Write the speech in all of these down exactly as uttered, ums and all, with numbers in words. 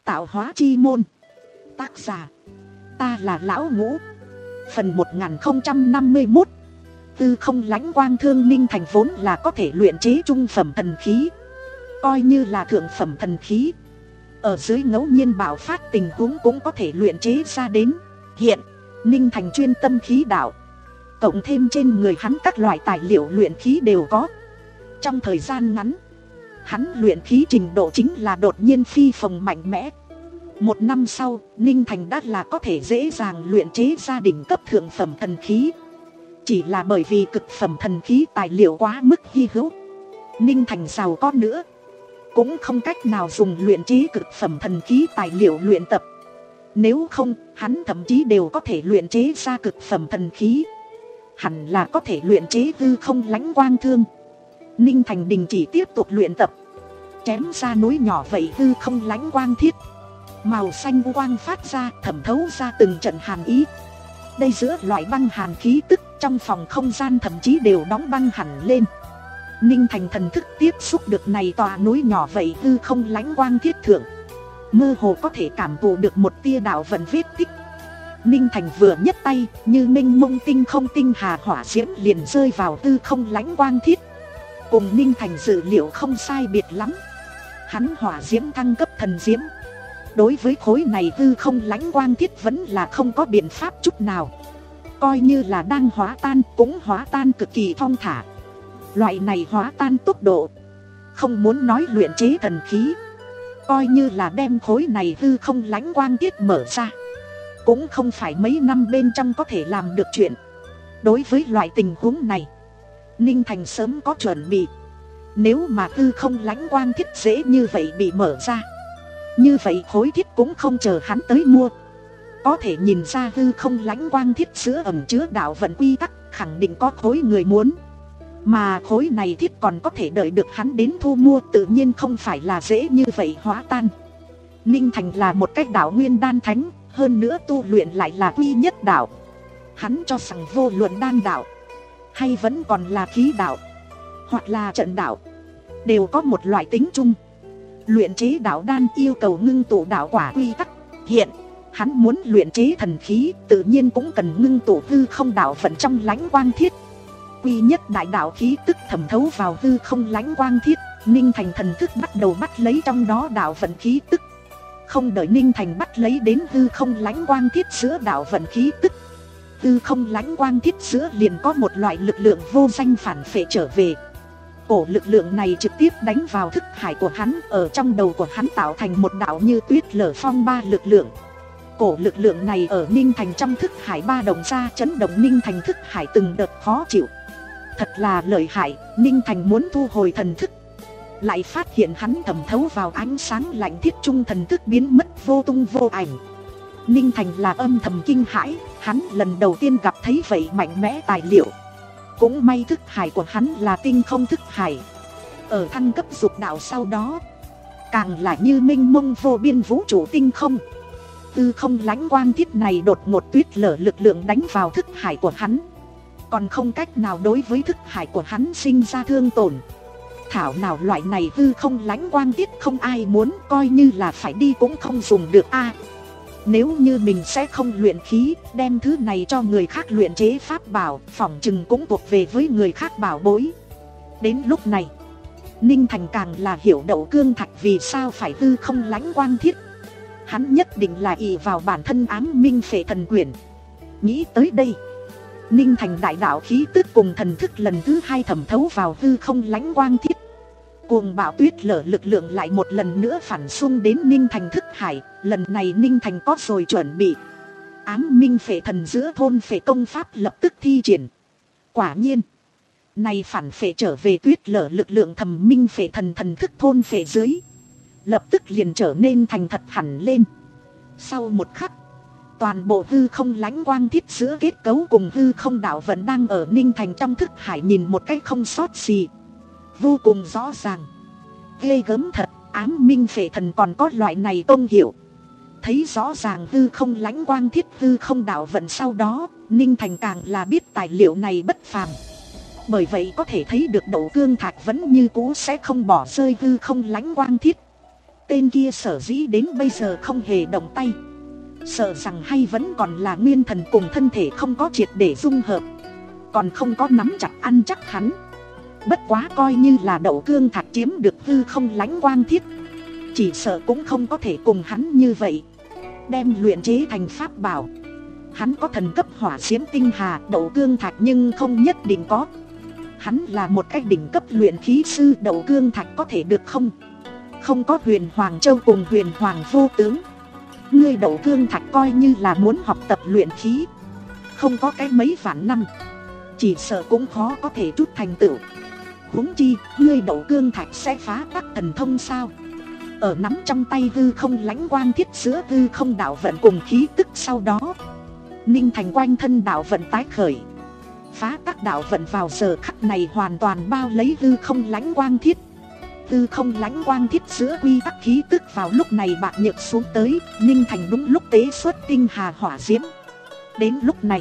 Tạo hóa chi môn. Tác giả, ta là Lão Ngũ. Phần một nghìn không trăm năm mươi mốt. Tư không lãnh quang thương ninh thành vốn là có thể luyện chế trung phẩm thần khí, coi như là thượng phẩm thần khí, ở dưới ngẫu nhiên bạo phát tình huống cũng có thể luyện chế ra đến. Hiện ninh thành chuyên tâm khí đạo, cộng thêm trên người hắn các loại tài liệu luyện khí đều có. Trong thời gian ngắn, hắn luyện khí trình độ chính là đột nhiên phi phồng mạnh mẽ. Một năm sau, ninh thành đã là có thể dễ dàng luyện chế ra đỉnh cấp thượng phẩm thần khí. Chỉ là bởi vì cực phẩm thần khí tài liệu quá mức hy hữu, ninh thành giàu có nữa cũng không cách nào dùng luyện chế cực phẩm thần khí tài liệu luyện tập. Nếu không, hắn thậm chí đều có thể luyện chế ra cực phẩm thần khí, hẳn là có thể luyện chế hư không lãnh quang thương. Ninh thành đình chỉ tiếp tục luyện tập, chém ra núi nhỏ vậy hư không lãnh quang thiết. Màu xanh quang phát ra, thẩm thấu ra từng trận hàn ý. Đây giữa loại băng hàn khí tức, trong phòng không gian thậm chí đều đóng băng hẳn lên. Ninh thành thần thức tiếp xúc được này tòa núi nhỏ vậy hư không lãnh quang thiết thượng, mơ hồ có thể cảm thụ được một tia đạo vận vết tích. Ninh thành vừa nhấc tay, như minh mông tinh không tinh hà hỏa diễm liền rơi vào hư không lãnh quang thiết. Cùng ninh thành dự liệu không sai biệt lắm, hắn hỏa diễm thăng cấp thần diễm. Đối với khối này hư không lãnh quang thiết vẫn là không có biện pháp chút nào, coi như là đang hóa tan cũng hóa tan cực kỳ thong thả. Loại này hóa tan tốc độ, không muốn nói luyện chế thần khí, coi như là đem khối này hư không lãnh quang thiết mở ra, cũng không phải mấy năm bên trong có thể làm được chuyện. Đối với loại tình huống này, ninh thành sớm có chuẩn bị. Nếu mà hư không lãnh quang thiết dễ như vậy bị mở ra, như vậy khối thiết cũng không chờ hắn tới mua. Có thể nhìn ra hư không lãnh quang thiết giữa ẩn chứa đạo vận quy tắc, khẳng định có khối người muốn. Mà khối này thiết còn có thể đợi được hắn đến thu mua, tự nhiên không phải là dễ như vậy hóa tan. Ninh thành là một cách đạo nguyên đan thánh, hơn nữa tu luyện lại là quy nhất đạo. Hắn cho rằng vô luận đan đạo, hay vẫn còn là khí đạo, hoặc là trận đạo, đều có một loại tính chung. Luyện chế đạo đan yêu cầu ngưng tụ đạo quả quy tắc. Hiện hắn muốn luyện chế thần khí, tự nhiên cũng cần ngưng tụ hư không đạo vận trong lãnh quang thiết. Quy nhất đại đạo khí tức thẩm thấu vào hư không lãnh quang thiết. Ninh thành thần thức bắt đầu bắt lấy trong đó đạo vận khí tức. Không đợi ninh thành bắt lấy đến hư không lãnh quang thiết giữa đạo vận khí tức, hư không lãnh quang thiết giữa liền có một loại lực lượng vô danh phản phệ trở về. Cổ lực lượng này trực tiếp đánh vào thức hải của hắn, ở trong đầu của hắn tạo thành một đạo như tuyết lở phong ba lực lượng. Cổ lực lượng này ở ninh thành trong thức hải ba đồng ra, chấn động ninh thành thức hải từng đợt khó chịu. Thật là lợi hại. Ninh thành muốn thu hồi thần thức, lại phát hiện hắn thẩm thấu vào ánh sáng lạnh thiết trung thần thức biến mất vô tung vô ảnh. Ninh thành là âm thầm kinh hãi, hắn lần đầu tiên gặp thấy vậy mạnh mẽ tài liệu. Cũng may thức hải của hắn là tinh không thức hải, ở thăng cấp dục đạo sau đó, càng là như minh mông vô biên vũ trụ tinh không. Tư không lãnh quang thiết này đột ngột tuyết lở lực lượng đánh vào thức hải của hắn, còn không cách nào đối với thức hải của hắn sinh ra thương tổn. Thảo nào loại này tư không lãnh quang thiết không ai muốn, coi như là phải đi cũng không dùng được a. Nếu như mình sẽ không luyện khí, đem thứ này cho người khác luyện chế pháp bảo, phỏng chừng cũng thuộc về với người khác bảo bối. Đến lúc này, ninh thành càng là hiểu đậu cương thạch vì sao phải tư không lãnh quang thiết. Hắn nhất định là ỷ vào bản thân ám minh phệ thần quyền. Nghĩ tới đây, ninh thành đại đạo khí tức cùng thần thức lần thứ hai thẩm thấu vào tư không lãnh quang thiết. Cuồng bạo tuyết lở lực lượng lại một lần nữa phản xung đến ninh thành thức hải. Lần này ninh thành có rồi chuẩn bị. Ám minh phệ thần giữa thôn phệ công pháp lập tức thi triển. Quả nhiên, này phản phệ trở về tuyết lở lực lượng thầm minh phệ thần thần thức thôn phệ dưới, lập tức liền trở nên thành thật hẳn lên. Sau một khắc, toàn bộ hư không lãnh quang thiết giữa kết cấu cùng hư không đạo vẫn đang ở ninh thành trong thức hải nhìn một cách không sót gì, vô cùng rõ ràng. Ghê gớm thật, ám minh phệ thần còn có loại này công hiệu. Thấy rõ ràng hư không lãnh quang thiết hư không đạo vận sau đó, ninh thành càng là biết tài liệu này bất phàm. Bởi vậy có thể thấy được đậu cương thạch vẫn như cũ sẽ không bỏ rơi hư không lãnh quang thiết. Tên kia sở dĩ đến bây giờ không hề động tay, sợ rằng hay vẫn còn là nguyên thần cùng thân thể không có triệt để dung hợp, còn không có nắm chặt ăn chắc hắn. Bất quá coi như là Đậu Cương Thạch chiếm được hư không lãnh quang thiết, chỉ sợ cũng không có thể cùng hắn như vậy đem luyện chế thành pháp bảo. Hắn có thần cấp hỏa diễm tinh hà, Đậu Cương Thạch nhưng không nhất định có. Hắn là một cái đỉnh cấp luyện khí sư, Đậu Cương Thạch có thể được không? Không có Huyền Hoàng Châu cùng Huyền Hoàng Vô Tướng, ngươi Đậu Cương Thạch coi như là muốn học tập luyện khí, không có cái mấy vạn năm, chỉ sợ cũng khó có thể chút thành tựu. Huống chi, ngươi Đậu Cương Thạch sẽ phá các thần thông sao? Ở nắm trong tay hư không lãnh quang thiết giữa hư không đạo vận cùng khí tức sau đó, Ninh Thành quanh thân đạo vận tái khởi. Phá các đạo vận vào giờ khắc này hoàn toàn bao lấy hư không lãnh quang thiết. Hư không lãnh quang thiết giữa quy tắc khí tức vào lúc này bạc nhược xuống tới, Ninh Thành đúng lúc tế xuất tinh hà hỏa diễm. Đến lúc này,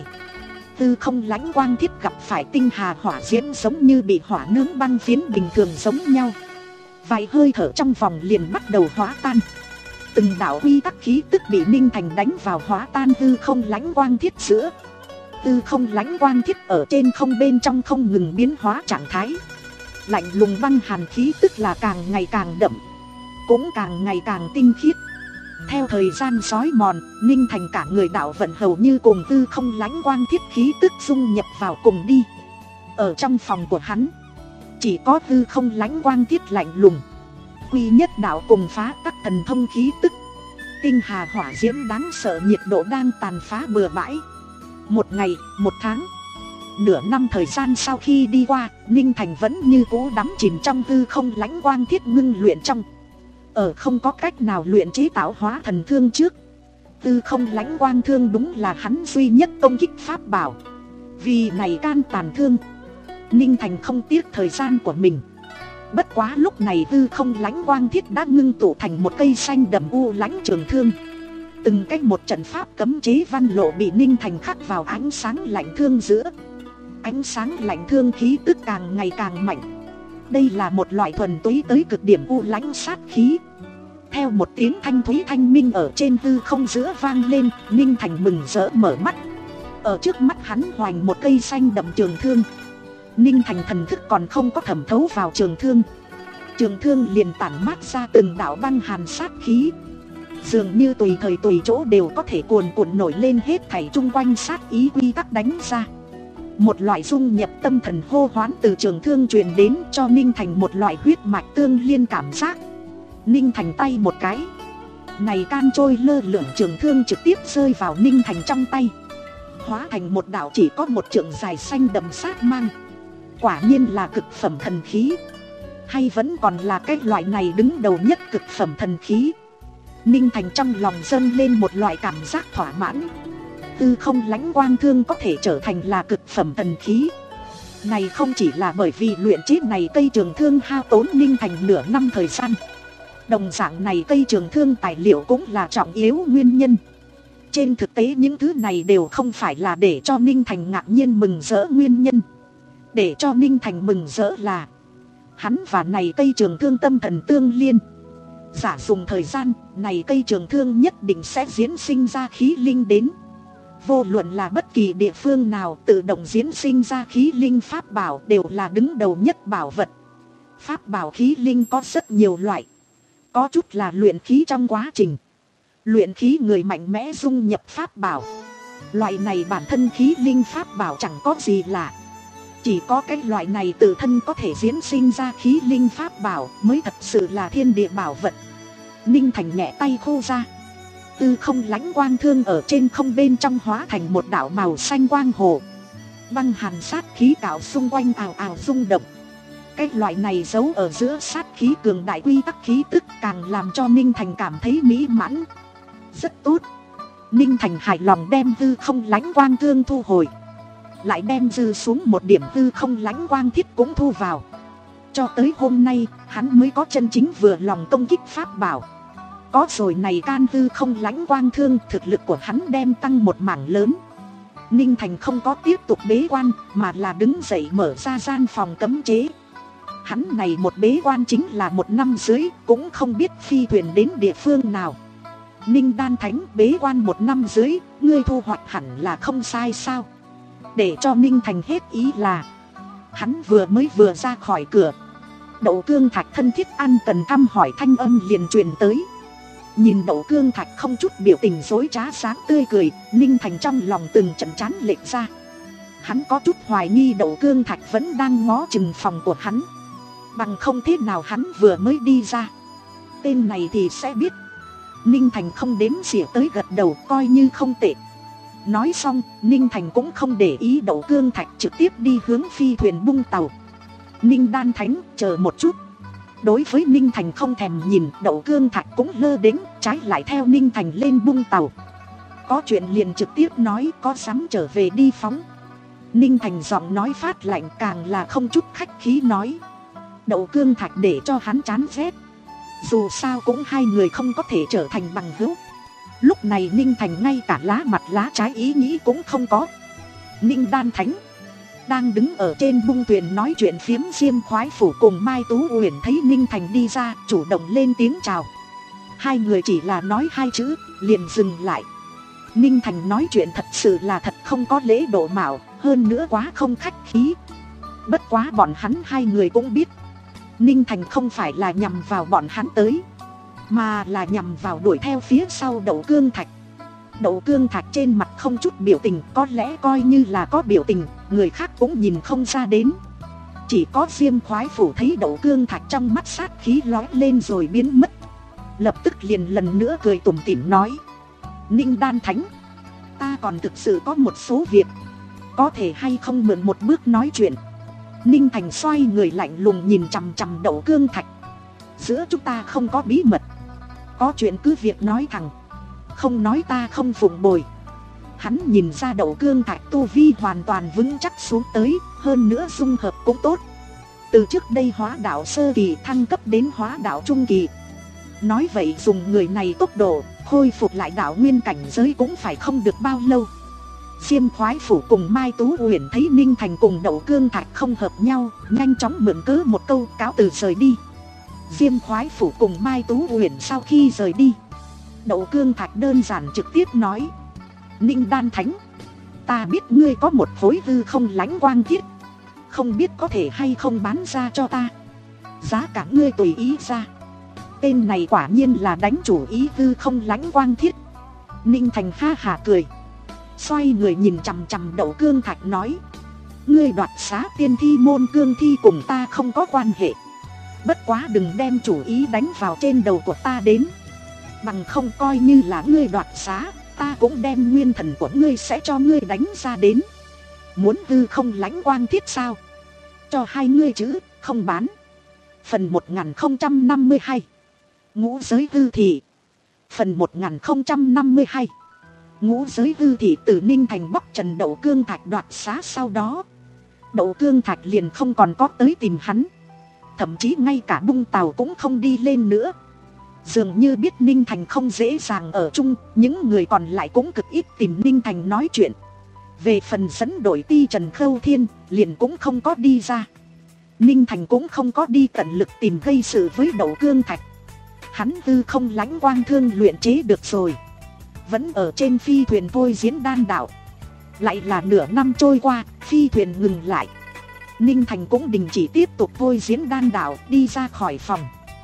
hư không lãnh quang thiết gặp phải tinh hà hỏa diễm giống như bị hỏa nướng băng phiến bình thường giống nhau. Vài hơi thở trong vòng liền bắt đầu hóa tan. Từng đạo quy tắc khí tức bị Ninh Thành đánh vào hóa tan hư không lãnh quang thiết giữa. Hư không lãnh quang thiết ở trên không bên trong không ngừng biến hóa trạng thái. Lạnh lùng băng hàn khí tức là càng ngày càng đậm, cũng càng ngày càng tinh khiết. Theo thời gian sói mòn, Ninh Thành cả người đạo vận hầu như cùng hư không lãnh quang thiết khí tức dung nhập vào cùng đi. Ở trong phòng của hắn, chỉ có hư không lãnh quang thiết lạnh lùng, quy nhất đạo cùng phá các thần thông khí tức. Tinh hà hỏa diễm đáng sợ nhiệt độ đang tàn phá bừa bãi. Một ngày, một tháng, nửa năm thời gian sau khi đi qua, Ninh Thành vẫn như cũ đắm chìm trong hư không lãnh quang thiết ngưng luyện trong. Ở không có cách nào luyện chế tạo hóa thần thương trước, hư không lãnh quang thương đúng là hắn duy nhất công kích pháp bảo. Vì này can tàn thương, Ninh Thành không tiếc thời gian của mình. Bất quá lúc này hư không lãnh quang thiết đã ngưng tụ thành một cây xanh đậm u lãnh trường thương. Từng cách một trận pháp cấm chế văn lộ bị Ninh Thành khắc vào ánh sáng lạnh thương giữa. Ánh sáng lạnh thương khí tức càng ngày càng mạnh. Đây là một loại thuần túy tới cực điểm u lãnh sát khí. Theo một tiếng thanh thúy thanh minh ở trên hư không giữa vang lên, Ninh Thành mừng rỡ mở mắt. Ở trước mắt hắn hoành một cây xanh đậm trường thương. Ninh Thành thần thức còn không có thẩm thấu vào trường thương, trường thương liền tản mát ra từng đạo băng hàn sát khí, dường như tùy thời tùy chỗ đều có thể cuồn cuộn nổi lên hết thảy chung quanh sát ý quy tắc đánh ra. Một loại dung nhập tâm thần hô hoán từ trường thương truyền đến cho Ninh Thành một loại huyết mạch tương liên cảm giác. Ninh Thành tay một cái, này can trôi lơ lửng trường thương trực tiếp rơi vào Ninh Thành trong tay, hóa thành một đạo chỉ có một trượng dài xanh đậm sát mang. Quả nhiên là cực phẩm thần khí, hay vẫn còn là cái loại này đứng đầu nhất cực phẩm thần khí. Ninh Thành trong lòng dâng lên một loại cảm giác thỏa mãn. Tư không lãnh quang thương có thể trở thành là cực phẩm thần khí này không chỉ là bởi vì luyện chế này cây trường thương hao tốn Ninh Thành nửa năm thời gian. Đồng dạng này cây trường thương tài liệu cũng là trọng yếu nguyên nhân. Trên thực tế những thứ này đều không phải là để cho Ninh Thành ngạc nhiên mừng rỡ nguyên nhân. Để cho Ninh Thành mừng rỡ là hắn và này cây trường thương tâm thần tương liên. Giả dùng thời gian, này cây trường thương nhất định sẽ diễn sinh ra khí linh đến. Vô luận là bất kỳ địa phương nào tự động diễn sinh ra khí linh pháp bảo đều là đứng đầu nhất bảo vật. Pháp bảo khí linh có rất nhiều loại. Có chút là luyện khí trong quá trình luyện khí người mạnh mẽ dung nhập pháp bảo. Loại này bản thân khí linh pháp bảo chẳng có gì lạ. Chỉ có cái loại này tự thân có thể diễn sinh ra khí linh pháp bảo mới thật sự là thiên địa bảo vật. Ninh Thành nhẹ tay khô ra, tư không lãnh quang thương ở trên không bên trong hóa thành một đạo màu xanh quang hồ. Băng hàn sát khí cạo xung quanh ào ào rung động. Cái loại này giấu ở giữa sát khí cường đại quy tắc khí tức càng làm cho Ninh Thành cảm thấy mỹ mãn. Rất tốt. Ninh Thành hài lòng đem tư không lãnh quang thương thu hồi, lại đem dư xuống một điểm tư không lãnh quang thiết cũng thu vào. Cho tới hôm nay hắn mới có chân chính vừa lòng công kích pháp bảo. Có rồi này can tư không lãnh quang thương, thực lực của hắn đem tăng một mảng lớn. Ninh Thành không có tiếp tục bế quan mà là đứng dậy mở ra gian phòng cấm chế. Hắn này một bế quan chính là một năm dưới, cũng không biết phi thuyền đến địa phương nào. Ninh Đan Thánh bế quan một năm dưới, ngươi thu hoạch hẳn là không sai sao? Để cho Ninh Thành hết ý là hắn vừa mới vừa ra khỏi cửa, Đậu Cương Thạch thân thiết ăn cần thăm hỏi thanh âm liền truyền tới. Nhìn Đậu Cương Thạch không chút biểu tình dối trá sáng tươi cười, Ninh Thành trong lòng từng trận chán lệch ra. Hắn có chút hoài nghi Đậu Cương Thạch vẫn đang ngó chừng phòng của hắn. Bằng không thế nào hắn vừa mới đi ra, tên này thì sẽ biết. Ninh Thành không đếm xỉa tới gật đầu, coi như không tệ. Nói xong, Ninh Thành cũng không để ý Đậu Cương Thạch, trực tiếp đi hướng phi thuyền bung tàu. Ninh Đan Thánh chờ một chút. Đối với Ninh Thành không thèm nhìn, Đậu Cương Thạch cũng lơ đễnh, trái lại theo Ninh Thành lên bung tàu. Có chuyện liền trực tiếp nói, có dám trở về đi phóng. Ninh Thành giọng nói phát lạnh, càng là không chút khách khí nói. Đậu Cương Thạch để cho hắn chán ghét. Dù sao cũng hai người không có thể trở thành bằng hữu. Lúc này Ninh Thành ngay cả lá mặt lá trái ý nghĩ cũng không có. Ninh Đan Thánh đang đứng ở trên bung thuyền nói chuyện phiếm Diêm Khoái Phủ cùng Mai Tú Uyển thấy Ninh Thành đi ra, chủ động lên tiếng chào. Hai người chỉ là nói hai chữ, liền dừng lại. Ninh Thành nói chuyện thật sự là thật không có lễ độ mạo, hơn nữa quá không khách khí. Bất quá bọn hắn hai người cũng biết, Ninh Thành không phải là nhằm vào bọn hắn tới, mà là nhằm vào đuổi theo phía sau Đậu Cương Thạch. Đậu Cương Thạch trên mặt không chút biểu tình, có lẽ coi như là có biểu tình, người khác cũng nhìn không ra đến. Chỉ có Diêm Khoái Phủ thấy Đậu Cương Thạch trong mắt sát khí lóe lên rồi biến mất. Lập tức liền lần nữa cười tủm tỉm nói: Ninh Đan Thánh, ta còn thực sự có một số việc, có thể hay không mượn một bước nói chuyện. Ninh Thành xoay người lạnh lùng nhìn chằm chằm Đậu Cương Thạch. Giữa chúng ta không có bí mật, có chuyện cứ việc nói thẳng, không nói ta không phụng bồi. Hắn nhìn ra Đậu Cương Thạch tu vi hoàn toàn vững chắc xuống tới, hơn nữa dung hợp cũng tốt. Từ trước đây hóa đạo sơ kỳ thăng cấp đến hóa đạo trung kỳ. Nói vậy dùng người này tốc độ khôi phục lại đạo nguyên cảnh giới cũng phải không được bao lâu. Diêm Khoái Phủ cùng Mai Tú Uyển thấy Ninh Thành cùng Đậu Cương Thạch không hợp nhau, nhanh chóng mượn cớ một câu cáo từ rời đi. Diêm Khoái Phủ cùng Mai Tú Uyển sau khi rời đi, Đậu Cương Thạch đơn giản trực tiếp nói: Ninh Đan Thánh, ta biết ngươi có một khối hư không lãnh quang thiết, không biết có thể hay không bán ra cho ta, giá cả ngươi tùy ý ra. Tên này quả nhiên là đánh chủ ý hư không lãnh quang thiết. Ninh Thành ha hả cười, xoay người nhìn chằm chằm Đậu Cương Thạch nói: ngươi đoạt xá tiên thi môn cương thi cùng ta không có quan hệ, bất quá đừng đem chủ ý đánh vào trên đầu của ta đến. Bằng không coi như là ngươi đoạt xá, ta cũng đem nguyên thần của ngươi sẽ cho ngươi đánh ra đến. Muốn hư không lãnh quang thiết sao? Cho hai ngươi chứ, không bán. Phần một nghìn không trăm năm mươi hai, Ngũ giới hư thị. Phần một nghìn không trăm năm mươi hai, Ngũ giới hư thị. Từ Ninh Thành bóc trần Đậu Cương Thạch đoạt xá sau đó, Đậu Cương Thạch liền không còn có tới tìm hắn, thậm chí ngay cả bung tàu cũng không đi lên nữa. Dường như biết Ninh Thành không dễ dàng ở chung, những người còn lại cũng cực ít tìm Ninh Thành nói chuyện. Về phần dẫn đội Ti Trần Khâu Thiên, liền cũng không có đi ra. Ninh Thành cũng không có đi tận lực tìm gây sự với Đậu Cương Thạch. Hắn hư không lãnh quang thương luyện chế được rồi, vẫn ở trên phi thuyền thôi diễn đan đạo. Lại là nửa năm trôi qua, phi thuyền ngừng lại. Ninh Thành cũng đình chỉ tiếp tục thôi diễn đan đạo, đi ra khỏi phòng.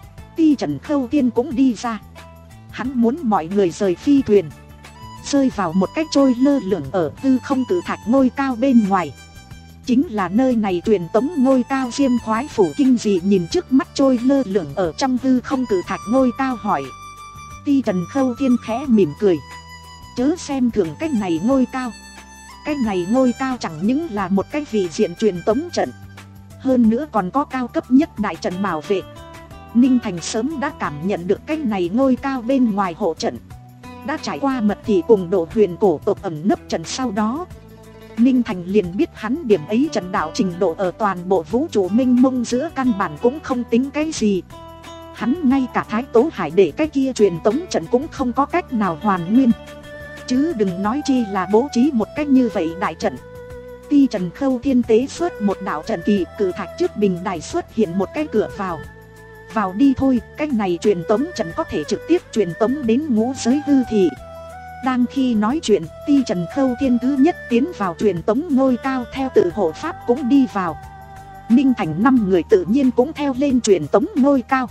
Ti Trần Khâu Tiên cũng đi ra. Hắn muốn mọi người rời phi thuyền, rơi vào một cái trôi lơ lửng ở hư không cự thạch ngôi cao bên ngoài. Chính là nơi này truyền tống ngôi cao. Diêm Khoái Phủ kinh dị nhìn trước mắt trôi lơ lửng ở trong hư không cự thạch ngôi cao hỏi. Ti Trần Khâu Tiên khẽ mỉm cười: chớ xem thường cái này ngôi cao. Cái này ngôi cao chẳng những là một cái vị diện truyền tống trận, hơn nữa còn có cao cấp nhất đại trận bảo vệ. Ninh Thành sớm đã cảm nhận được cái này ngôi cao bên ngoài hộ trận. Đã trải qua mật thị cùng Độ Huyền cổ tộc ẩn nấp trận sau đó, Ninh Thành liền biết hắn điểm ấy trận đạo trình độ ở toàn bộ vũ trụ mênh mông giữa căn bản cũng không tính cái gì. Hắn ngay cả Thái Tố Hải để cái kia truyền tống trận cũng không có cách nào hoàn nguyên, chứ đừng nói chi là bố trí một cách như vậy đại trận. Ti Trần Khâu Thiên tế xuất một đạo trận kỳ, cử thạch trước bình đài xuất hiện một cái cửa vào. Vào đi thôi, cái này truyền tống trận có thể trực tiếp truyền tống đến ngũ giới hư thị. Đang khi nói chuyện, Ti Trần Khâu Thiên thứ nhất tiến vào truyền tống ngôi cao, theo tự hộ pháp cũng đi vào. Ninh Thành năm người tự nhiên cũng theo lên truyền tống ngôi cao.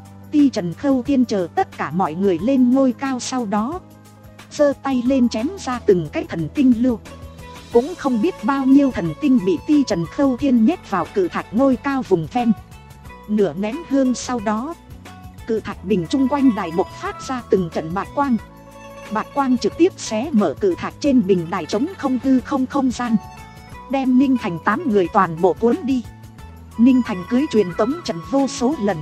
Ti Trần Khâu Thiên chờ tất cả mọi người lên ngôi cao, sau đó giơ tay lên chém ra từng cái thần tinh lưu. Cũng không biết bao nhiêu thần tinh bị Ti Trần Khâu Thiên nhét vào cự thạch ngôi cao vùng ven. Nửa nén hương sau đó, cự thạch bình chung quanh đài bộc phát ra từng trận bạc quang. Bạc quang trực tiếp xé mở cự thạch trên bình đài trống không hư không không gian, đem Ninh Thành tám người toàn bộ cuốn đi. Ninh Thành cưới truyền tống trận vô số lần,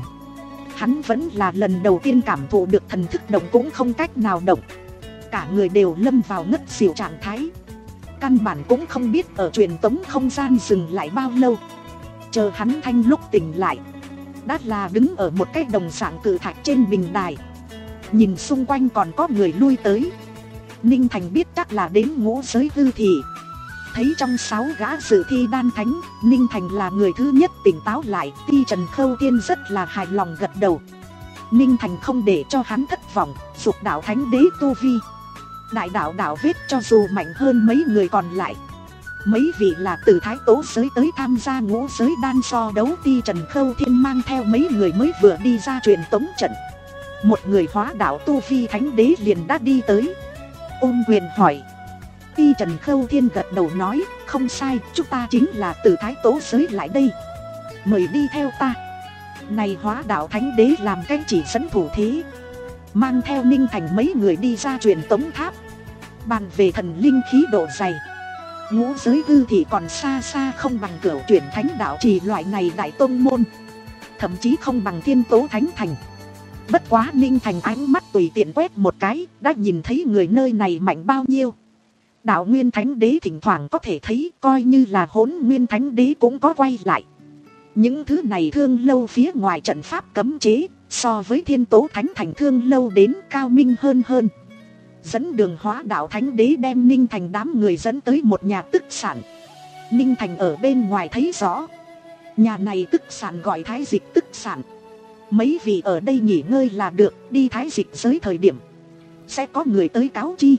hắn vẫn là lần đầu tiên cảm thụ được thần thức động cũng không cách nào động. Cả người đều lâm vào ngất xỉu trạng thái, căn bản cũng không biết ở truyền tống không gian dừng lại bao lâu. Chờ hắn thanh lúc tỉnh lại, đã là đứng ở một cái đồng dạng cự thạch trên bình đài. Nhìn xung quanh còn có người lui tới, Ninh Thành biết chắc là đến ngũ giới hư thị. Thấy trong sáu gã dự thi đan thánh, Ninh Thành là người thứ nhất tỉnh táo lại. Ti Trần Khâu Thiên rất là hài lòng gật đầu. Ninh Thành không để cho hắn thất vọng, dục đạo thánh đế tu vi. Đại đạo đạo vết cho dù mạnh hơn mấy người còn lại. Mấy vị là từ Thái Tố giới tới tham gia ngũ giới đan so đấu. Ti Trần Khâu Thiên mang theo mấy người mới vừa đi ra truyền tống trận. Một người hóa đạo tu vi thánh đế liền đã đi tới, ôm quyền hỏi. Ti Trần Khâu Thiên gật đầu nói, không sai, chúng ta chính là từ Thái Tố giới lại đây, mời đi theo ta. Này hóa đạo thánh đế làm cái chỉ dẫn thủ thế, mang theo Ninh Thành mấy người đi ra truyền tống tháp. Bàn về thần linh khí độ dày, ngũ giới hư thì còn xa xa không bằng cửu chuyển thánh đạo trì loại này đại tông môn, thậm chí không bằng Thiên Tố Thánh Thành. Bất quá Ninh Thành ánh mắt tùy tiện quét một cái, đã nhìn thấy người nơi này mạnh bao nhiêu. Đạo Nguyên Thánh Đế thỉnh thoảng có thể thấy, coi như là Hỗn Nguyên Thánh Đế cũng có quay lại. Những thứ này thương lâu phía ngoài trận pháp cấm chế, so với Thiên Tố Thánh Thành thương lâu đến cao minh hơn hơn. Dẫn đường hóa đạo Thánh Đế đem Ninh Thành đám người dẫn tới một nhà tức sản. Ninh Thành ở bên ngoài thấy rõ, nhà này tức sản gọi Thái Dịch tức sản. Mấy vị ở đây nghỉ ngơi là được, đi Thái Dịch giới thời điểm sẽ có người tới cáo chi.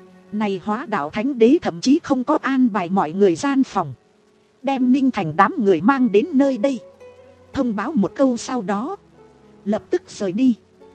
Này hóa đạo Thánh Đế thậm chí không có an bài mọi người gian phòng, đem Ninh Thành đám người mang đến nơi đây, thông báo một câu sau đó lập tức rời đi.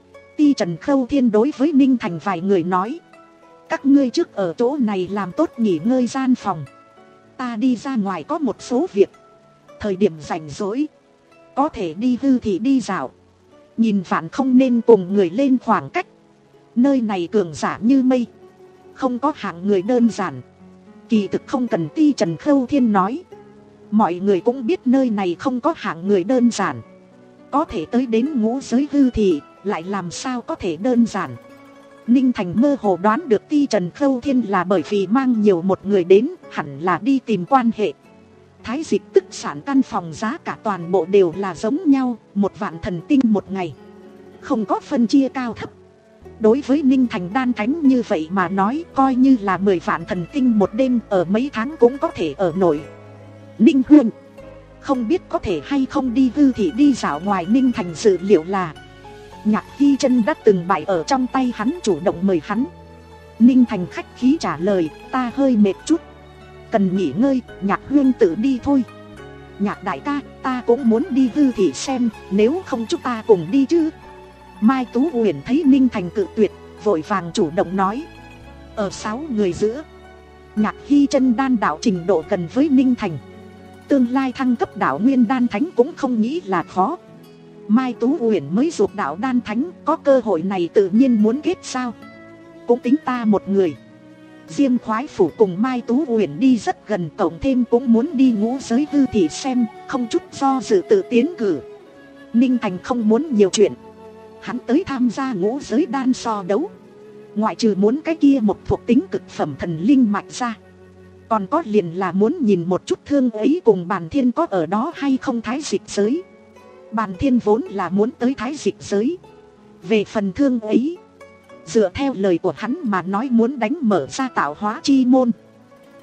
Ti Trần Khâu Thiên đối với Ninh Thành vài người nói, các ngươi trước ở chỗ này làm tốt nghỉ ngơi gian phòng, ta đi ra ngoài có một số việc, thời điểm rảnh rỗi có thể đi hư thì đi dạo, nhìn vạn không nên cùng người lên khoảng cách. Nơi này cường giả như mây, không có hạng người đơn giản. Kỳ thực không cần Ti Trần Khâu Thiên nói, mọi người cũng biết nơi này không có hạng người đơn giản. Có thể tới đến ngũ giới hư thì lại làm sao có thể đơn giản. Ninh Thành mơ hồ đoán được Ti Trần Khâu Thiên là bởi vì mang nhiều một người đến, hẳn là đi tìm quan hệ. Thái Dịch tức sản căn phòng giá cả toàn bộ đều là giống nhau, một vạn thần tinh một ngày, không có phân chia cao thấp. Đối với Ninh Thành đan thánh như vậy mà nói, coi như là mười vạn thần tinh một đêm, ở mấy tháng cũng có thể ở nổi. Ninh Huynh, không biết có thể hay không đi hư thị đi dạo ngoài. Ninh Thành dự liệu là Nhạc Hy Chân đã từng bại ở trong tay hắn, chủ động mời hắn. Ninh Thành khách khí trả lời, ta hơi mệt chút, cần nghỉ ngơi, Nhạc Huynh tự đi thôi. Nhạc đại ca, ta cũng muốn đi hư thị xem, nếu không chúng ta cùng đi chứ. Mai Tú Uyển thấy Ninh Thành cự tuyệt, vội vàng chủ động nói. Ở sáu người giữa, Nhạc Hy Chân đan đạo trình độ gần với Ninh Thành, tương lai thăng cấp đạo nguyên đan thánh cũng không nghĩ là khó. Mai Tú Uyển mới dục đạo đan thánh, có cơ hội này tự nhiên muốn kết sao. Cũng tính ta một người. Diêm Khoái Phủ cùng Mai Tú Uyển đi rất gần, cộng thêm cũng muốn đi ngũ giới hư thị xem, không chút do dự tự tiến cử. Ninh Thành không muốn nhiều chuyện, hắn tới tham gia ngũ giới đan so đấu, ngoại trừ muốn cái kia một thuộc tính cực phẩm thần linh mạch ra, còn có liền là muốn nhìn một chút Thương ấy cùng Bàn Thiên có ở đó hay không Thái Dịch giới. Bàn Thiên vốn là muốn tới Thái Dịch giới. Về phần Thương ấy, dựa theo lời của hắn mà nói muốn đánh mở ra tạo hóa chi môn.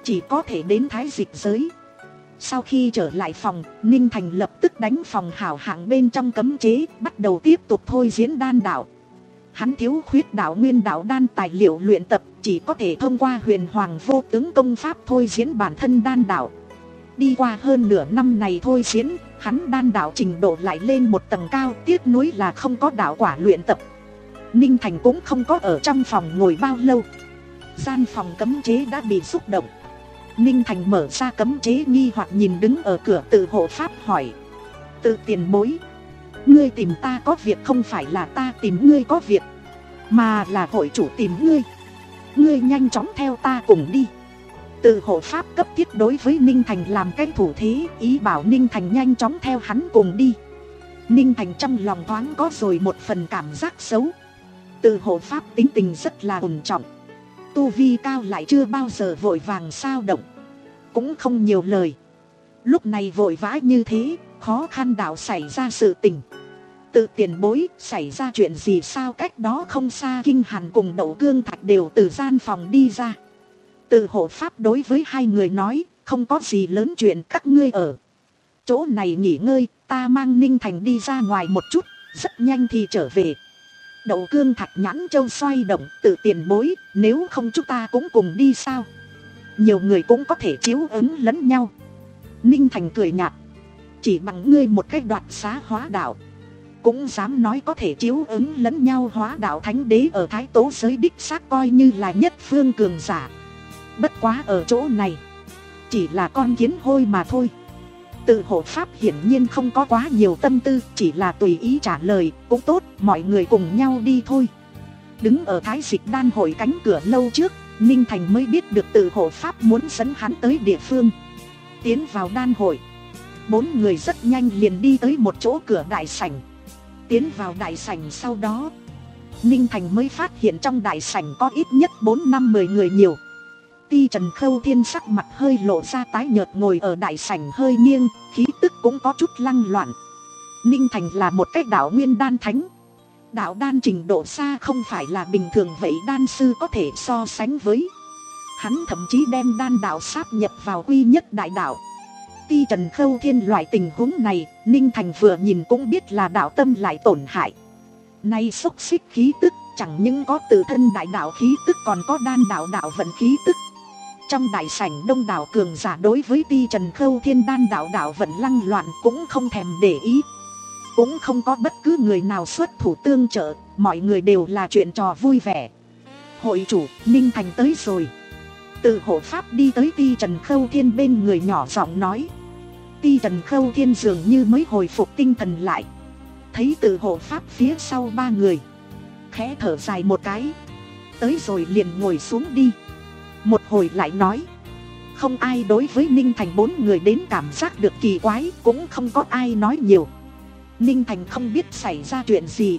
chỉ có thể đến thái dịch giới. Sau khi trở lại phòng, Ninh Thành lập tức đánh phòng hảo hạng bên trong cấm chế, bắt đầu tiếp tục thôi diễn đan đạo. Hắn thiếu khuyết đạo nguyên đạo đan tài liệu luyện tập, chỉ có thể thông qua huyền hoàng vô tướng công pháp thôi diễn bản thân đan đạo. Đi qua hơn nửa năm này thôi diễn, hắn đan đạo trình độ lại lên một tầng cao, tiếc nuối là không có đạo quả luyện tập. Ninh Thành cũng không có ở trong phòng ngồi bao lâu. Gian phòng cấm chế đã bị xúc động. Ninh Thành mở ra cấm chế nghi hoặc nhìn đứng ở cửa Tự hộ pháp hỏi: Tự tiền bối, ngươi tìm ta có việc không phải là ta tìm ngươi có việc, mà là hội chủ tìm ngươi. Ngươi nhanh chóng theo ta cùng đi. Tự hộ pháp cấp thiết đối với Ninh Thành làm cái thủ thế, ý bảo Ninh Thành nhanh chóng theo hắn cùng đi. Ninh Thành trong lòng thoáng có rồi một phần cảm giác xấu. Tự hộ pháp tính tình rất là ổn trọng, tu vi cao lại chưa bao giờ vội vàng sao động, cũng không nhiều lời. Lúc này vội vã như thế, khó khăn đạo xảy ra sự tình. Tự tiền bối, xảy ra chuyện gì sao? Cách đó không xa Kinh Hàn cùng Đậu Cương Thạch đều từ gian phòng đi ra. Tự hộ pháp đối với hai người nói: Không có gì lớn chuyện, các ngươi ở chỗ này nghỉ ngơi, ta mang Ninh Thành đi ra ngoài một chút, rất nhanh thì trở về. Đậu Cương Thạch nhãn châu xoay động: Tự tiền bối, nếu không chúng ta cũng cùng đi sao? Nhiều người cũng có thể chiếu ứng lẫn nhau. Ninh Thành cười nhạt: Chỉ bằng ngươi một cái đoạt xá hóa đạo, cũng dám nói có thể chiếu ứng lẫn nhau? Hóa đạo thánh đế ở Thái Tố giới đích xác coi như là nhất phương cường giả. Bất quá ở chỗ này chỉ là con kiến hôi mà thôi. Tự hộ pháp hiển nhiên không có quá nhiều tâm tư, chỉ là tùy ý trả lời: Cũng tốt, mọi người cùng nhau đi thôi. Đứng ở Thái Dịch đan hội cánh cửa lâu trước, Ninh Thành mới biết được tự hộ pháp muốn dẫn hắn tới địa phương. Tiến vào đan hội, bốn người rất nhanh liền đi tới một chỗ cửa đại sảnh. Tiến vào đại sảnh sau đó, Ninh Thành mới phát hiện trong đại sảnh có ít nhất bốn năm mười người nhiều. Ti Trần Khâu Thiên sắc mặt hơi lộ ra tái nhợt, ngồi ở đại sảnh hơi nghiêng, khí tức cũng có chút lăng loạn. Ninh Thành là một cái đạo nguyên đan thánh, đạo đan trình độ xa không phải là bình thường vậy đan sư có thể so sánh với. Hắn thậm chí đem đan đạo sáp nhập vào quy nhất đại đạo. Ti Trần Khâu Thiên loại tình huống này, Ninh Thành vừa nhìn cũng biết là đạo tâm lại tổn hại. Nay xúc xích khí tức, chẳng những có tự thân đại đạo khí tức còn có đan đạo đạo vận khí tức. Trong đại sảnh đông đảo cường giả đối với Ti Trần Khâu Thiên đan đạo đạo vận lăng loạn cũng không thèm để ý. Cũng không có bất cứ người nào xuất thủ tương trợ, mọi người đều là chuyện trò vui vẻ. Hội chủ, Ninh Thành tới rồi. Tự hộ pháp đi tới Ti Trần Khâu Thiên bên người nhỏ giọng nói. Ti Trần Khâu Thiên dường như mới hồi phục tinh thần lại. Thấy tự hộ pháp phía sau ba người, khẽ thở dài một cái. Tới rồi liền ngồi xuống đi. Một hồi lại nói. Không ai đối với Ninh Thành bốn người đến cảm giác được kỳ quái, cũng không có ai nói nhiều. Ninh Thành không biết xảy ra chuyện gì.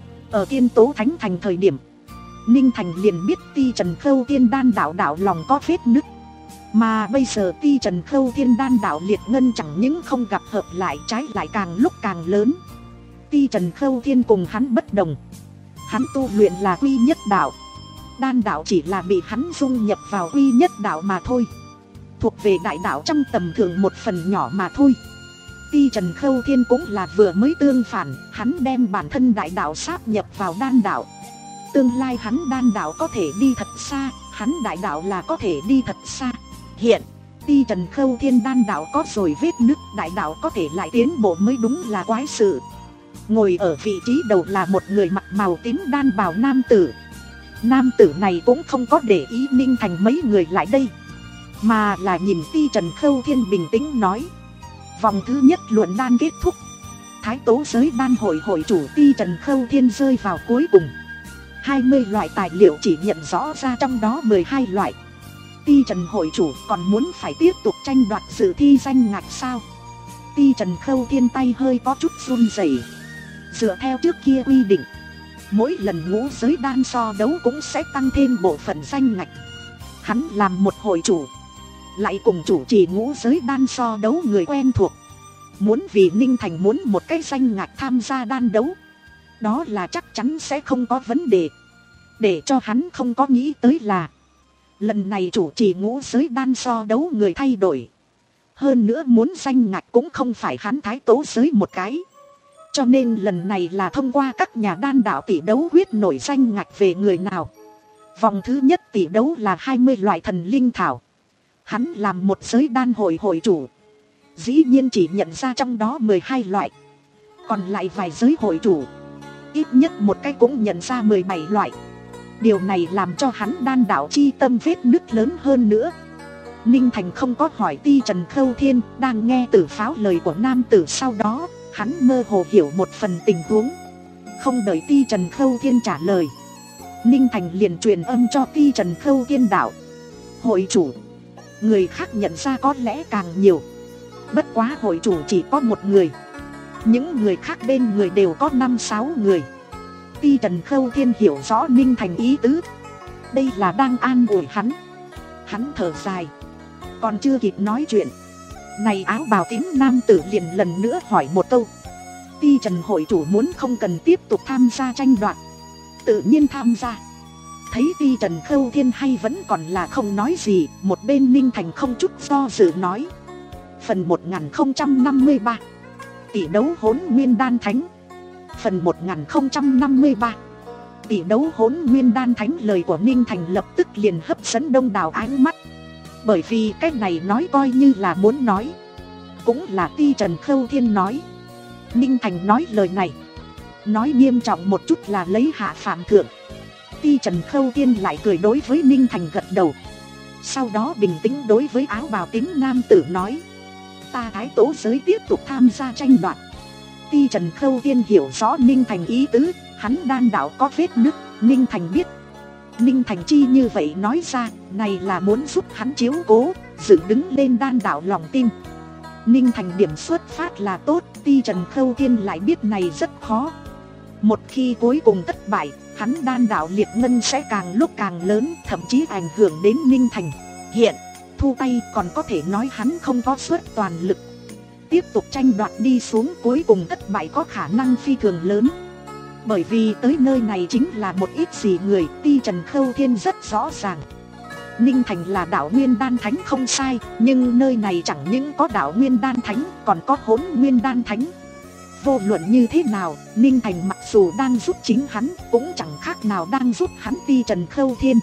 Ở Tiên Tố Thánh Thành thời điểm, Ninh Thành liền biết Ti Trần Khâu Thiên đan đạo đạo lòng có vết nứt. Mà bây giờ Ti Trần Khâu Thiên đan đạo liệt ngân chẳng những không gặp hợp lại, trái lại càng lúc càng lớn. Ti Trần Khâu Thiên cùng hắn bất đồng. Hắn tu luyện là quy nhất đạo, đan đạo chỉ là bị hắn dung nhập vào quy nhất đạo mà thôi, thuộc về đại đạo trong tầm thường một phần nhỏ mà thôi. Ti Trần Khâu Thiên cũng là vừa mới tương phản, hắn đem bản thân đại đạo sáp nhập vào đan đạo. Tương lai hắn đan đạo có thể đi thật xa, hắn đại đạo là có thể đi thật xa. Hiện, Ti Trần Khâu Thiên đan đạo có rồi vết nứt, đại đạo có thể lại tiến bộ mới đúng là quái sự. Ngồi ở vị trí đầu là một người mặc màu tím đan bào nam tử. Nam tử này cũng không có để ý Ninh Thành mấy người lại đây, mà là nhìn Ti Trần Khâu Thiên bình tĩnh nói. Vòng thứ nhất luận đan kết thúc, Thái Tố giới đan hội hội chủ Ti Trần Khâu Thiên rơi vào cuối cùng. Hai mươi loại tài liệu chỉ nhận rõ ra trong đó mười hai loại. Ti Trần hội chủ còn muốn phải tiếp tục tranh đoạt dự thi danh ngạch sao? Ti Trần Khâu Thiên tay hơi có chút run rẩy. Dựa theo trước kia quy định, mỗi lần ngũ giới đan so đấu cũng sẽ tăng thêm bộ phận danh ngạch. Hắn làm một hội chủ, lại cùng chủ trì ngũ giới đan so đấu người quen thuộc, muốn vì Ninh Thành muốn một cái danh ngạch tham gia đan đấu, đó là chắc chắn sẽ không có vấn đề. Để cho hắn không có nghĩ tới là, Lần này chủ trì ngũ giới đan so đấu người thay đổi. Hơn nữa muốn danh ngạch cũng không phải hắn thái tố giới một cái. Cho nên lần này là thông qua các nhà đan đạo tỷ đấu quyết nổi danh ngạch về người nào. Vòng thứ nhất tỷ đấu là hai mươi loại thần linh thảo. Hắn làm một giới đan hội hội chủ, dĩ nhiên chỉ nhận ra trong đó mười hai loại. Còn lại vài giới hội chủ, ít nhất một cái cũng nhận ra mười bảy loại. Điều này làm cho hắn đan đạo chi tâm vết nứt lớn hơn nữa. Ninh Thành không có hỏi Ti Trần Khâu Thiên, đang nghe Tử Pháo lời của nam tử sau đó, hắn mơ hồ hiểu một phần tình huống. Không đợi Ti Trần Khâu Thiên trả lời, Ninh Thành liền truyền âm cho Ti Trần Khâu Thiên đạo: hội chủ, người khác nhận ra có lẽ càng nhiều. Bất quá hội chủ chỉ có một người, những người khác bên người đều có năm sáu người. Ti Trần Khâu Thiên hiểu rõ Ninh Thành ý tứ, đây là đang an ủi hắn. Hắn thở dài, còn chưa kịp nói chuyện, này áo bào tím nam tử liền lần nữa hỏi một câu: Ti Trần hội chủ muốn không cần tiếp tục tham gia tranh đoạt? Tự nhiên tham gia. Thấy Ti Trần Khâu Thiên hay vẫn còn là không nói gì, một bên Ninh Thành không chút do dự nói: Phần một nghìn không trăm năm mươi ba tỷ đấu hỗn nguyên đan thánh. Phần một nghìn không trăm năm mươi ba tỷ đấu hỗn nguyên đan thánh. Lời của Ninh Thành lập tức liền hấp dẫn đông đảo ánh mắt. Bởi vì cái này nói coi như là muốn nói, cũng là Ti Trần Khâu Thiên nói. Ninh Thành nói lời này, nói nghiêm trọng một chút là lấy hạ phạm thượng. Ti Trần Khâu Thiên lại cười đối với Ninh Thành gật đầu. Sau đó bình tĩnh đối với áo bào tím nam tử nói: Ta thái tố giới tiếp tục tham gia tranh đoạt. Ti Trần Khâu Thiên hiểu rõ Ninh Thành ý tứ, hắn đan đạo có vết nứt, Ninh Thành biết. Ninh Thành chi như vậy nói ra, này là muốn giúp hắn chiếu cố, dựng đứng lên đan đạo lòng tin. Ninh Thành điểm xuất phát là tốt, Ti Trần Khâu Thiên lại biết này rất khó. Một khi cuối cùng thất bại, hắn đan đạo liệt ngân sẽ càng lúc càng lớn, thậm chí ảnh hưởng đến Ninh Thành. Hiện thu tay còn có thể nói hắn không có suất toàn lực. Tiếp tục tranh đoạt đi xuống, cuối cùng thất bại có khả năng phi thường lớn. Bởi vì tới nơi này chính là một ít gì người, Ti Trần Khâu Thiên rất rõ ràng. Ninh Thành là đạo nguyên đan thánh không sai, nhưng nơi này chẳng những có đạo nguyên đan thánh, còn có hỗn nguyên đan thánh. Vô luận như thế nào, Ninh Thành mặc dù đang giúp chính hắn, cũng chẳng khác nào đang giúp hắn Ti Trần Khâu Thiên.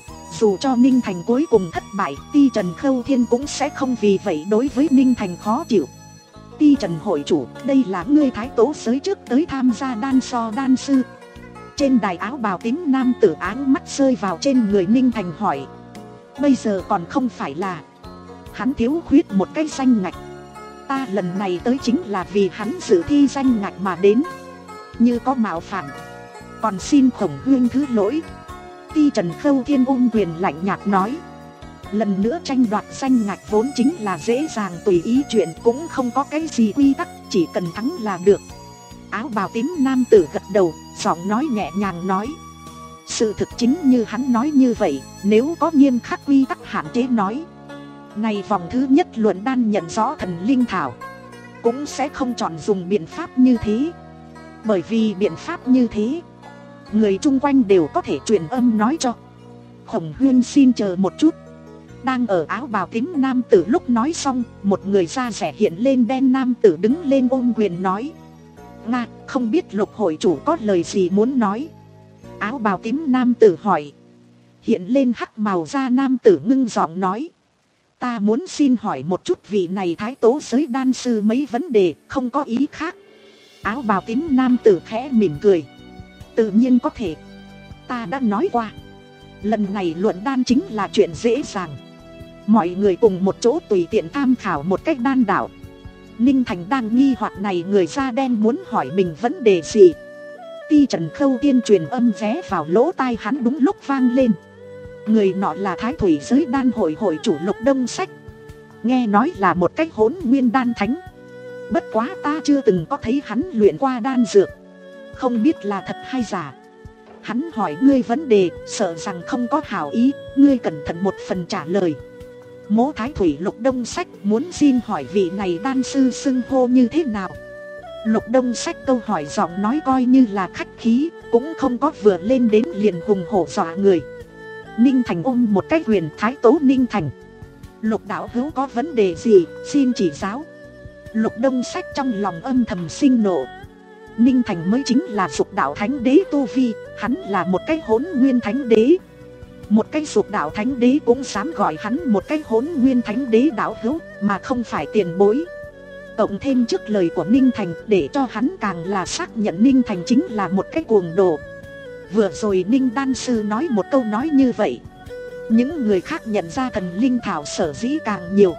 Dù cho Ninh Thành cuối cùng thất bại, Ti Trần Khâu Thiên cũng sẽ không vì vậy đối với Ninh Thành khó chịu. Ti Trần hội chủ, đây là ngươi thái tố giới trước tới tham gia đan so đan sư. Trên đài áo bào tím nam tử áng mắt rơi vào trên người Ninh Thành hỏi: Bây giờ còn không phải là hắn thiếu khuyết một cái danh ngạch. Ta lần này tới chính là vì hắn dự thi danh ngạch mà đến. Như có mạo phạm, còn xin Khổng Huynh thứ lỗi. Ti Trần Khâu Thiên ôm quyền lạnh nhạt nói: Lần nữa tranh đoạt danh ngạch vốn chính là dễ dàng tùy ý chuyện, cũng không có cái gì quy tắc, chỉ cần thắng là được. Áo bào tím nam tử gật đầu, giọng nói nhẹ nhàng nói: Sự thực chính như hắn nói như vậy, nếu có nghiêm khắc quy tắc hạn chế nói, này vòng thứ nhất luận đan nhận rõ thần linh thảo, cũng sẽ không chọn dùng biện pháp như thế. Bởi vì biện pháp như thế, người chung quanh đều có thể truyền âm nói cho Khổng Huyên xin chờ một chút. Đang ở áo bào tím nam tử lúc nói xong, một người da rẻ hiện lên đen nam tử đứng lên ôm quyền nói: Nga, không biết Lục hội chủ có lời gì muốn nói? Áo bào tím nam tử hỏi. Hiện lên hắc màu da nam tử ngưng giọng nói: Ta muốn xin hỏi một chút vị này thái tố giới đan sư mấy vấn đề, không có ý khác. Áo bào tím nam tử khẽ mỉm cười: Tự nhiên có thể. Ta đã nói qua, lần này luận đan chính là chuyện dễ dàng. Mọi người cùng một chỗ tùy tiện tham khảo một cách đan đạo. Ninh Thành đang nghi hoặc này người da đen muốn hỏi mình vấn đề gì. Ti Trần Khâu Thiên truyền âm vé vào lỗ tai hắn đúng lúc vang lên. Người nọ là thái thủy giới đan hội hội chủ Lục Đông Sách. Nghe nói là một cách hỗn nguyên đan thánh. Bất quá ta chưa từng có thấy hắn luyện qua đan dược, không biết là thật hay giả. Hắn hỏi ngươi vấn đề, sợ rằng không có hảo ý, ngươi cẩn thận một phần trả lời. Mỗ thái thủy Lục Đông Sách muốn xin hỏi vị này đan sư xưng hô như thế nào. Lục Đông Sách câu hỏi giọng nói coi như là khách khí, cũng không có vừa lên đến liền hùng hổ dọa người. Ninh Thành ôm một cái quyền thái tố Ninh Thành. Lục đạo hữu có vấn đề gì, xin chỉ giáo. Lục Đông Sách trong lòng âm thầm sinh nộ. Ninh Thành mới chính là dục đạo thánh đế tu vi, hắn là một cái hỗn nguyên thánh đế. Một cái dục đạo thánh đế cũng dám gọi hắn một cái hỗn nguyên thánh đế đạo hữu, mà không phải tiền bối. Cộng thêm trước lời của Ninh Thành, để cho hắn càng là xác nhận Ninh Thành chính là một cái cuồng đồ. Vừa rồi Ninh Đan Sư nói một câu nói như vậy, những người khác nhận ra thần linh thảo sở dĩ càng nhiều,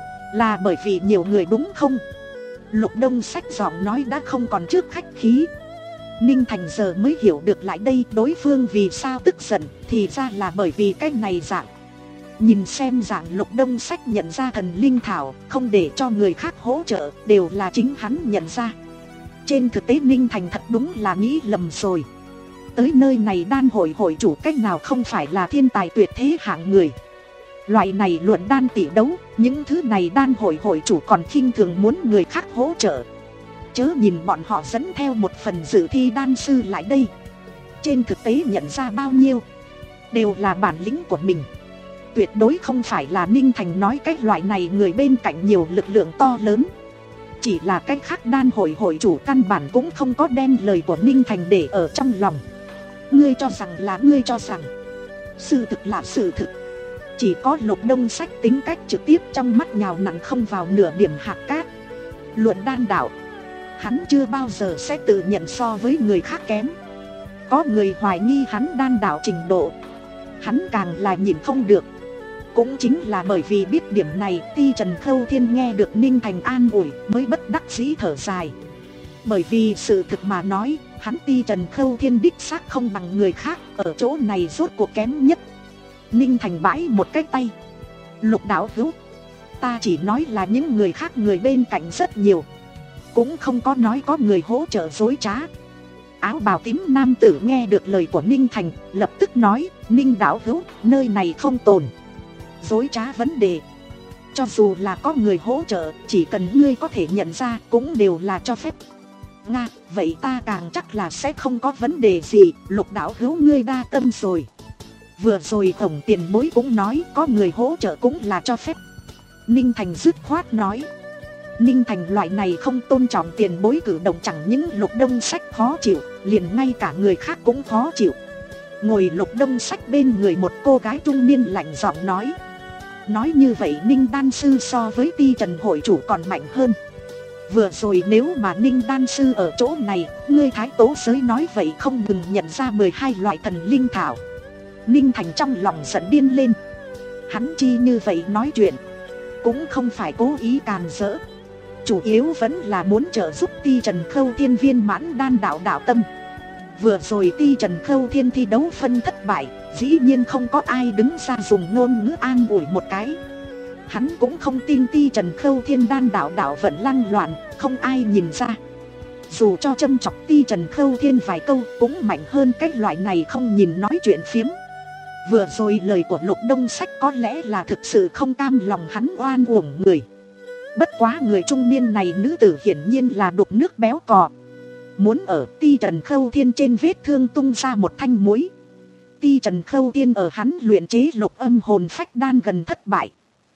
là bởi vì nhiều người đúng không? Lục Đông Sách giọng nói đã không còn trước khách khí. Ninh Thành giờ mới hiểu được lại đây đối phương vì sao tức giận, thì ra là bởi vì cái này dạng. Nhìn xem dạng Lục Đông Sách nhận ra thần linh thảo, không để cho người khác hỗ trợ, đều là chính hắn nhận ra. Trên thực tế Ninh Thành thật đúng là nghĩ lầm rồi. Tới nơi này đan hội hội chủ cách nào không phải là thiên tài tuyệt thế hạng người. Loại này luận đan tỷ đấu, những thứ này đan hội hội chủ còn khinh thường muốn người khác hỗ trợ. Chớ nhìn bọn họ dẫn theo một phần dự thi đan sư lại đây, trên thực tế nhận ra bao nhiêu đều là bản lĩnh của mình. Tuyệt đối không phải là Ninh Thành nói cái loại này người bên cạnh nhiều lực lượng to lớn. Chỉ là cách khác đan hội hội chủ căn bản cũng không có đem lời của Ninh Thành để ở trong lòng. Ngươi cho rằng là ngươi cho rằng, sự thực là sự thực. Chỉ có Lục Đông Sách tính cách trực tiếp, trong mắt nhào nặn không vào nửa điểm hạt cát. Luận đan đạo, hắn chưa bao giờ sẽ tự nhận so với người khác kém. Có người hoài nghi hắn đan đạo trình độ, hắn càng là nhìn không được. Cũng chính là bởi vì biết điểm này, Ti Trần Khâu Thiên nghe được Ninh Thành an ủi mới bất đắc dĩ thở dài. Bởi vì sự thực mà nói, hắn Ti Trần Khâu Thiên đích xác không bằng người khác, ở chỗ này rốt cuộc kém nhất. Ninh Thành bãi một cái tay. Lục đạo hữu, ta chỉ nói là những người khác người bên cạnh rất nhiều, cũng không có nói có người hỗ trợ dối trá. Áo bào tím nam tử nghe được lời của Ninh Thành, lập tức nói, Ninh đạo hữu, nơi này không tồn dối trá vấn đề. Cho dù là có người hỗ trợ, chỉ cần ngươi có thể nhận ra cũng đều là cho phép. Nga, vậy ta càng chắc là sẽ không có vấn đề gì. Lục đạo hữu ngươi đa tâm rồi. Vừa rồi tổng tiền bối cũng nói có người hỗ trợ cũng là cho phép. Ninh Thành dứt khoát nói. Ninh Thành loại này không tôn trọng tiền bối cử động chẳng những Lục Đông Sách khó chịu, liền ngay cả người khác cũng khó chịu. Ngồi Lục Đông Sách bên người một cô gái trung niên lạnh giọng nói. Nói như vậy Ninh Đan Sư so với Ti Trần hội chủ còn mạnh hơn. Vừa rồi nếu mà Ninh Đan Sư ở chỗ này, ngươi thái tố giới nói vậy không ngừng nhận ra mười hai loại thần linh thảo. Ninh Thành trong lòng giận điên lên. Hắn chi như vậy nói chuyện, cũng không phải cố ý càn rỡ, chủ yếu vẫn là muốn trợ giúp Ti Trần Khâu Thiên viên mãn đan đạo đạo tâm. Vừa rồi Ti Trần Khâu Thiên thi đấu phân thất bại, dĩ nhiên không có ai đứng ra dùng ngôn ngữ an ủi một cái. Hắn cũng không tin Ti Trần Khâu Thiên đan đạo đạo vận lăng loạn, không ai nhìn ra. Dù cho châm chọc Ti Trần Khâu Thiên vài câu cũng mạnh hơn cái loại này không nhìn nói chuyện phiếm. Vừa rồi lời của Lục Đông Sách có lẽ là thực sự không cam lòng hắn oan uổng người. Bất quá người trung niên này nữ tử hiển nhiên là đục nước béo cò, muốn ở Ti Trần Khâu Thiên trên vết thương tung ra một thanh muối. Ti Trần Khâu Thiên ở hắn luyện chế lục âm hồn phách đan gần thất bại,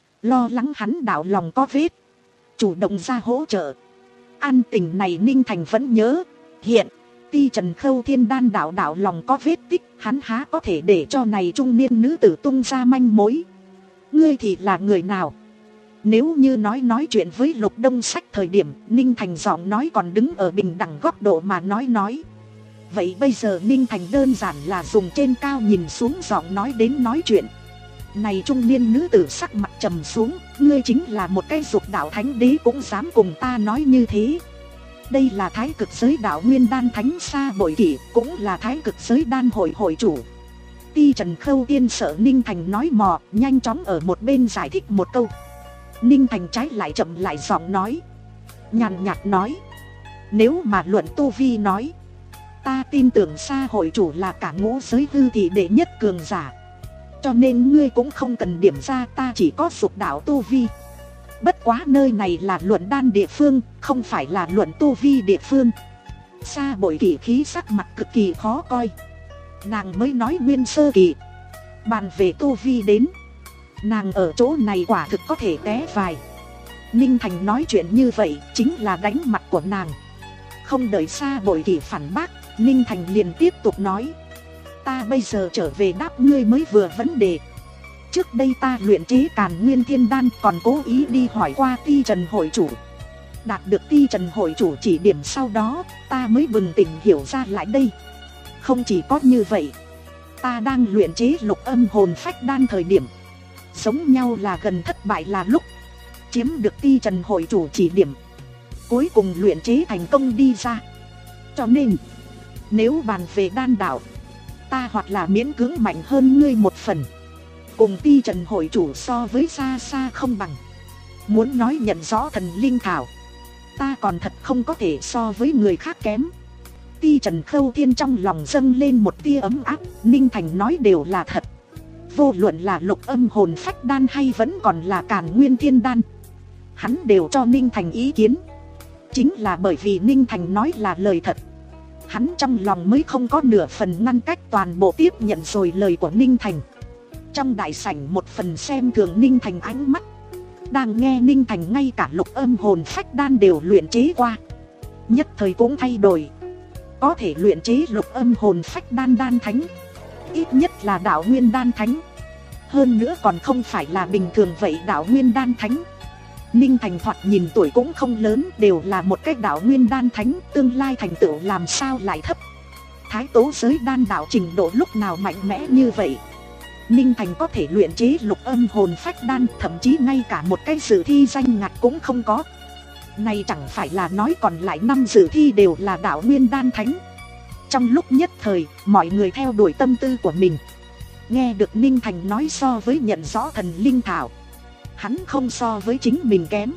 lo lắng hắn đạo lòng có vết, chủ động ra hỗ trợ. An tình này Ninh Thành vẫn nhớ. Hiện Ti Trần Khâu Thiên đan đạo đạo lòng có vết tích, hắn há có thể để cho này trung niên nữ tử tung ra manh mối. Ngươi thì là người nào? Nếu như nói nói chuyện với Lục Đông Sách thời điểm Ninh Thành giọng nói còn đứng ở bình đẳng góc độ mà nói nói, vậy bây giờ Ninh Thành đơn giản là dùng trên cao nhìn xuống giọng nói đến nói chuyện. Này trung niên nữ tử sắc mặt trầm xuống, ngươi chính là một cái dục đạo thánh đế cũng dám cùng ta nói như thế. Đây là thái cực giới đạo nguyên đan thánh Sa Bội Kỷ, cũng là thái cực giới đan hội hội chủ. Ti Trần Khâu Thiên sợ Ninh Thành nói mò, nhanh chóng ở một bên giải thích một câu. Ninh Thành trái lại chậm lại giọng nói, nhàn nhạt nói, nếu mà luận tu vi nói, ta tin tưởng Sa hội chủ là cả ngũ giới hư thị đệ nhất cường giả, cho nên ngươi cũng không cần điểm ra ta chỉ có dục đạo tu vi. Bất quá nơi này là luận đan địa phương, không phải là luận tu vi địa phương. Sa Bội Kỷ khí sắc mặt cực kỳ khó coi. Nàng mới nói nguyên sơ kỳ, Bàn về tu vi đến, nàng ở chỗ này quả thực có thể té vài. Ninh Thành nói chuyện như vậy chính là đánh mặt của nàng. Không đợi Sa Bội Kỳ phản bác, Ninh Thành liền tiếp tục nói: ta bây giờ trở về đáp ngươi mới vừa vấn đề. Trước đây ta luyện chế Càn Nguyên Thiên Đan còn cố ý đi hỏi qua Ti Trần hội chủ. Đạt được Ti Trần hội chủ chỉ điểm sau đó, ta mới bừng tỉnh hiểu ra lại đây. Không chỉ có như vậy, ta đang luyện chế Lục Âm Hồn Phách Đan thời điểm, giống nhau là gần thất bại là lúc chiếm được Ti Trần hội chủ chỉ điểm, cuối cùng luyện chế thành công đi ra. Cho nên, nếu bàn về đan đạo, ta hoặc là miễn cưỡng mạnh hơn ngươi một phần, cùng Ti Trần hội chủ so với xa xa không bằng. Muốn nói nhận rõ thần linh thảo, ta còn thật không có thể so với người khác kém. Ti Trần Khâu Thiên trong lòng dâng lên một tia ấm áp, Ninh Thành nói đều là thật. Vô luận là Lục Âm Hồn Phách Đan hay vẫn còn là Càn Nguyên Thiên Đan, hắn đều cho Ninh Thành ý kiến. Chính là bởi vì Ninh Thành nói là lời thật, hắn trong lòng mới không có nửa phần ngăn cách, toàn bộ tiếp nhận rồi lời của Ninh Thành. Trong đại sảnh một phần xem thường Ninh Thành ánh mắt, đang nghe Ninh Thành ngay cả Lục Âm Hồn Phách Đan đều luyện chế qua, nhất thời cũng thay đổi. Có thể luyện chế Lục Âm Hồn Phách Đan đan thánh, ít nhất là đạo nguyên đan thánh, hơn nữa còn không phải là bình thường vậy đạo nguyên đan thánh. Ninh Thành thoạt nhìn tuổi cũng không lớn, đều là một cái đạo nguyên đan thánh, tương lai thành tựu làm sao lại thấp. Thái tố giới đan đạo trình độ lúc nào mạnh mẽ như vậy. Ninh Thành có thể luyện chế Lục Âm Hồn Phách Đan, thậm chí ngay cả một cái dự thi danh ngạch cũng không có. Này chẳng phải là nói còn lại năm dự thi đều là đạo nguyên đan thánh. Trong lúc nhất thời, mọi người theo đuổi tâm tư của mình. Nghe được Ninh Thành nói so với nhận rõ thần linh thảo, hắn không so với chính mình kém.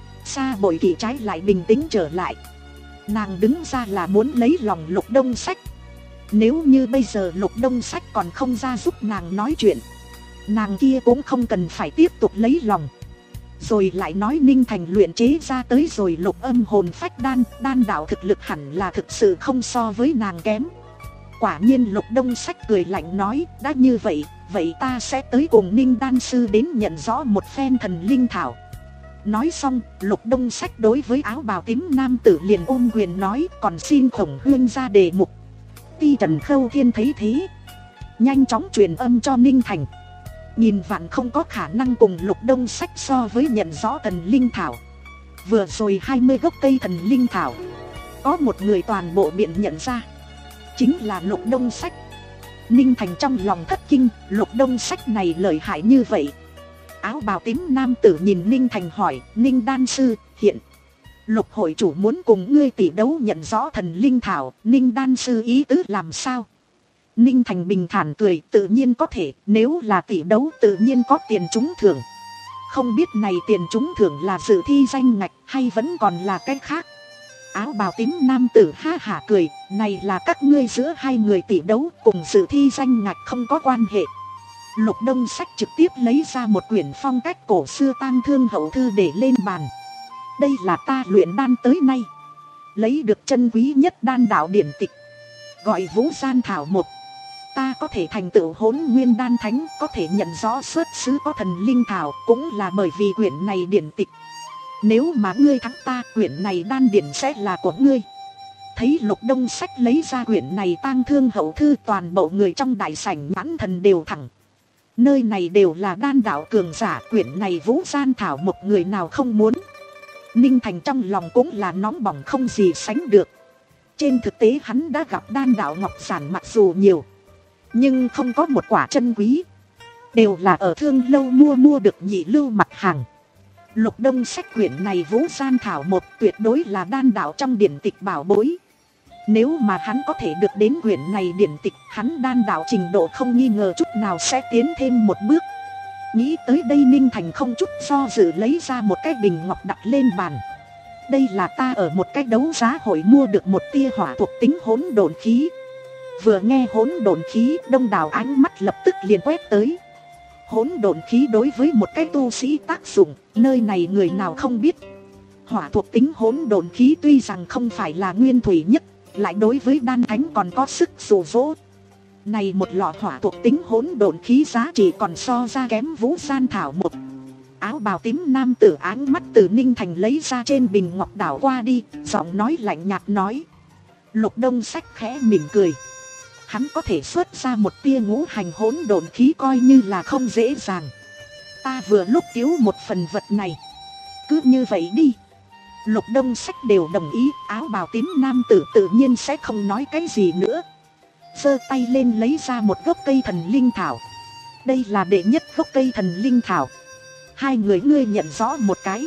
Sa Bội Kỳ trái lại bình tĩnh trở lại. Nàng đứng ra là muốn lấy lòng Lục Đông Sách. Nếu như bây giờ Lục Đông Sách còn không ra giúp nàng nói chuyện, nàng kia cũng không cần phải tiếp tục lấy lòng. Rồi lại nói Ninh Thành luyện chế ra tới rồi Lục Âm Hồn Phách Đan, đan đạo thực lực hẳn là thực sự không so với nàng kém. Quả nhiên Lục Đông Sách cười lạnh nói: đã như vậy, vậy ta sẽ tới cùng Ninh đan sư đến nhận rõ một phen thần linh thảo. Nói xong, Lục Đông Sách đối với áo bào tím nam tử liền ôm quyền nói: còn xin Khổng Huyên ra đề mục. Ti Trần Khâu Thiên thấy thế, nhanh chóng truyền âm cho Ninh Thành. Nhìn vạn không có khả năng cùng Lục Đông Sách so với nhận rõ thần linh thảo. Vừa rồi hai mươi gốc cây thần linh thảo, có một người toàn bộ biện nhận ra, chính là Lục Đông Sách. Ninh Thành trong lòng thất kinh, Lục Đông Sách này lợi hại như vậy. Áo bào tím nam tử nhìn Ninh Thành hỏi: Ninh đan sư, hiện Lục hội chủ muốn cùng ngươi tỷ đấu nhận rõ thần linh thảo, Ninh đan sư ý tứ làm sao? Ninh Thành bình thản cười: tự nhiên có thể, nếu là tỷ đấu tự nhiên có tiền trúng thưởng. Không biết này tiền trúng thưởng là dự thi danh ngạch hay vẫn còn là cái khác. Áo bào tím nam tử ha hả cười: này là các ngươi giữa hai người tỷ đấu, cùng dự thi danh ngạch không có quan hệ. Lục Đông Sách trực tiếp lấy ra một quyển phong cách cổ xưa tang thương hậu thư để lên bàn. Đây là ta luyện đan tới nay lấy được chân quý nhất đan đạo điển tịch, gọi Vũ Gian Thảo một. Ta có thể thành tựu Hỗn Nguyên đan thánh, có thể nhận rõ xuất xứ có thần linh thảo, cũng là bởi vì quyển này điển tịch. Nếu mà ngươi thắng ta, quyển này đan điển sẽ là của ngươi. Thấy Lục Đông Sách lấy ra quyển này tang thương hậu thư, toàn bộ người trong đại sảnh mãn thần đều thẳng. Nơi này đều là đan đạo cường giả, quyển này Vũ Gian Thảo một người nào không muốn. Ninh Thành trong lòng cũng là nóng bỏng không gì sánh được. Trên thực tế hắn đã gặp đan đạo ngọc giản mặc dù nhiều, nhưng không có một quả chân quý, đều là ở thương lâu mua mua được nhị lưu mặt hàng. Lục Đông Sách quyển này Vũ Gian Thảo một tuyệt đối là đan đạo trong điển tịch bảo bối. Nếu mà hắn có thể được đến quyển này điển tịch, hắn đan đạo trình độ không nghi ngờ chút nào sẽ tiến thêm một bước. Nghĩ tới đây Ninh Thành không chút do dự lấy ra một cái bình ngọc đặt lên bàn. Đây là ta ở một cái đấu giá hội mua được một tia hỏa thuộc tính hỗn độn khí. Vừa nghe hỗn độn khí, đông đảo ánh mắt lập tức liền quét tới. Hỗn độn khí đối với một cái tu sĩ tác dụng, nơi này người nào không biết. Hỏa thuộc tính hỗn độn khí tuy rằng không phải là nguyên thủy nhất, lại đối với đan thánh còn có sức dụ dỗ. Này một lọ hỏa thuộc tính hỗn độn khí giá trị còn so ra kém Vũ Gian Thảo một. Áo bào tím nam tử áng mắt từ Ninh Thành lấy ra trên bình ngọc đảo qua đi, giọng nói lạnh nhạt nói. Lục Đông Sách khẽ mỉm cười. Hắn có thể xuất ra một tia ngũ hành hỗn độn khí coi như là không dễ dàng. Ta vừa lúc thiếu một phần vật này. Cứ như vậy đi. Lục Đông Sách đều đồng ý. Áo bào tím nam tử tự nhiên sẽ không nói cái gì nữa. Giơ tay lên lấy ra một gốc cây thần linh thảo. Đây là đệ nhất gốc cây thần linh thảo. Hai người ngươi nhận rõ một cái.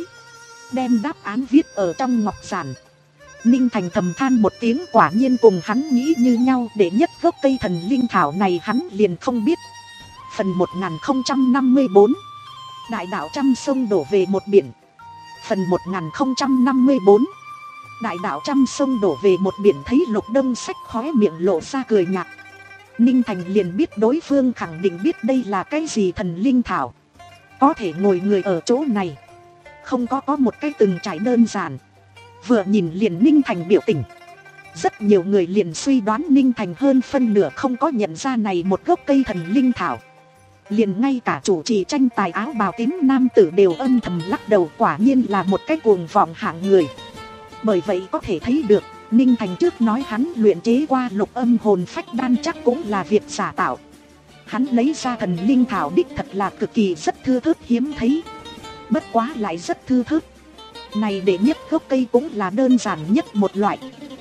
Đem đáp án viết ở trong ngọc giản. Ninh Thành thầm than một tiếng, quả nhiên cùng hắn nghĩ như nhau. Đệ nhất gốc cây thần linh thảo này hắn liền không biết. Phần một nghìn không trăm năm mươi bốn. Đại đạo trăm sông đổ về một biển. Phần một nghìn không trăm năm mươi bốn. Đại đạo trăm sông đổ về một biển. Thấy Lục Đông Sách khóe miệng lộ ra cười nhạt, Ninh Thành liền biết đối phương khẳng định biết đây là cái gì thần linh thảo. Có thể ngồi người ở chỗ này không có có một cái từng trải đơn giản. Vừa nhìn liền Ninh Thành biểu tình, rất nhiều người liền suy đoán Ninh Thành hơn phân nửa không có nhận ra này một gốc cây thần linh thảo. Liền ngay cả chủ trì tranh tài áo bào tím nam tử đều âm thầm lắc đầu, quả nhiên là một cái cuồng vọng hạng người. Bởi vậy có thể thấy được, Ninh Thành trước nói hắn luyện chế qua lục âm hồn phách đan chắc cũng là việc giả tạo. Hắn lấy ra thần linh thảo đích thật là cực kỳ rất thưa thớt hiếm thấy. Bất quá lại rất thưa thớt. Này đệ nhất gốc cây cũng là đơn giản nhất một loại.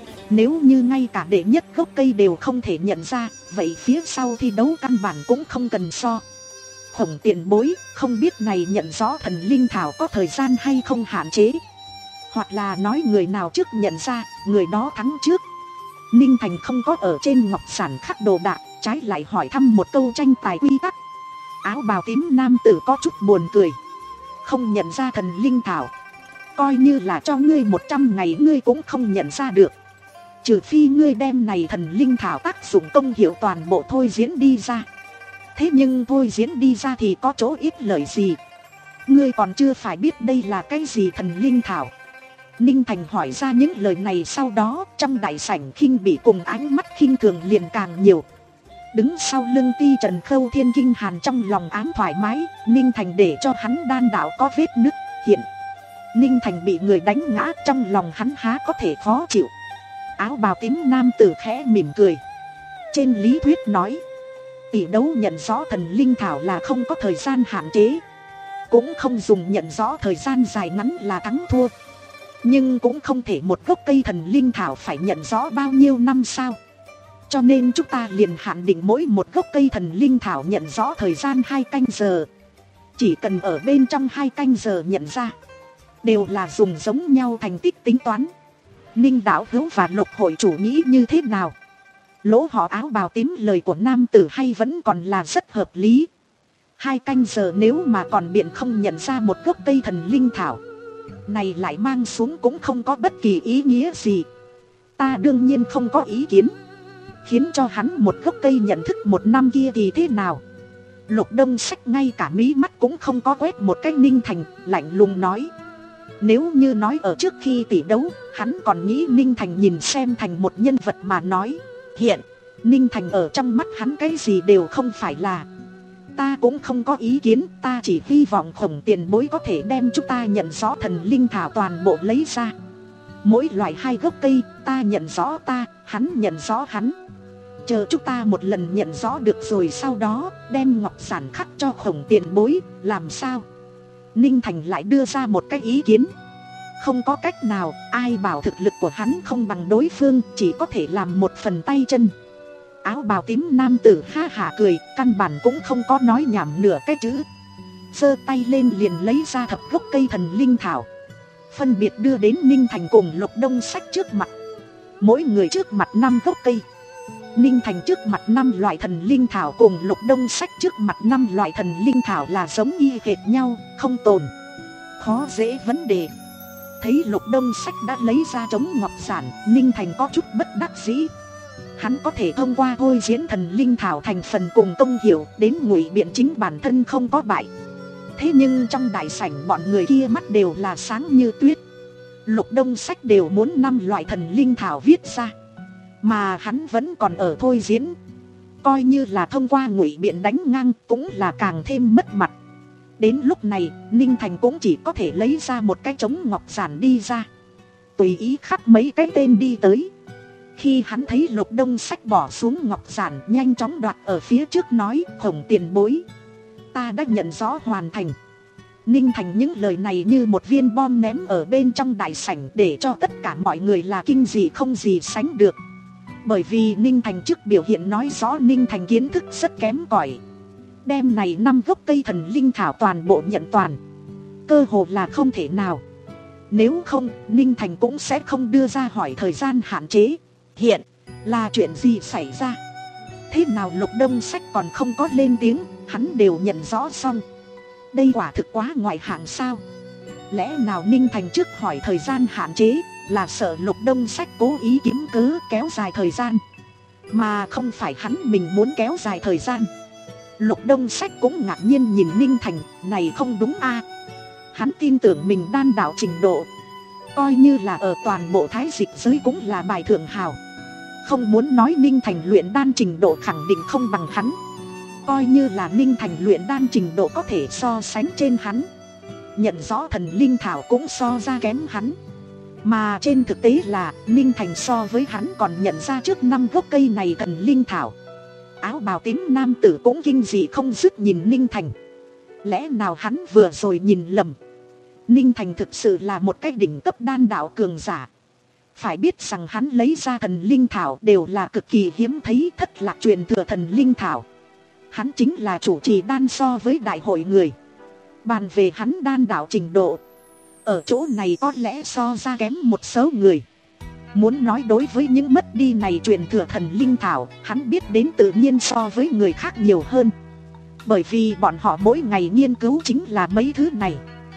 Nếu như ngay cả đệ nhất gốc cây đều không thể nhận ra, vậy phía sau thi đấu căn bản cũng không cần so. Khổng tiền bối, không biết này nhận rõ thần linh thảo có thời gian hay không hạn chế. Hoặc là nói người nào trước nhận ra, người đó thắng trước. Ninh Thành không có ở trên ngọc sản khắc đồ đạc, trái lại hỏi thăm một câu tranh tài quy tắc. Áo bào tím nam tử có chút buồn cười. Không nhận ra thần linh thảo, coi như là cho ngươi một trăm ngày ngươi cũng không nhận ra được. Trừ phi ngươi đem này thần linh thảo tác dụng công hiệu toàn bộ thôi diễn đi ra. Thế nhưng thôi diễn đi ra thì có chỗ ít lợi gì. Ngươi còn chưa phải biết đây là cái gì thần linh thảo. Ninh Thành hỏi ra những lời này sau đó, trong đại sảnh khinh bị cùng ánh mắt khinh thường liền càng nhiều. Đứng sau lưng Ti Trần Khâu Thiên Kinh Hàn trong lòng ám thoải mái, Ninh Thành để cho hắn đan đạo có vết nứt hiện. Ninh Thành bị người đánh ngã, trong lòng hắn há có thể khó chịu. Áo bào tím nam tử khẽ mỉm cười. Trên lý thuyết nói, tỷ đấu nhận rõ thần linh thảo là không có thời gian hạn chế, cũng không dùng nhận rõ thời gian dài ngắn là thắng thua. Nhưng cũng không thể một gốc cây thần linh thảo phải nhận rõ bao nhiêu năm sao. Cho nên chúng ta liền hạn định mỗi một gốc cây thần linh thảo nhận rõ thời gian hai canh giờ. Chỉ cần ở bên trong hai canh giờ nhận ra, đều là dùng giống nhau thành tích tính toán. Ninh Đạo Hữu và Lục hội chủ nghĩ như thế nào? Lỗ họ áo bào tím lời của nam tử hay vẫn còn là rất hợp lý. Hai canh giờ nếu mà còn biện không nhận ra một gốc cây thần linh thảo, này lại mang xuống cũng không có bất kỳ ý nghĩa gì. Ta đương nhiên không có ý kiến. Khiến cho hắn một gốc cây nhận thức một năm kia thì thế nào? Lục Đông Sách ngay cả mí mắt cũng không có quét một cái. Ninh Thành lạnh lùng nói. Nếu như nói ở trước khi tỷ đấu, hắn còn nghĩ Ninh Thành nhìn xem thành một nhân vật mà nói. Hiện, Ninh Thành ở trong mắt hắn cái gì đều không phải là. Ta cũng không có ý kiến, ta chỉ hy vọng Khổng tiền bối có thể đem chúng ta nhận rõ thần linh thảo toàn bộ lấy ra. Mỗi loại hai gốc cây, ta nhận rõ ta, hắn nhận rõ hắn. Chờ chúng ta một lần nhận rõ được rồi sau đó, đem ngọc sản khắc cho Khổng tiền bối, làm sao? Ninh Thành lại đưa ra một cái ý kiến. Không có cách nào, ai bảo thực lực của hắn không bằng đối phương, chỉ có thể làm một phần tay chân. Áo bào tím nam tử ha hả cười, căn bản cũng không có nói nhảm nửa cái chữ. Giơ tay lên liền lấy ra thập gốc cây thần linh thảo, phân biệt đưa đến Ninh Thành cùng Lục Đông Sách trước mặt. Mỗi người trước mặt năm gốc cây. Ninh Thành trước mặt năm loại thần linh thảo cùng Lục Đông Sách trước mặt năm loại thần linh thảo là giống y hệt nhau, không tồn khó dễ vấn đề. Thấy Lục Đông Sách đã lấy ra trống ngọc sản, Ninh Thành có chút bất đắc dĩ. Hắn có thể thông qua thôi diễn thần linh thảo thành phần cùng công hiểu đến ngụy biện chính bản thân không có bại. Thế nhưng trong đại sảnh bọn người kia mắt đều là sáng như tuyết. Lục Đông Sách đều muốn năm loại thần linh thảo viết ra, mà hắn vẫn còn ở thôi diễn. coi như là thông qua ngụy biện đánh ngang cũng là càng thêm mất mặt. Đến lúc này Ninh Thành cũng chỉ có thể lấy ra một cái trống ngọc giản đi ra, tùy ý khắc mấy cái tên đi tới. Khi hắn thấy Lục Đông Sách bỏ xuống ngọc giản, nhanh chóng đoạt ở phía trước nói: Khổng tiền bối, ta đã nhận rõ hoàn thành. Ninh Thành những lời này như một viên bom ném ở bên trong đại sảnh, để cho tất cả mọi người là kinh dị không gì sánh được. Bởi vì Ninh Thành trước biểu hiện nói rõ Ninh Thành kiến thức rất kém cỏi, đem này năm gốc cây thần linh thảo toàn bộ nhận toàn, cơ hồ là không thể nào. Nếu không, Ninh Thành cũng sẽ không đưa ra hỏi thời gian hạn chế. Hiện là chuyện gì xảy ra? Thế nào Lục Đông Sách còn không có lên tiếng, hắn đều nhận rõ xong. Đây quả thực quá ngoại hạng sao? Lẽ nào Ninh Thành trước hỏi thời gian hạn chế là sợ Lục Đông Sách cố ý kiếm cớ kéo dài thời gian, mà không phải hắn mình muốn kéo dài thời gian? Lục Đông Sách cũng ngạc nhiên nhìn Ninh Thành, này không đúng a. Hắn tin tưởng mình đan đạo trình độ, coi như là ở toàn bộ thái dịch giới cũng là bài thượng hào. Không muốn nói Ninh Thành luyện đan trình độ khẳng định không bằng hắn, coi như là Ninh Thành luyện đan trình độ có thể so sánh trên hắn, nhận rõ thần linh thảo cũng so ra kém hắn. Mà trên thực tế là Ninh Thành so với hắn còn nhận ra trước năm gốc cây này thần linh thảo. Áo bào tím nam tử cũng kinh dị không dứt nhìn Ninh Thành. Lẽ nào hắn vừa rồi nhìn lầm? Ninh Thành thực sự là một cái đỉnh cấp đan đạo cường giả. Phải biết rằng hắn lấy ra thần linh thảo đều là cực kỳ hiếm thấy thất lạc truyền thừa thần linh thảo. Hắn chính là chủ trì đan so với đại hội người. Bàn về hắn đan đạo trình độ, ở chỗ này có lẽ so ra kém một số người. Muốn nói đối với những mất đi này truyền thừa thần linh thảo, hắn biết đến tự nhiên so với người khác nhiều hơn. Bởi vì bọn họ mỗi ngày nghiên cứu chính là mấy thứ này.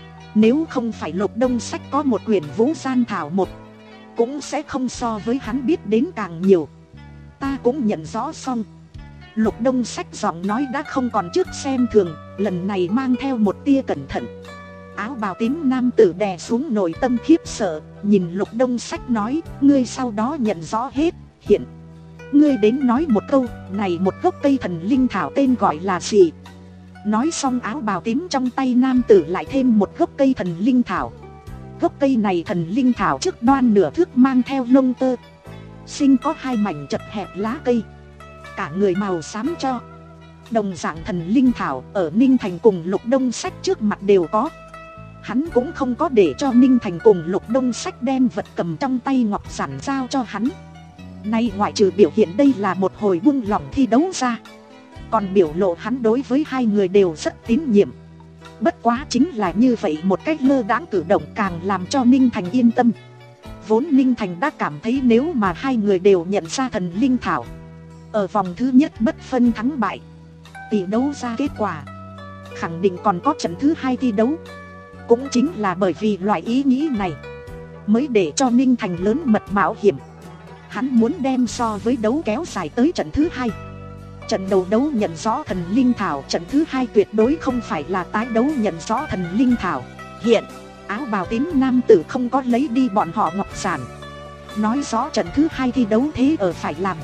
Nếu không phải Lục Đông Sách có một quyển Vũ Gian Thảo một, cũng sẽ không so với hắn biết đến càng nhiều. Ta cũng nhận rõ xong. Lục Đông Sách giọng nói đã không còn trước xem thường, lần này mang theo một tia cẩn thận. Áo bào tím nam tử đè xuống nội tâm khiếp sợ, nhìn Lục Đông Sách nói: ngươi sau đó nhận rõ hết. Hiện ngươi đến nói một câu, này một gốc cây thần linh thảo tên gọi là gì? Nói xong áo bào tím trong tay nam tử lại thêm một gốc cây thần linh thảo. Gốc cây này thần linh thảo trước đoan nửa thước, mang theo lông tơ, sinh có hai mảnh chật hẹp lá cây, cả người màu xám cho. Đồng dạng thần linh thảo ở Ninh Thành cùng Lục Đông Sách trước mặt đều có. Hắn cũng không có để cho Ninh Thành cùng Lục Đông Sách đem vật cầm trong tay ngọc giản giao cho hắn. Nay ngoại trừ biểu hiện đây là một hồi buông lỏng thi đấu ra, còn biểu lộ hắn đối với hai người đều rất tín nhiệm. Bất quá chính là như vậy một cách lơ đãng cử động càng làm cho Ninh Thành yên tâm. Vốn Ninh Thành đã cảm thấy nếu mà hai người đều nhận ra thần linh thảo, ở vòng thứ nhất bất phân thắng bại, tỷ đấu ra kết quả, khẳng định còn có trận thứ hai thi đấu. Cũng chính là bởi vì loại ý nghĩ này, mới để cho Ninh Thành lớn mật mạo hiểm. Hắn muốn đem so với đấu kéo dài tới trận thứ hai. Trận đầu đấu nhận rõ thần linh thảo, trận thứ hai tuyệt đối không phải là tái đấu nhận rõ thần linh thảo. Hiện áo bào tím nam tử không có lấy đi bọn họ ngọc giản, nói rõ trận thứ hai thi đấu thế ở phải làm.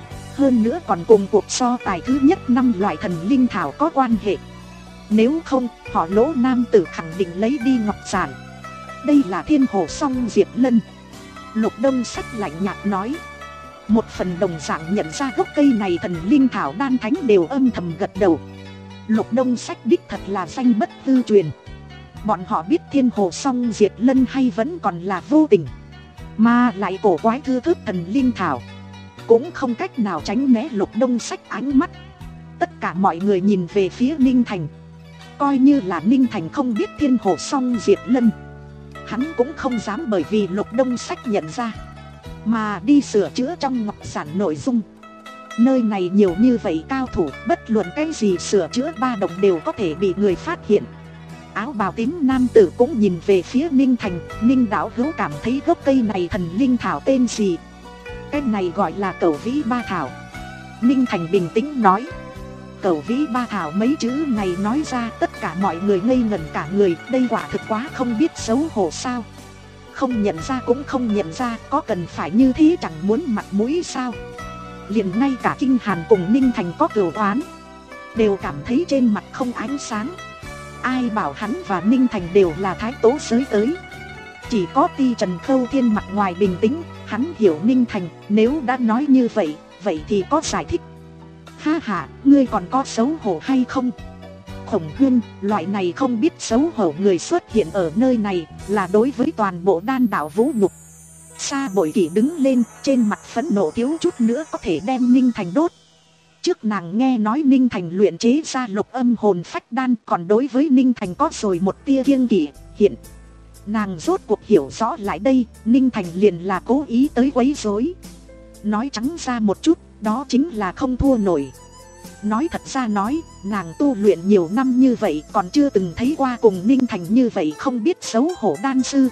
Hơn nữa còn cùng cuộc so tài thứ nhất năm loại thần linh thảo có quan hệ. Nếu không, họ Lỗ nam tử khẳng định lấy đi ngọc giản. Đây là thiên hồ song Diệp Lân. Lục Đông Sách lạnh nhạt nói. Một phần đồng dạng nhận ra gốc cây này thần linh thảo đan thánh đều âm thầm gật đầu. Lục Đông Sách đích thật là danh bất hư truyền. Bọn họ biết thiên hồ song Diệp Lân hay vẫn còn là vô tình, mà lại cổ quái thư thức thần linh thảo, cũng không cách nào tránh né Lục Đông Sách ánh mắt. Tất cả mọi người nhìn về phía Ninh Thành. Coi như là Ninh Thành không biết thiên hồ song Diệp Lân, hắn cũng không dám bởi vì Lục Đông Sách nhận ra mà đi sửa chữa trong ngọc giản nội dung. Nơi này nhiều như vậy cao thủ, bất luận cái gì sửa chữa ba đồng đều có thể bị người phát hiện. Áo bào tím nam tử cũng nhìn về phía Ninh Thành. Ninh đạo hữu cảm thấy gốc cây này thần linh thảo tên gì? Cái này gọi là Cẩu Vĩ Ba Thảo. Ninh Thành bình tĩnh nói. Cẩu Vĩ Ba Thảo mấy chữ này nói ra, tất cả mọi người ngây ngẩn cả người. Đây quả thực quá không biết xấu hổ sao. Không nhận ra cũng không nhận ra, có cần phải như thế chẳng muốn mặt mũi sao? Liền ngay cả Kinh Hàn cùng Ninh Thành có cừu oán đều cảm thấy trên mặt không ánh sáng. Ai bảo hắn và Ninh Thành đều là thái tố giới tới. Chỉ có Ti Trần Khâu Thiên mặt ngoài bình tĩnh. Hắn hiểu Ninh Thành, nếu đã nói như vậy, vậy thì có giải thích. Ha ha, ngươi còn có xấu hổ hay không? Khổng Huyên, loại này không biết xấu hổ người xuất hiện ở nơi này là đối với toàn bộ đan đạo vũ nhục. Sa Bội Kỷ đứng lên, trên mặt phẫn nộ thiếu chút nữa có thể đem Ninh Thành đốt. Trước nàng nghe nói Ninh Thành luyện chế ra lục âm hồn phách đan, còn đối với Ninh Thành có rồi một tia kiêng kỵ. Hiện nàng rốt cuộc hiểu rõ lại đây, Ninh Thành liền là cố ý tới quấy rối. Nói trắng ra một chút, đó chính là không thua nổi. Nói thật ra nói, nàng tu luyện nhiều năm như vậy còn chưa từng thấy qua cùng Ninh Thành như vậy không biết xấu hổ đan sư.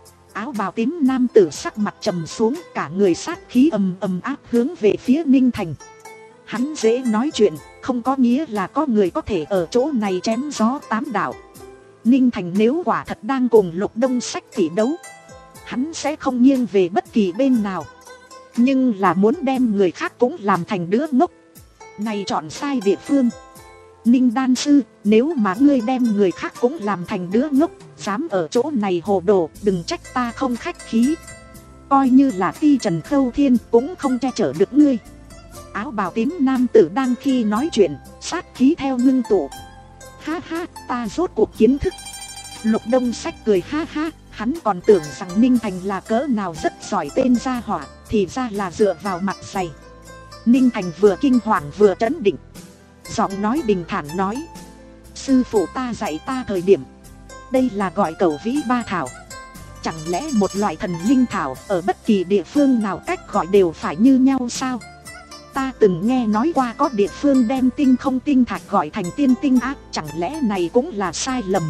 Áo bào tím nam tử sắc mặt trầm xuống, cả người sát khí ầm ầm áp hướng về phía Ninh Thành. Hắn dễ nói chuyện, không có nghĩa là có người có thể ở chỗ này chém gió tám đạo. Ninh Thành nếu quả thật đang cùng Lục Đông Sách tỷ đấu, hắn sẽ không nghiêng về bất kỳ bên nào. Nhưng là muốn đem người khác cũng làm thành đứa ngốc, này chọn sai địa phương. Ninh đan sư, nếu mà ngươi đem người khác cũng làm thành đứa ngốc, dám ở chỗ này hồ đồ, đừng trách ta không khách khí. Coi như là Ti Trần Khâu Thiên cũng không che chở được ngươi. Áo bào tím nam tử đang khi nói chuyện, sát khí theo ngưng tụ. Ha ha, ta rốt cuộc kiến thức. Lục Đông Sách cười ha ha, hắn còn tưởng rằng Ninh Thành là cỡ nào rất giỏi tên gia hỏa, thì ra là dựa vào mặt dày. Ninh Thành vừa kinh hoàng vừa trấn định, giọng nói bình thản nói: sư phụ ta dạy ta thời điểm, đây là gọi cẩu vĩ ba thảo. Chẳng lẽ một loại thần linh thảo ở bất kỳ địa phương nào cách gọi đều phải như nhau sao? Ta từng nghe nói qua có địa phương đem tinh không tinh thạch gọi thành tiên tinh ác, chẳng lẽ này cũng là sai lầm?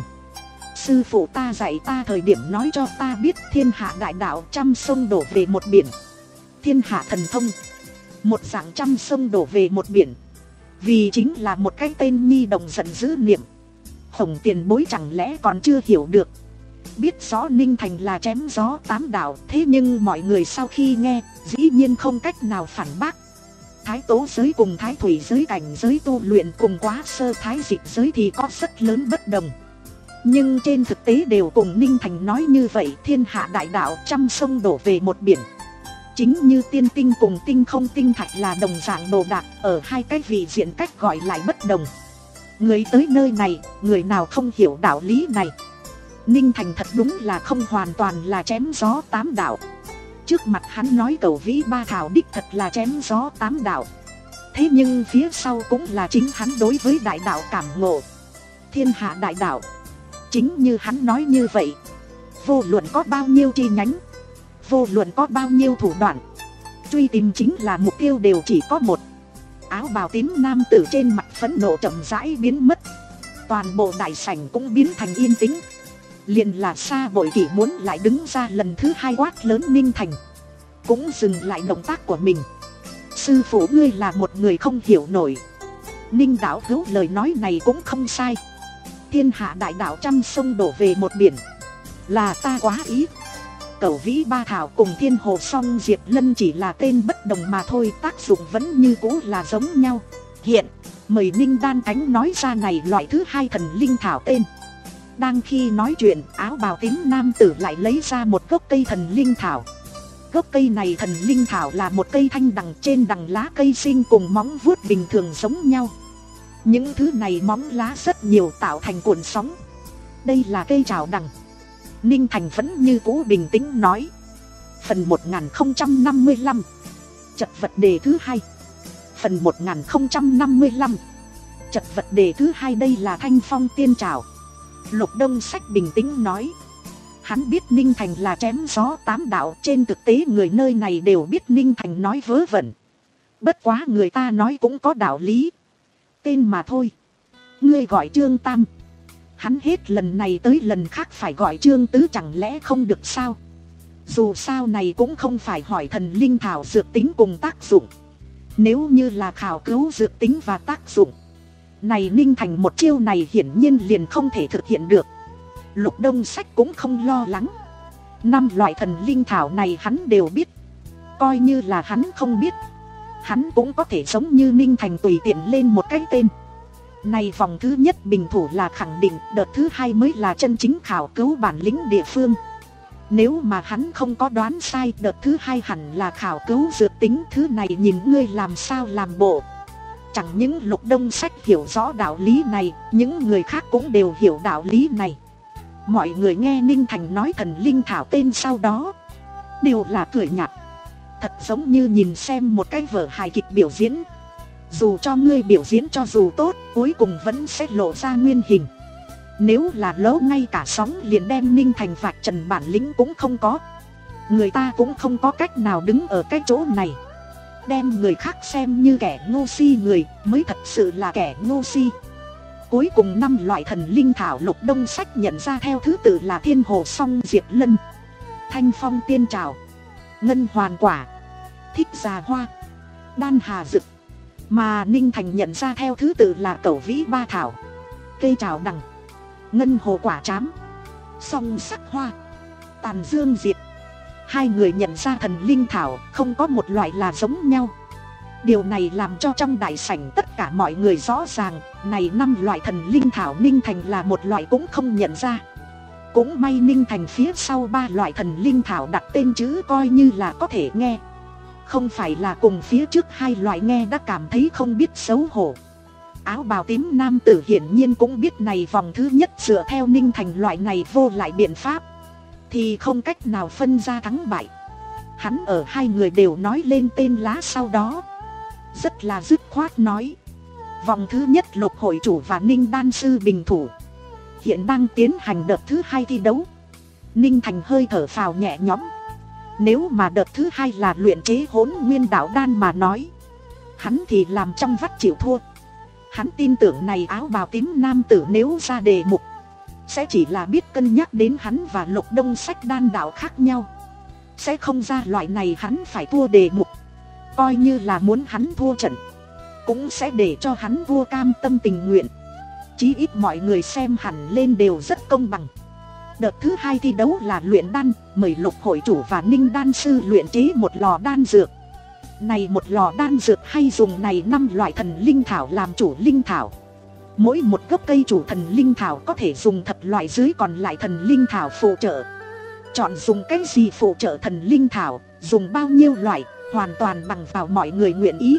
Sư phụ ta dạy ta thời điểm nói cho ta biết thiên hạ đại đạo trăm sông đổ về một biển. Thiên hạ thần thông, một dạng trăm sông đổ về một biển, vì chính là một cái tên nhi đồng giận dữ niệm. Hồng tiền bối chẳng lẽ còn chưa hiểu được? Biết rõ Ninh Thành là chém gió tám đạo, thế nhưng mọi người sau khi nghe dĩ nhiên không cách nào phản bác. Thái tố giới cùng thái thủy giới cảnh giới tu luyện cùng quá sơ thái dịch giới thì có rất lớn bất đồng. Nhưng trên thực tế đều cùng Ninh Thành nói như vậy, thiên hạ đại đạo trăm sông đổ về một biển. Chính như tiên tinh cùng tinh không tinh thạch là đồng dạng đồ đạc, ở hai cái vị diện cách gọi lại bất đồng. Người tới nơi này, người nào không hiểu đạo lý này? Ninh Thành thật đúng là không hoàn toàn là chém gió tám đạo. Trước mặt hắn nói cẩu vĩ ba thảo đích thật là chém gió tám đạo. Thế nhưng phía sau cũng là chính hắn đối với đại đạo cảm ngộ. Thiên hạ đại đạo, chính như hắn nói như vậy, vô luận có bao nhiêu chi nhánh, vô luận có bao nhiêu thủ đoạn, truy tìm chính là mục tiêu đều chỉ có một. Áo bào tím nam tử trên mặt phẫn nộ chậm rãi biến mất. Toàn bộ đại sảnh cũng biến thành yên tĩnh. Liền là Sa Bội Kỷ muốn lại đứng ra lần thứ hai quát lớn Ninh Thành, cũng dừng lại động tác của mình. Sư phụ ngươi là một người không hiểu nổi. Ninh đạo hữu lời nói này cũng không sai. Thiên hạ đại đạo trăm sông đổ về một biển, là ta quá ý. Cẩu vĩ ba thảo cùng thiên hồ song diệp lân chỉ là tên bất đồng mà thôi, tác dụng vẫn như cũ là giống nhau. Hiện, mời Ninh đan cánh nói ra này loại thứ hai thần linh thảo tên. Đang khi nói chuyện, áo bào tím nam tử lại lấy ra một gốc cây thần linh thảo. Gốc cây này thần linh thảo là một cây thanh đằng, trên đằng lá cây sinh cùng móng vuốt bình thường giống nhau. Những thứ này móng lá rất nhiều tạo thành cuộn sóng. Đây là cây trảo đằng. Ninh Thành vẫn như cũ bình tĩnh nói. Phần một nghìn không trăm năm mươi lăm, chật vật đề thứ hai. Phần một nghìn không trăm năm mươi lăm, chật vật đề thứ hai, đây là thanh phong tiên trảo. Lục Đông Sách bình tĩnh nói. Hắn biết Ninh Thành là chém gió tám đạo, trên thực tế người nơi này đều biết Ninh Thành nói vớ vẩn. Bất quá người ta nói cũng có đạo lý. Tên mà thôi. Ngươi gọi Trương Tam, hắn hết lần này tới lần khác phải gọi Trương Tứ, chẳng lẽ không được sao? Dù sao này cũng không phải hỏi thần linh thảo dược tính cùng tác dụng. Nếu như là khảo cứu dược tính và tác dụng, này Ninh Thành một chiêu này hiển nhiên liền không thể thực hiện được. Lục Đông Sách cũng không lo lắng. Năm loại thần linh thảo này hắn đều biết. Coi như là hắn không biết, hắn cũng có thể giống như Ninh Thành tùy tiện lên một cái tên. Này vòng thứ nhất bình thủ là khẳng định, đợt thứ hai mới là chân chính khảo cứu bản lĩnh địa phương. Nếu mà hắn không có đoán sai, đợt thứ hai hẳn là khảo cứu dược tính, thứ này nhìn ngươi làm sao làm bộ. Chẳng những Lục Đông Sách hiểu rõ đạo lý này, những người khác cũng đều hiểu đạo lý này. Mọi người nghe Ninh Thành nói thần linh thảo tên sau đó đều là cười nhạt. Thật giống như nhìn xem một cái vở hài kịch biểu diễn. Dù cho ngươi biểu diễn cho dù tốt, cuối cùng vẫn sẽ lộ ra nguyên hình. Nếu là lỡ ngay cả sóng liền đem Ninh Thành vạch trần bản lĩnh cũng không có. Người ta cũng không có cách nào đứng ở cái chỗ này. Đem người khác xem như kẻ ngu si người mới thật sự là kẻ ngu si. Cuối cùng năm loại thần linh thảo Lục Đông Sách nhận ra theo thứ tự là Thiên Hồ Song Diệp Lân, Thanh Phong Tiên Trào, Ngân Hoàn Quả, Thích Già Hoa, Đan Hà Dực. Mà Ninh Thành nhận ra theo thứ tự là Cẩu Vĩ Ba Thảo, Cây Trào Đằng, Ngân Hồ Quả Trám, Song Sắc Hoa, Tàn Dương Diệp. Hai người nhận ra thần linh thảo không có một loại là giống nhau. Điều này làm cho trong đại sảnh tất cả mọi người rõ ràng, này năm loại thần linh thảo Ninh Thành là một loại cũng không nhận ra. Cũng may Ninh Thành phía sau ba loại thần linh thảo đặt tên chữ coi như là có thể nghe. Không phải là cùng phía trước hai loại nghe đã cảm thấy không biết xấu hổ. Áo bào tím nam tử hiển nhiên cũng biết này vòng thứ nhất dựa theo Ninh Thành loại này vô lại biện pháp thì không cách nào phân ra thắng bại. Hắn ở hai người đều nói lên tên lá sau đó rất là dứt khoát nói: vòng thứ nhất Lục hội chủ và Ninh đan sư bình thủ, hiện đang tiến hành đợt thứ hai thi đấu. Ninh Thành hơi thở phào nhẹ nhõm. Nếu mà đợt thứ hai là luyện chế Hỗn Nguyên Đạo Đan mà nói, hắn thì làm trong vắt chịu thua. Hắn tin tưởng này áo bào tím nam tử nếu ra đề mục sẽ chỉ là biết cân nhắc đến hắn và Lục Đông Sách đan đạo khác nhau, sẽ không ra loại này hắn phải thua đề mục. Coi như là muốn hắn thua trận cũng sẽ để cho hắn vua cam tâm tình nguyện. Chí ít mọi người xem hẳn lên đều rất công bằng. Đợt thứ hai thi đấu là luyện đan, mời Lục hội chủ và Ninh đan sư luyện chế một lò đan dược. Này một lò đan dược hay dùng này năm loại thần linh thảo làm chủ linh thảo. Mỗi một gốc cây chủ thần linh thảo có thể dùng thập loại dưới còn lại thần linh thảo phụ trợ. Chọn dùng cái gì phụ trợ thần linh thảo, dùng bao nhiêu loại, hoàn toàn bằng vào mọi người nguyện ý.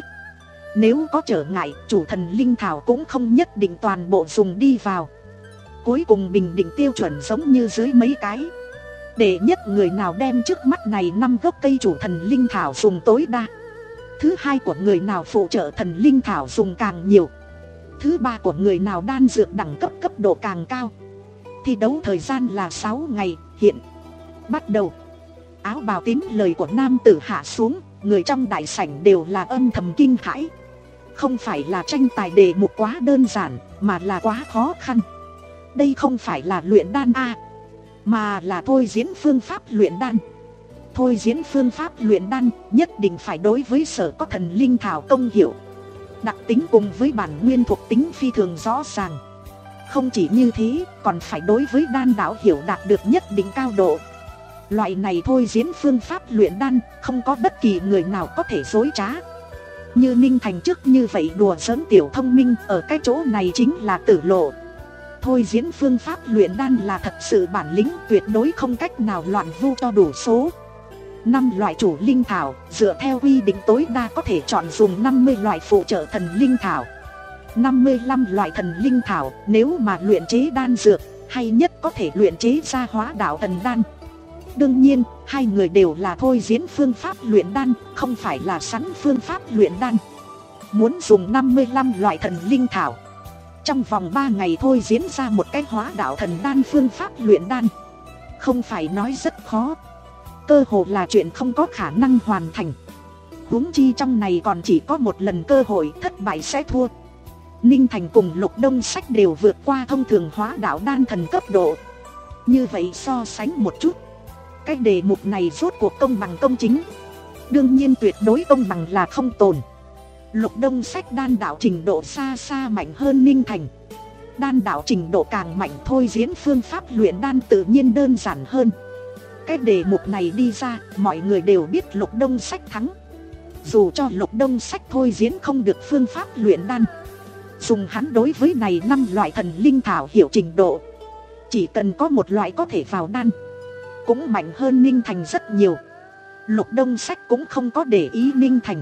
Nếu có trở ngại, chủ thần linh thảo cũng không nhất định toàn bộ dùng đi vào. Cuối cùng bình định tiêu chuẩn giống như dưới mấy cái. Để nhất người nào đem trước mắt này năm gốc cây chủ thần linh thảo dùng tối đa. Thứ hai của người nào phụ trợ thần linh thảo dùng càng nhiều. Thứ ba của người nào đan dược đẳng cấp cấp độ càng cao. Thi đấu thời gian là sáu ngày, hiện bắt đầu. Áo bào tím lời của nam tử hạ xuống, người trong đại sảnh đều là âm thầm kinh hãi. Không phải là tranh tài đề mục quá đơn giản, mà là quá khó khăn. Đây không phải là luyện đan a, mà là thôi diễn phương pháp luyện đan. Thôi diễn phương pháp luyện đan nhất định phải đối với sở có thần linh thảo công hiệu, đặc tính cùng với bản nguyên thuộc tính phi thường rõ ràng. Không chỉ như thế, còn phải đối với đan đạo hiểu đạt được nhất định cao độ. Loại này thôi diễn phương pháp luyện đan, không có bất kỳ người nào có thể dối trá. Như Ninh Thành trước như vậy đùa giỡn tiểu thông minh, ở cái chỗ này chính là tử lộ. Thôi diễn phương pháp luyện đan là thật sự bản lĩnh, tuyệt đối không cách nào loạn vu cho đủ số. Năm loại chủ linh thảo, dựa theo quy định tối đa có thể chọn dùng năm mươi loại phụ trợ thần linh thảo. năm mươi lăm loại thần linh thảo, nếu mà luyện chế đan dược, hay nhất có thể luyện chế ra hóa đạo thần đan. Đương nhiên, hai người đều là thôi diễn phương pháp luyện đan, không phải là sẵn phương pháp luyện đan. Muốn dùng năm mươi lăm loại thần linh thảo, trong vòng ba ngày thôi diễn ra một cái hóa đạo thần đan phương pháp luyện đan, không phải nói rất khó, cơ hồ là chuyện không có khả năng hoàn thành. Huống chi trong này còn chỉ có một lần cơ hội, thất bại sẽ thua. Ninh Thành cùng Lục Đông Sách đều vượt qua thông thường hóa đạo đan thần cấp độ. Như vậy so sánh một chút, cái đề mục này rốt cuộc công bằng công chính. Đương nhiên tuyệt đối công bằng là không tồn. Lục Đông Sách đan đạo trình độ xa xa mạnh hơn Ninh Thành. Đan đạo trình độ càng mạnh, thôi diễn phương pháp luyện đan tự nhiên đơn giản hơn. Cái đề mục này đi ra, mọi người đều biết Lục Đông Sách thắng. Dù cho Lục Đông Sách thôi diễn không được phương pháp luyện đan, dùng hắn đối với này năm loại thần linh thảo hiểu trình độ, chỉ cần có một loại có thể vào đan, cũng mạnh hơn Ninh Thành rất nhiều. Lục Đông Sách cũng không có để ý Ninh Thành.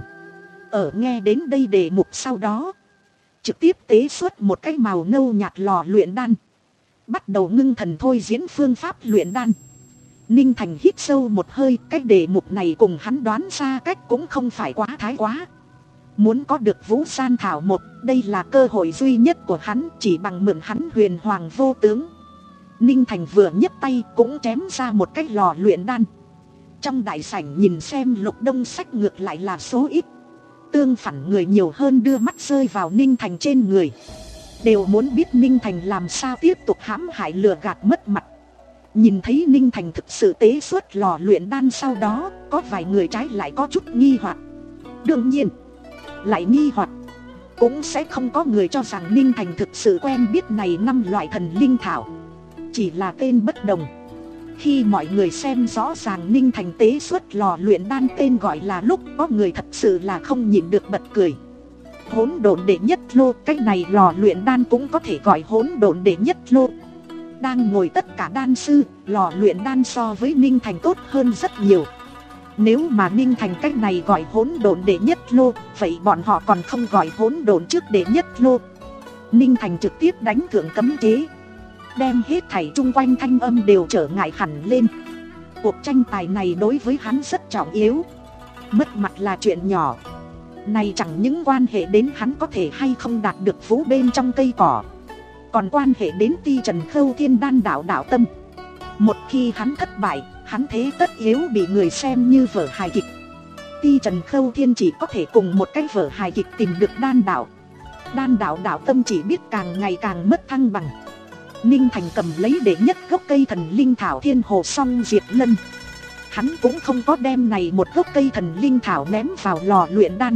Ở nghe đến đây đề mục sau đó, trực tiếp tế xuất một cái màu nâu nhạt lò luyện đan, bắt đầu ngưng thần thôi diễn phương pháp luyện đan. Ninh Thành hít sâu một hơi, cái đề mục này cùng hắn đoán ra cách cũng không phải quá thái quá. Muốn có được Vũ San Thảo một, đây là cơ hội duy nhất của hắn, chỉ bằng mượn hắn huyền hoàng vô tướng. Ninh Thành vừa nhấc tay cũng chém ra một cái lò luyện đan. Trong đại sảnh nhìn xem Lục Đông Sách ngược lại là số ít. Tương phản người nhiều hơn đưa mắt rơi vào Ninh Thành trên người. Đều muốn biết Ninh Thành làm sao tiếp tục hãm hại lừa gạt mất mặt. Nhìn thấy Ninh Thành thực sự tế xuất lò luyện đan sau đó, có vài người trái lại có chút nghi hoặc. Đương nhiên, lại nghi hoặc, cũng sẽ không có người cho rằng Ninh Thành thực sự quen biết này năm loại thần linh thảo. Chỉ là tên bất đồng. Khi mọi người xem rõ ràng Ninh Thành tế xuất lò luyện đan tên gọi là lúc, có người thật sự là không nhịn được bật cười. Hỗn độn đệ nhất lô, cái này lò luyện đan cũng có thể gọi hỗn độn đệ nhất lô. Đang ngồi tất cả đan sư, lò luyện đan so với Ninh Thành tốt hơn rất nhiều. Nếu mà Ninh Thành cách này gọi hỗn độn đệ nhất lô, vậy bọn họ còn không gọi hỗn độn trước đệ nhất lô. Ninh Thành trực tiếp đánh thượng cấm chế, đem hết thảy chung quanh thanh âm đều trở ngại hẳn lên. Cuộc tranh tài này đối với hắn rất trọng yếu. Mất mặt là chuyện nhỏ, này chẳng những quan hệ đến hắn có thể hay không đạt được vũ bên trong cây cỏ, còn quan hệ đến Ti Trần Khâu Thiên Đan đạo đạo tâm. Một khi hắn thất bại, hắn thế tất yếu bị người xem như vở hài kịch. Ti Trần Khâu Thiên chỉ có thể cùng một cái vở hài kịch tìm được đan đạo. Đan đạo đạo tâm chỉ biết càng ngày càng mất thăng bằng. Ninh Thành cầm lấy đệ nhất gốc cây thần linh thảo Thiên Hồ Song Diệp Lân. Hắn cũng không có đem này một gốc cây thần linh thảo ném vào lò luyện đan,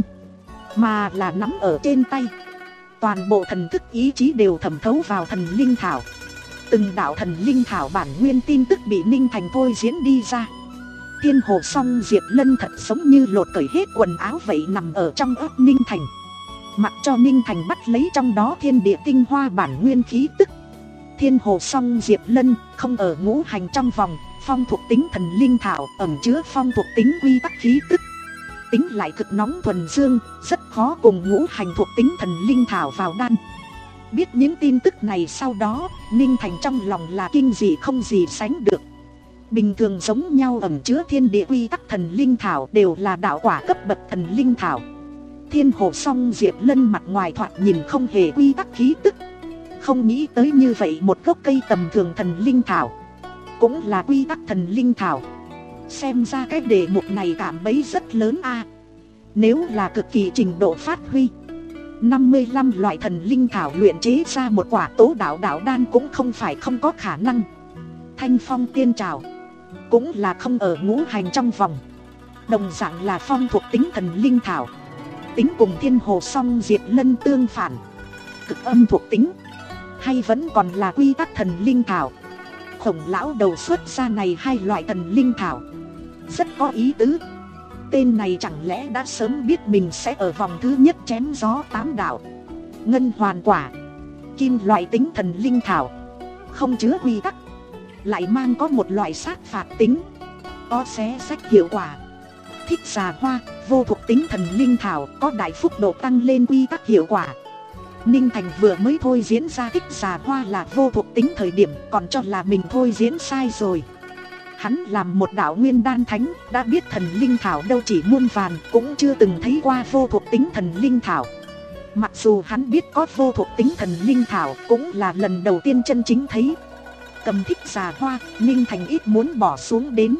mà là nắm ở trên tay. Toàn bộ thần thức ý chí đều thẩm thấu vào thần linh thảo. Từng đạo thần linh thảo bản nguyên tin tức bị Ninh Thành thôi diễn đi ra. Thiên Hồ Song Diệp Lân thật giống như lột cởi hết quần áo vậy nằm ở trong ớt Ninh Thành. Mặc cho Ninh Thành bắt lấy trong đó thiên địa tinh hoa bản nguyên khí tức. Thiên Hồ Song Diệp Lân không ở ngũ hành trong vòng, phong thuộc tính thần linh thảo ẩn chứa phong thuộc tính quy tắc khí tức. Tính lại cực nóng thuần dương, rất khó cùng ngũ hành thuộc tính thần linh thảo vào đan. Biết những tin tức này sau đó, Ninh Thành trong lòng là kinh dị không gì sánh được. Bình thường giống nhau ẩn chứa thiên địa quy tắc thần linh thảo đều là đạo quả cấp bậc thần linh thảo. Thiên Hồ Song Diệp Lân mặt ngoài thoạt nhìn không hề quy tắc khí tức. Không nghĩ tới như vậy một gốc cây tầm thường thần linh thảo cũng là quy tắc thần linh thảo. Xem ra cái đề mục này cảm bấy rất lớn a. Nếu là cực kỳ trình độ phát huy, năm mươi lăm loại thần linh thảo luyện chế ra một quả tố đạo đạo đan cũng không phải không có khả năng. Thanh phong tiên trào cũng là không ở ngũ hành trong vòng, đồng dạng là phong thuộc tính thần linh thảo. Tính cùng Thiên Hồ Song Diệp Lân tương phản, cực âm thuộc tính, hay vẫn còn là quy tắc thần linh thảo. Khổng lão đầu xuất ra này hai loại thần linh thảo rất có ý tứ. Tên này chẳng lẽ đã sớm biết mình sẽ ở vòng thứ nhất chém gió tám đạo. Ngân hoàn quả, kim loại tính thần linh thảo, không chứa quy tắc, lại mang có một loại sát phạt tính, có xé sách hiệu quả. Thích xà hoa, vô thuộc tính thần linh thảo, có đại phúc độ tăng lên quy tắc hiệu quả. Ninh Thành vừa mới thôi diễn ra thích xà hoa là vô thuộc tính thời điểm còn cho là mình thôi diễn sai rồi. Hắn làm một đạo nguyên đan thánh, đã biết thần linh thảo đâu chỉ muôn vàn, cũng chưa từng thấy qua vô thuộc tính thần linh thảo. Mặc dù hắn biết có vô thuộc tính thần linh thảo, cũng là lần đầu tiên chân chính thấy. Cầm thích xà hoa, Ninh Thành ít muốn bỏ xuống đến.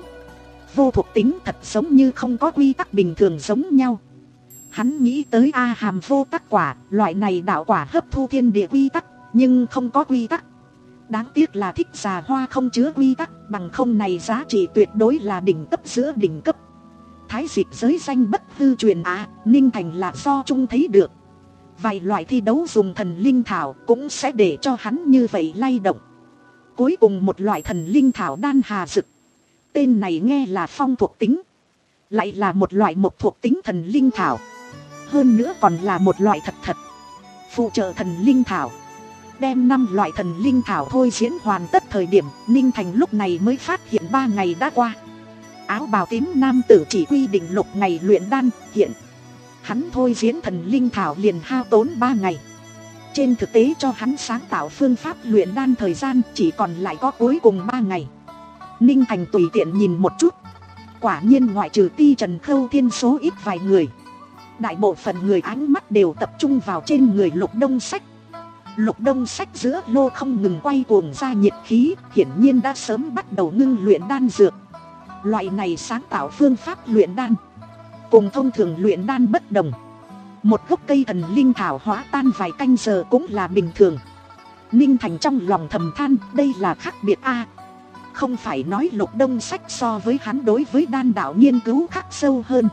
Vô thuộc tính thật giống như không có quy tắc bình thường giống nhau. Hắn nghĩ tới A Hàm vô tắc quả, loại này đạo quả hấp thu thiên địa quy tắc, nhưng không có quy tắc. Đáng tiếc là thích xà hoa không chứa quy tắc, bằng không này giá trị tuyệt đối là đỉnh cấp giữa đỉnh cấp. Thái dịch giới danh bất hư truyền à, Ninh Thành là do trung thấy được. Vài loại thi đấu dùng thần linh thảo cũng sẽ để cho hắn như vậy lay động. Cuối cùng một loại thần linh thảo đan hà dực. Tên này nghe là phong thuộc tính, Lại là một loại mộc thuộc tính thần linh thảo. Hơn nữa còn là một loại thật thật phụ trợ thần linh thảo. Đem năm loại thần linh thảo thôi diễn hoàn tất thời điểm, Ninh Thành lúc này mới phát hiện ba ngày đã qua. Áo bào tím nam tử chỉ quy định lục ngày luyện đan, hiện hắn thôi diễn thần linh thảo liền hao tốn ba ngày. Trên thực tế cho hắn sáng tạo phương pháp luyện đan thời gian chỉ còn lại có cuối cùng ba ngày. Ninh Thành tùy tiện nhìn một chút, quả nhiên ngoại trừ Ti Trần Khâu Thiên số ít vài người, đại bộ phận người ánh mắt đều tập trung vào trên người Lục Đông Sách. Lục Đông Sách giữa lô không ngừng quay cuồng ra nhiệt khí, hiển nhiên đã sớm bắt đầu ngưng luyện đan dược. Loại này sáng tạo phương pháp luyện đan cùng thông thường luyện đan bất đồng. Một gốc cây thần linh thảo hóa tan vài canh giờ cũng là bình thường. Ninh Thành trong lòng thầm than, đây là khác biệt a. Không phải nói Lục Đông Sách so với hắn đối với đan đạo nghiên cứu khắc sâu hơn,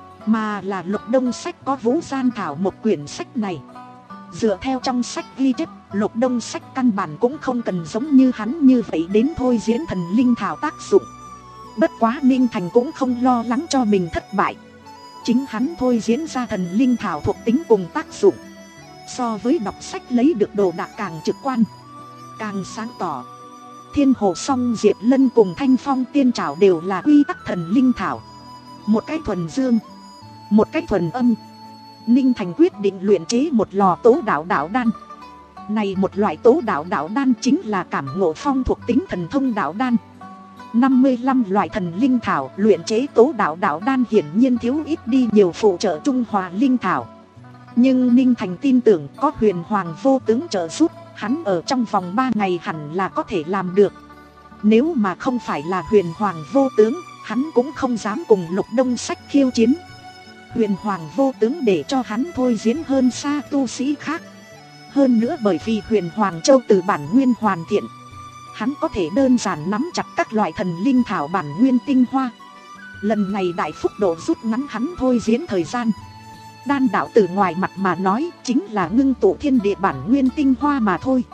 mà là Lục Đông Sách có Vũ Gian Thảo một quyển sách này. Dựa theo trong sách ghi chép, Lục Đông Sách căn bản cũng không cần giống như hắn như vậy đến thôi diễn thần linh thảo tác dụng. Bất quá Ninh Thành cũng không lo lắng cho mình thất bại. Chính hắn thôi diễn ra thần linh thảo thuộc tính cùng tác dụng, so với đọc sách lấy được đồ đạc càng trực quan, càng sáng tỏ. Thiên Hồ Song Diệp Lân cùng Thanh Phong Tiên Trảo đều là quy tắc thần linh thảo, một cái thuần dương, một cái thuần âm. Ninh Thành quyết định luyện chế một lò tố đạo đạo đan. Này một loại tố đạo đạo đan chính là cảm ngộ phong thuộc tính thần thông đạo đan. Năm mươi lăm loại thần linh thảo luyện chế tố đạo đạo đan hiển nhiên thiếu ít đi nhiều phụ trợ trung hòa linh thảo. Nhưng Ninh Thành tin tưởng có Huyền Hoàng vô tướng trợ giúp, hắn ở trong vòng ba ngày hẳn là có thể làm được. Nếu mà không phải là Huyền Hoàng vô tướng, hắn cũng không dám cùng Lục Đông Sách khiêu chiến. Huyền Hoàng vô tướng để cho hắn thôi diễn hơn xa tu sĩ khác. Hơn nữa bởi vì Huyền Hoàng Châu từ bản nguyên hoàn thiện, hắn có thể đơn giản nắm chặt các loại thần linh thảo bản nguyên tinh hoa. Lần này đại phúc độ rút ngắn hắn thôi diễn thời gian. Đan đạo từ ngoài mặt mà nói chính là ngưng tụ thiên địa bản nguyên tinh hoa mà thôi.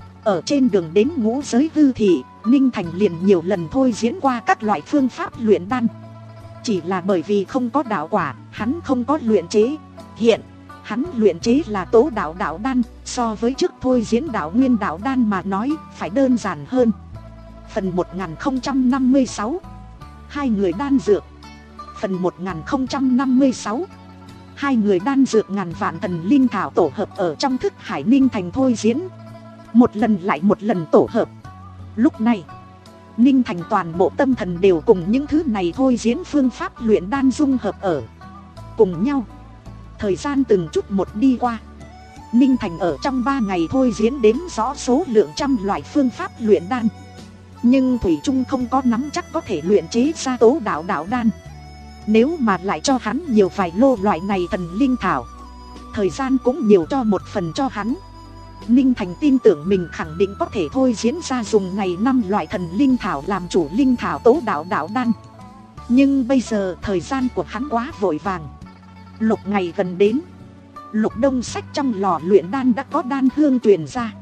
Ở trên đường đến ngũ giới hư thị, Ninh Thành liền nhiều lần thôi diễn qua các loại phương pháp luyện đan. Chỉ là bởi vì không có đạo quả, hắn không có luyện chế. Hiện hắn luyện chế là tố đạo đạo đan, so với trước thôi diễn đạo nguyên đạo đan mà nói phải đơn giản hơn. Phần một nghìn không trăm năm mươi sáu, hai người đan dược. Phần một nghìn không trăm năm mươi sáu, hai người đan dược ngàn vạn thần linh thảo tổ hợp ở trong thức hải. Ninh Thành thôi diễn một lần lại một lần tổ hợp. Lúc này Ninh Thành toàn bộ tâm thần đều cùng những thứ này thôi diễn phương pháp luyện đan dung hợp ở cùng nhau. Thời gian từng chút một đi qua, Ninh Thành ở trong ba ngày thôi diễn đếm rõ số lượng trăm loại phương pháp luyện đan. Nhưng thủy chung không có nắm chắc có thể luyện chế ra tố đạo đạo đan. Nếu mà lại cho hắn nhiều vài lô loại này thần linh thảo, thời gian cũng nhiều cho một phần cho hắn. Ninh Thành tin tưởng mình khẳng định có thể thôi diễn ra dùng này năm loại thần linh thảo làm chủ linh thảo tố đạo đạo đan. Nhưng bây giờ thời gian của hắn quá vội vàng. Lục ngày gần đến, Lục Đông Sách trong lò luyện đan đã có đan hương truyền ra.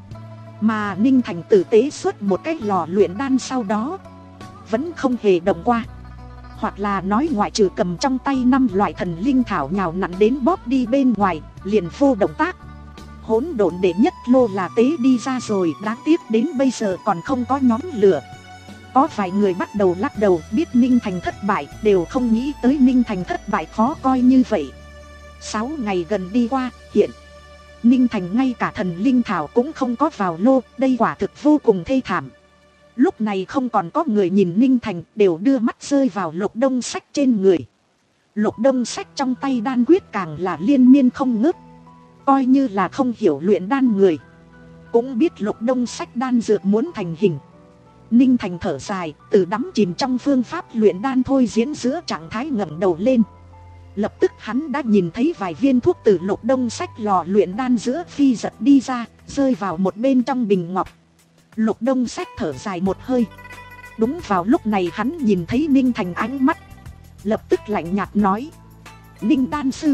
Mà Ninh Thành tử tế xuất một cái lò luyện đan sau đó vẫn không hề động qua. Hoặc là nói ngoại trừ cầm trong tay năm loại thần linh thảo nhào nặn đến bóp đi bên ngoài, liền vô động tác. Hỗn độn đệ nhất lô là tế đi ra rồi, đáng tiếc đến bây giờ còn không có nhóm lửa. Có vài người bắt đầu lắc đầu, biết Ninh Thành thất bại, đều không nghĩ tới Ninh Thành thất bại khó coi như vậy. Sáu ngày gần đi qua, hiện Ninh Thành ngay cả thần linh thảo cũng không có vào lô, đây quả thực vô cùng thê thảm. Lúc này không còn có người nhìn Ninh Thành, đều đưa mắt rơi vào Lục Đông Sách trên người. Lục Đông Sách trong tay đan quyết càng là liên miên không ngớt. Coi như là không hiểu luyện đan người cũng biết Lục Đông Sách đan dược muốn thành hình. Ninh Thành thở dài, từ đắm chìm trong phương pháp luyện đan thôi diễn giữa trạng thái ngẩng đầu lên. Lập tức hắn đã nhìn thấy vài viên thuốc từ Lục Đông Sách lò luyện đan giữa phi giật đi ra, rơi vào một bên trong bình ngọc. Lục Đông Sách thở dài một hơi. Đúng vào lúc này hắn nhìn thấy Ninh Thành ánh mắt, lập tức lạnh nhạt nói: Ninh đan sư,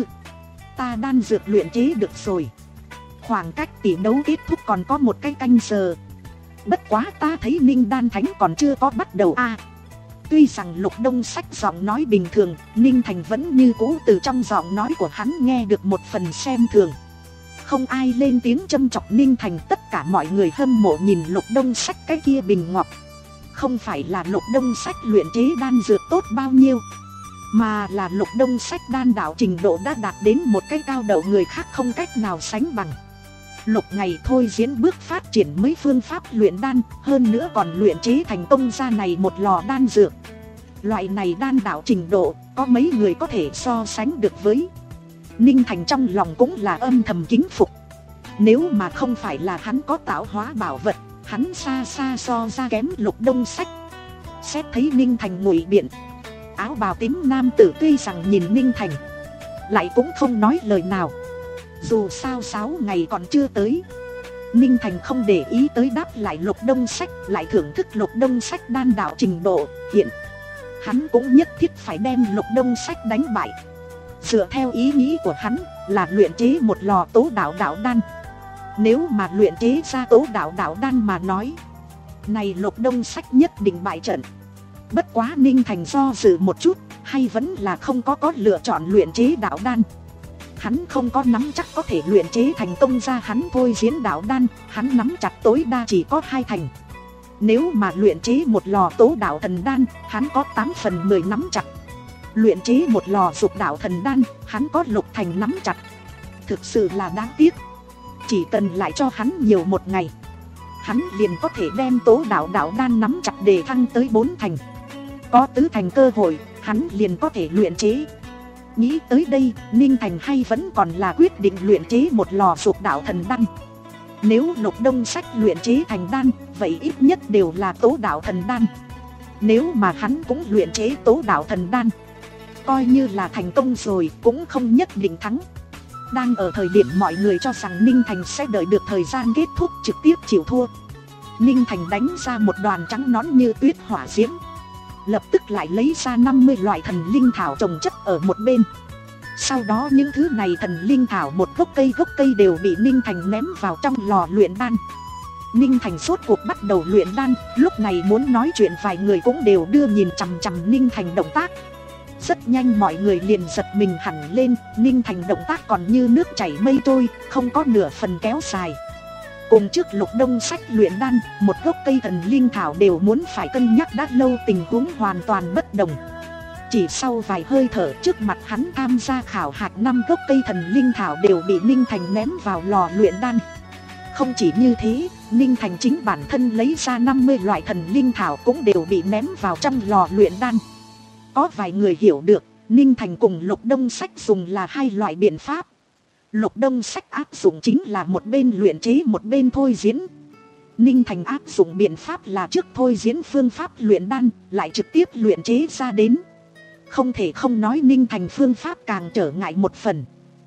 ta đan dược luyện chế được rồi. Khoảng cách tỷ đấu kết thúc còn có một cái canh giờ. Bất quá ta thấy Ninh đan thánh còn chưa có bắt đầu a. À, Tuy rằng Lục Đông Sách giọng nói bình thường, Ninh Thành vẫn như cũ từ trong giọng nói của hắn nghe được một phần xem thường. Không ai lên tiếng châm chọc Ninh Thành, tất cả mọi người hâm mộ nhìn Lục Đông Sách cái kia bình ngọc. Không phải là Lục Đông Sách luyện chế đan dược tốt bao nhiêu, mà là Lục Đông Sách đan đạo trình độ đã đạt đến một cái cao độ người khác không cách nào sánh bằng. Lục ngày thôi diễn bước phát triển mấy phương pháp luyện đan, hơn nữa còn luyện chế thành công ra này một lò đan dược. Loại này đan đạo trình độ, có mấy người có thể so sánh được với. Ninh Thành trong lòng cũng là âm thầm kính phục. Nếu mà không phải là hắn có tạo hóa bảo vật, hắn xa xa so ra kém Lục Đông Sách. Xét thấy Ninh Thành ngụy biện, áo bào tím nam tử tuy rằng nhìn Ninh Thành, lại cũng không nói lời nào. Dù sao sáu ngày còn chưa tới, Ninh Thành không để ý tới đáp lại Lục Đông Sách, lại thưởng thức Lục Đông Sách đan đạo trình độ. Hiện hắn cũng nhất thiết phải đem Lục Đông Sách đánh bại. Dựa theo ý nghĩ của hắn là luyện chế một lò tố đạo đạo đan. Nếu mà luyện chế ra tố đạo đạo đan mà nói, này Lục Đông Sách nhất định bại trận. Bất quá Ninh Thành do dự một chút, hay vẫn là không có có lựa chọn luyện chế đạo đan. Hắn không có nắm chắc có thể luyện chế thành công ra hắn thôi diễn đạo đan, hắn nắm chặt tối đa chỉ có hai thành. Nếu mà luyện chế một lò tố đạo thần đan, hắn có tám phần mười nắm chặt. Luyện chế một lò dục đạo thần đan, hắn có lục thành nắm chặt. Thực sự là đáng tiếc. Chỉ cần lại cho hắn nhiều một ngày, hắn liền có thể đem tố đạo đạo đan nắm chặt để thăng tới bốn thành. Có tứ thành cơ hội, hắn liền có thể luyện chế. Nghĩ tới đây, Ninh Thành hay vẫn còn là quyết định luyện chế một lò dục đạo thần đan. Nếu Lục Đông Sách luyện chế thành đan, vậy ít nhất đều là tố đạo thần đan. Nếu mà hắn cũng luyện chế tố đạo thần đan, coi như là thành công rồi, cũng không nhất định thắng. Đang ở thời điểm mọi người cho rằng Ninh Thành sẽ đợi được thời gian kết thúc trực tiếp chịu thua, Ninh Thành đánh ra một đoàn trắng nón như tuyết hỏa diễm, lập tức lại lấy ra năm mươi loại thần linh thảo trồng chất ở một bên. Sau đó những thứ này thần linh thảo một gốc cây gốc cây đều bị Ninh Thành ném vào trong lò luyện đan. Ninh Thành rốt cuộc bắt đầu luyện đan, lúc này muốn nói chuyện vài người cũng đều đưa nhìn chằm chằm Ninh Thành động tác. Rất nhanh mọi người liền giật mình hẳn lên, Ninh Thành động tác còn như nước chảy mây trôi, không có nửa phần kéo dài. Cùng trước Lục Đông Sách luyện đan, một gốc cây thần linh thảo đều muốn phải cân nhắc đã lâu, tình huống hoàn toàn bất đồng. Chỉ sau vài hơi thở, trước mặt hắn tham gia khảo hạch năm gốc cây thần linh thảo đều bị Ninh Thành ném vào lò luyện đan. Không chỉ như thế, Ninh Thành chính bản thân lấy ra năm mươi loại thần linh thảo cũng đều bị ném vào trong lò luyện đan. Có vài người hiểu được, Ninh Thành cùng Lục Đông Sách dùng là hai loại biện pháp. Lục Đông Sách áp dụng chính là một bên luyện chế một bên thôi diễn. Ninh Thành áp dụng biện pháp là trước thôi diễn phương pháp luyện đan, lại trực tiếp luyện chế ra đến. Không thể không nói Ninh Thành phương pháp càng trở ngại một phần.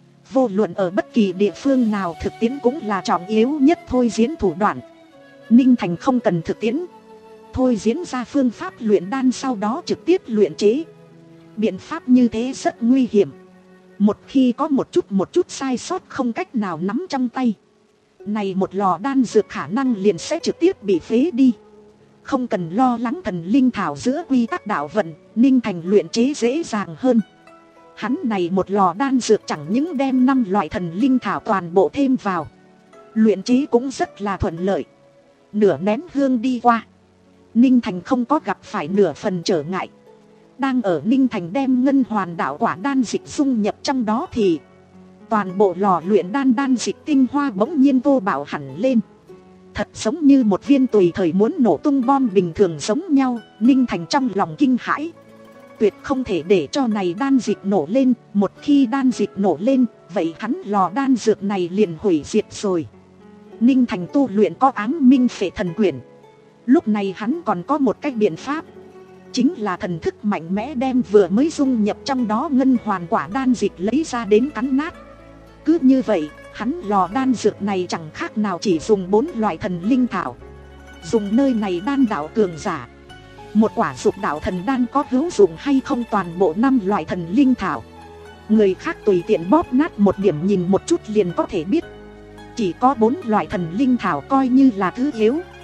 Vô luận ở bất kỳ địa phương nào, thực tiễn cũng là trọng yếu nhất thôi diễn thủ đoạn. Ninh Thành không cần thực tiễn, thôi diễn ra phương pháp luyện đan sau đó trực tiếp luyện chế. Biện pháp như thế rất nguy hiểm. Một khi có một chút một chút sai sót không cách nào nắm trong tay, này một lò đan dược khả năng liền sẽ trực tiếp bị phế đi. Không cần lo lắng thần linh thảo giữa quy tắc đạo vận, Ninh Thành luyện chế dễ dàng hơn. Hắn này một lò đan dược chẳng những đem năm loại thần linh thảo toàn bộ thêm vào, luyện chế cũng rất là thuận lợi. Nửa nén hương đi qua, Ninh Thành không có gặp phải nửa phần trở ngại. Đang ở Ninh Thành đem ngân hoàn đạo quả đan dịch dung nhập trong đó thì toàn bộ lò luyện đan đan dịch tinh hoa bỗng nhiên vô bạo hẳn lên. Thật giống như một viên tùy thời muốn nổ tung bom bình thường giống nhau. Ninh Thành trong lòng kinh hãi, tuyệt không thể để cho này đan dịch nổ lên. Một khi đan dịch nổ lên, vậy hắn lò đan dược này liền hủy diệt rồi. Ninh Thành tu luyện có áng minh phệ thần quyển, lúc này hắn còn có một cách biện pháp, chính là thần thức mạnh mẽ đem vừa mới dung nhập trong đó ngân hoàn quả đan dịch lấy ra đến cắn nát. Cứ như vậy, hắn lò đan dược này chẳng khác nào chỉ dùng bốn loại thần linh thảo. Dùng nơi này đan đạo cường giả, một quả dục đạo thần đan có hữu dụng hay không toàn bộ năm loại thần linh thảo, người khác tùy tiện bóp nát một điểm nhìn một chút liền có thể biết. Chỉ có bốn loại thần linh thảo coi như là thứ yếu.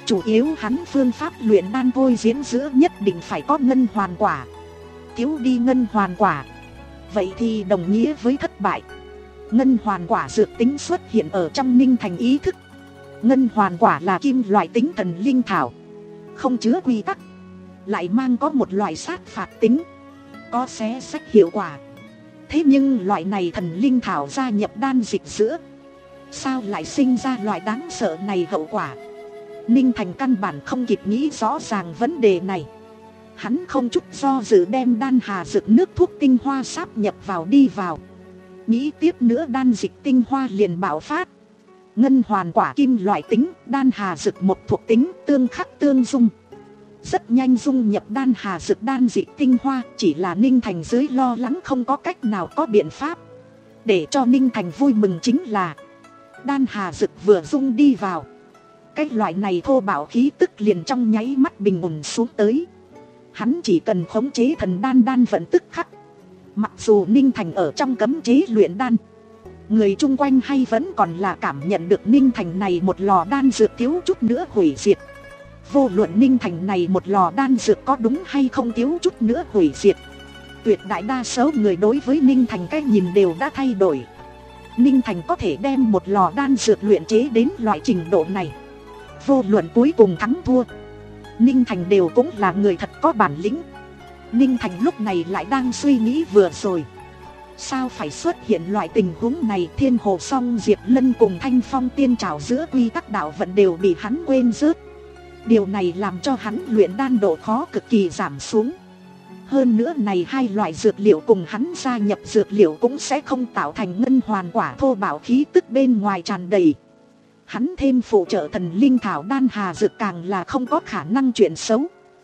Chủ yếu hắn phương pháp luyện đan thôi diễn giữa nhất định phải có ngân hoàn quả. Thiếu đi ngân hoàn quả, vậy thì đồng nghĩa với thất bại. Ngân hoàn quả dược tính xuất hiện ở trong Ninh Thành ý thức. Ngân hoàn quả là kim loại tính thần linh thảo, không chứa quy tắc, lại mang có một loại sát phạt tính, có xé xách hiệu quả. Thế nhưng loại này thần linh thảo gia nhập đan dịch giữa, sao lại sinh ra loại đáng sợ này hậu quả? Ninh Thành căn bản không kịp nghĩ rõ ràng vấn đề này. Hắn không chút do dự đem đan hà dược nước thuốc tinh hoa sáp nhập vào đi vào. Nghĩ tiếp nữa đan dịch tinh hoa liền bạo phát. Ngân hoàn quả kim loại tính, đan hà dược một thuộc tính, tương khắc tương dung. Rất nhanh dung nhập đan hà dược đan dịch tinh hoa. Chỉ là Ninh Thành dưới lo lắng không có cách nào có biện pháp. Để cho Ninh Thành vui mừng chính là đan hà dược vừa dung đi vào, cái loại này thô bạo khí tức liền trong nháy mắt bình ổn xuống tới. Hắn chỉ cần khống chế thần đan đan vận tức khắc. Mặc dù Ninh Thành ở trong cấm chế luyện đan, người chung quanh hay vẫn còn là cảm nhận được Ninh Thành này một lò đan dược thiếu chút nữa hủy diệt. Vô luận Ninh Thành này một lò đan dược có đúng hay không thiếu chút nữa hủy diệt, tuyệt đại đa số người đối với Ninh Thành cái nhìn đều đã thay đổi. Ninh Thành có thể đem một lò đan dược luyện chế đến loại trình độ này, vô luận cuối cùng thắng thua, Ninh Thành đều cũng là người thật có bản lĩnh. Ninh Thành lúc này lại đang suy nghĩ vừa rồi, sao phải xuất hiện loại tình huống này? Thiên Hồ Song Diệp Lân cùng Thanh Phong Tiên Trảo giữa quy tắc đạo vận đều bị hắn quên rớt. Điều này làm cho hắn luyện đan độ khó cực kỳ giảm xuống. Hơn nữa này hai loại dược liệu cùng hắn gia nhập dược liệu cũng sẽ không tạo thành ngân hoàn quả thô bạo khí tức bên ngoài tràn đầy. Hắn thêm phụ trợ thần linh thảo đan hà dược càng là không có khả năng chuyện xấu.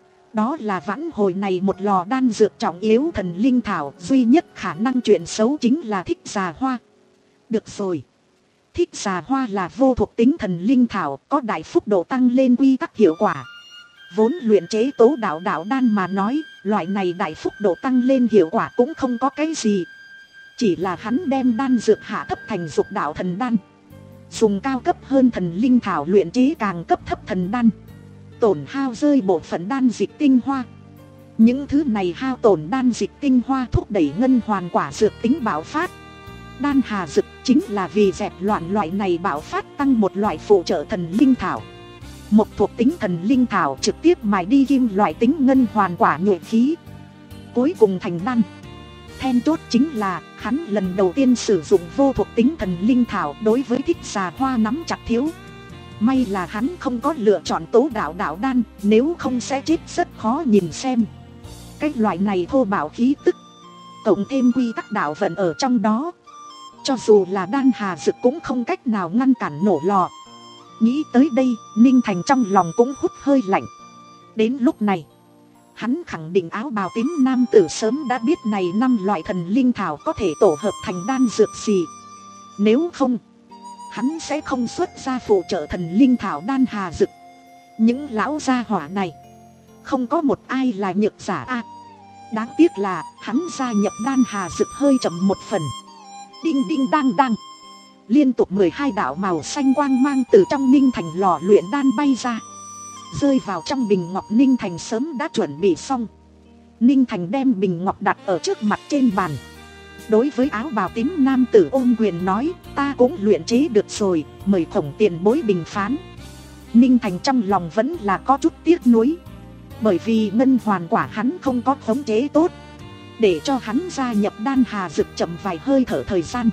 Đó là vãn hồi này một lò đan dược trọng yếu thần linh thảo, duy nhất khả năng chuyện xấu chính là thích già hoa. Được rồi, thích già hoa là vô thuộc tính thần linh thảo, có đại phúc độ tăng lên quy tắc hiệu quả. Vốn luyện chế tố đạo đạo đan mà nói, loại này đại phúc độ tăng lên hiệu quả cũng không có cái gì. Chỉ là hắn đem đan dược hạ thấp thành dục đạo thần đan, dùng cao cấp hơn thần linh thảo luyện chế càng cấp thấp thần đan, tổn hao rơi bộ phận đan dịch tinh hoa. Những thứ này hao tổn đan dịch tinh hoa thúc đẩy ngân hoàn quả dược tính bạo phát. Đan hà dược chính là vì dẹp loạn loại này bạo phát tăng một loại phụ trợ thần linh thảo. Một thuộc tính thần linh thảo trực tiếp mài đi kim loại tính ngân hoàn quả nhuệ khí, cuối cùng thành đan. Then chốt chính là hắn lần đầu tiên sử dụng vô thuộc tính thần linh thảo đối với thích già hoa nắm chặt thiếu. May là hắn không có lựa chọn tố đạo đạo đan, nếu không sẽ chết rất khó nhìn xem. Cái loại này thô bạo khí tức, cộng thêm quy tắc đạo vận ở trong đó, cho dù là đan hà dược cũng không cách nào ngăn cản nổ lò. Nghĩ tới đây, Ninh Thành trong lòng cũng hút hơi lạnh. Đến lúc này, hắn khẳng định áo bào tím nam tử sớm đã biết này năm loại thần linh thảo có thể tổ hợp thành đan dược gì. Nếu không, hắn sẽ không xuất ra phụ trợ thần linh thảo đan hà dược. Những lão gia hỏa này, không có một ai là nhược giả a. À, đáng tiếc là hắn gia nhập đan hà dược hơi chậm một phần. Đinh đinh đang đang, liên tục mười hai đạo màu xanh quang mang từ trong Ninh Thành lò luyện đan bay ra, rơi vào trong bình ngọc Ninh Thành sớm đã chuẩn bị xong. Ninh Thành đem bình ngọc đặt ở trước mặt trên bàn, đối với áo bào tím nam tử ôm quyền nói, ta cũng luyện chế được rồi, mời khổng tiền bối bình phán. Ninh Thành trong lòng vẫn là có chút tiếc nuối, bởi vì ngân hoàn quả hắn không có khống chế tốt, để cho hắn gia nhập đan hà dược chậm vài hơi thở thời gian.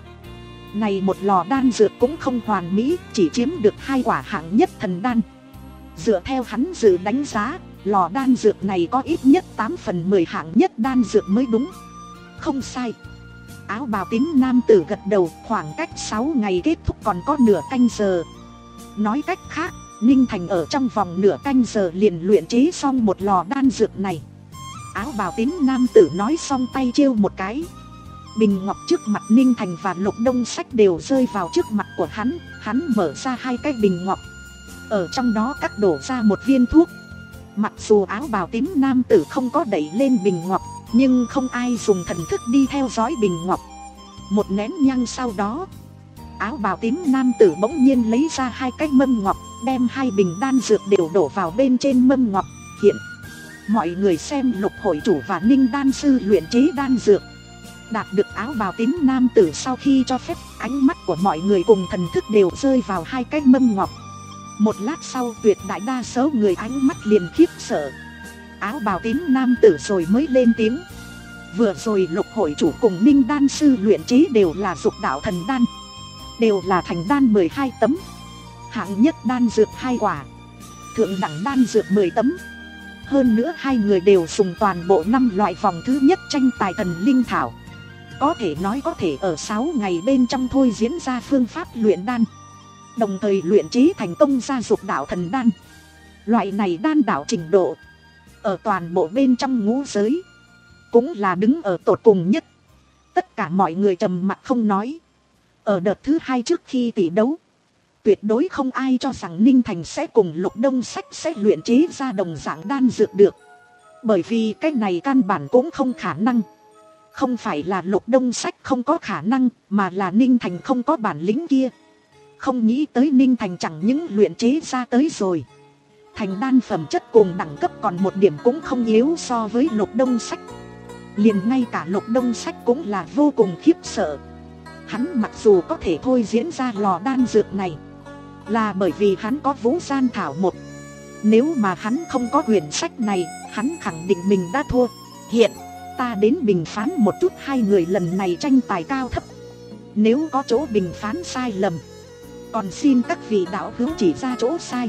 Này một lò đan dược cũng không hoàn mỹ, chỉ chiếm được hai quả hạng nhất thần đan. Dựa theo hắn dự đánh giá, lò đan dược này có ít nhất tám phần mười hạng nhất đan dược mới đúng. Không sai. Áo bào tím nam tử gật đầu, khoảng cách sáu ngày kết thúc còn có nửa canh giờ. Nói cách khác, Ninh Thành ở trong vòng nửa canh giờ liền luyện chế xong một lò đan dược này. Áo bào tím nam tử nói xong tay chiêu một cái, bình ngọc trước mặt Ninh Thành và Lục Đông Sách đều rơi vào trước mặt của hắn. Hắn mở ra hai cái bình ngọc, ở trong đó cắt đổ ra một viên thuốc. Mặc dù áo bào tím nam tử không có đẩy lên bình ngọc, nhưng không ai dùng thần thức đi theo dõi bình ngọc. Một nén nhang sau đó, áo bào tím nam tử bỗng nhiên lấy ra hai cái mâm ngọc, đem hai bình đan dược đều đổ vào bên trên mâm ngọc. Hiện mọi người xem Lục hội chủ và Ninh đan sư luyện chế đan dược. Đạt được áo bào tím nam tử sau khi cho phép, ánh mắt của mọi người cùng thần thức đều rơi vào hai cái mâm ngọc. Một lát sau tuyệt đại đa số người ánh mắt liền khiếp sợ. Áo bào tím nam tử rồi mới lên tiếng. Vừa rồi Lục hội chủ cùng Ninh đan sư luyện chế đều là dục đạo thần đan, đều là thành đan mười hai tấm, hạng nhất đan dược hai quả, thượng đẳng đan dược mười tấm. Hơn nữa hai người đều dùng toàn bộ năm loại vòng thứ nhất tranh tài thần linh thảo. Có thể nói có thể ở sáu ngày bên trong thôi diễn ra phương pháp luyện đan, đồng thời luyện chế thành công ra dục đạo thần đan. Loại này đan đạo trình độ ở toàn bộ bên trong ngũ giới cũng là đứng ở tột cùng nhất. Tất cả mọi người trầm mặc không nói. Ở đợt thứ hai trước khi tỷ đấu, tuyệt đối không ai cho rằng Ninh Thành sẽ cùng Lục Đông Sách sẽ luyện chế ra đồng dạng đan dược được. Bởi vì cái này căn bản cũng không khả năng. Không phải là Lục Đông Sách không có khả năng, mà là Ninh Thành không có bản lĩnh kia. Không nghĩ tới Ninh Thành chẳng những luyện chế ra tới rồi, thành đan phẩm chất cùng đẳng cấp còn một điểm cũng không yếu so với Lục Đông Sách. Liền ngay cả Lục Đông Sách cũng là vô cùng khiếp sợ. Hắn mặc dù có thể thôi diễn ra lò đan dược này, là bởi vì hắn có Vũ Gian Thảo một. Nếu mà hắn không có quyển sách này, hắn khẳng định mình đã thua. Hiện ta đến bình phán một chút hai người lần này tranh tài cao thấp. Nếu có chỗ bình phán sai lầm, còn xin các vị đạo hữu chỉ ra chỗ sai.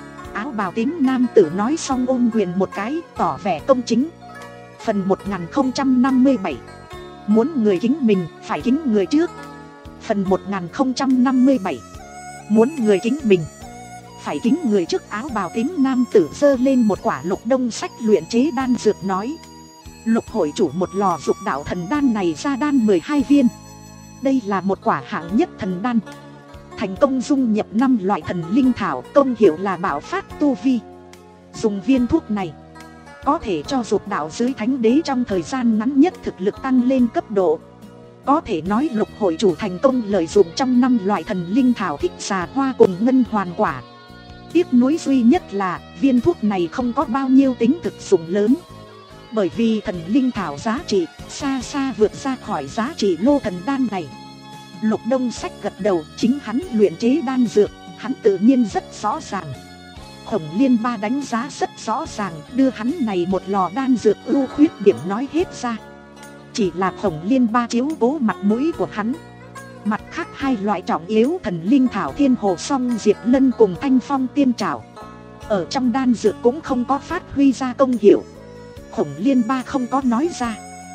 Áo bào tím nam tử nói xong ôm quyền một cái, tỏ vẻ công chính. Phần một nghìn không trăm năm mươi bảy. Muốn người kính mình, phải kính người trước. Phần một nghìn không trăm năm mươi bảy. Muốn người kính mình, phải kính người trước. Áo bào tím nam tử giơ lên một quả Lục Đông Sách luyện chế đan dược nói. Lục hội chủ một lò dục đạo thần đan này ra đan mười hai viên. Đây là một quả hạng nhất thần đan, thành công dung nhập năm loại thần linh thảo, công hiệu là bảo phát tu vi. Dùng viên thuốc này có thể cho dục đạo dưới thánh đế trong thời gian ngắn nhất thực lực tăng lên cấp độ. Có thể nói Lục hội chủ thành công lợi dụng trong năm loại thần linh thảo Thích Xà Hoa cùng Ngân Hoàn Quả. Tiếc nuối duy nhất là viên thuốc này không có bao nhiêu tính thực dụng lớn, bởi vì thần linh thảo giá trị xa xa vượt ra khỏi giá trị lô thần đan này. Lục Đông Sách gật đầu, chính hắn luyện chế đan dược, hắn tự nhiên rất rõ ràng. Khổng Liên Ba đánh giá rất rõ ràng, đưa hắn này một lò đan dược ưu khuyết điểm nói hết ra. Chỉ là Khổng Liên Ba chiếu cố mặt mũi của hắn. Mặt khác hai loại trọng yếu thần linh thảo Thiên Hồ Song Diệp Lân cùng Thanh Phong Tiên Trảo ở trong đan dược cũng không có phát huy ra công hiệu. Khổng Liên Ba không có nói ra.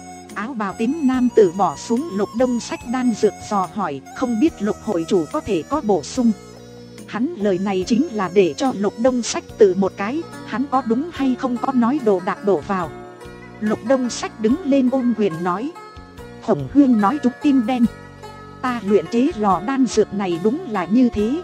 Áo bào tím nam tử bỏ xuống Lục Đông Sách đan dược dò hỏi, không biết Lục hội chủ có thể có bổ sung. Hắn lời này chính là để cho Lục Đông Sách tự một cái, hắn có đúng hay không có nói đồ đạc đổ vào. Lục Đông Sách đứng lên ôm quyền nói. Khổng Huyên nói trúng tim đen. Ta luyện chế lò đan dược này đúng là như thế.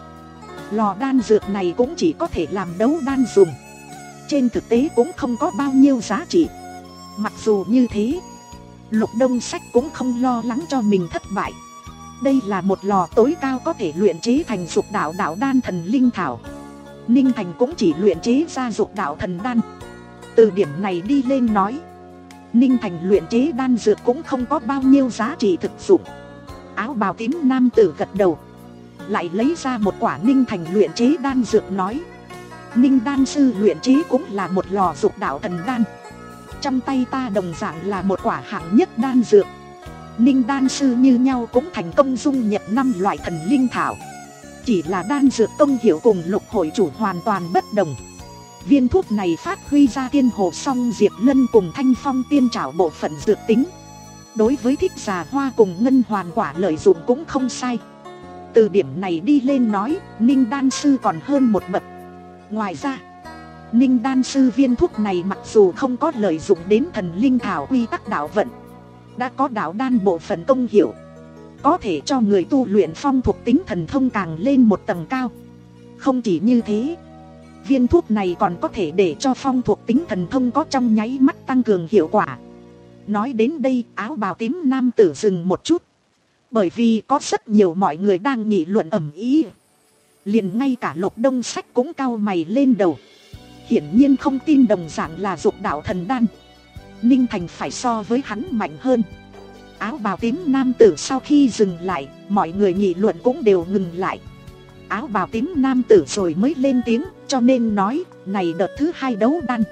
Lò đan dược này cũng chỉ có thể làm đấu đan dùng, trên thực tế cũng không có bao nhiêu giá trị. Mặc dù như thế, Lục Đông Sách cũng không lo lắng cho mình thất bại. Đây là một lò tối cao có thể luyện chế thành dục đạo đạo đan thần linh thảo. Ninh Thành cũng chỉ luyện chế ra dục đạo thần đan. Từ điểm này đi lên nói, Ninh Thành luyện chế đan dược cũng không có bao nhiêu giá trị thực dụng. Áo bào tím nam tử gật đầu, lại lấy ra một quả Ninh Thành luyện chế đan dược nói. Ninh đan sư luyện chế cũng là một lò dục đạo thần đan. Trong tay ta đồng dạng là một quả hạng nhất đan dược. Ninh đan sư như nhau cũng thành công dung nhập năm loại thần linh thảo. Chỉ là đan dược công hiệu cùng Lục hội chủ hoàn toàn bất đồng. Viên thuốc này phát huy ra Thiên Hồ Song Diệp Lân cùng Thanh Phong Tiên Trảo bộ phận dược tính. Đối với Thích Xà Hoa cùng Ngân Hoàn Quả lợi dụng cũng không sai. Từ điểm này đi lên nói, Ninh đan sư còn hơn một bậc. Ngoài ra, Ninh đan sư viên thuốc này mặc dù không có lợi dụng đến thần linh thảo quy tắc đạo vận, đã có đạo đan bộ phận công hiệu, có thể cho người tu luyện phong thuộc tính thần thông càng lên một tầng cao. Không chỉ như thế, viên thuốc này còn có thể để cho phong thuộc tính thần thông có trong nháy mắt tăng cường hiệu quả. Nói đến đây, áo bào tím nam tử dừng một chút, bởi vì có rất nhiều mọi người đang nghị luận ầm ĩ. Liền ngay cả Lục Đông Sách cũng cau mày lên đầu. Hiển nhiên không tin đồng dạng là dục đạo thần đan. Ninh Thành phải so với hắn mạnh hơn. Áo bào tím nam tử sau khi dừng lại, mọi người nghị luận cũng đều ngừng lại. Áo bào tím nam tử rồi mới lên tiếng, cho nên nói, này đợt thứ hai đấu đan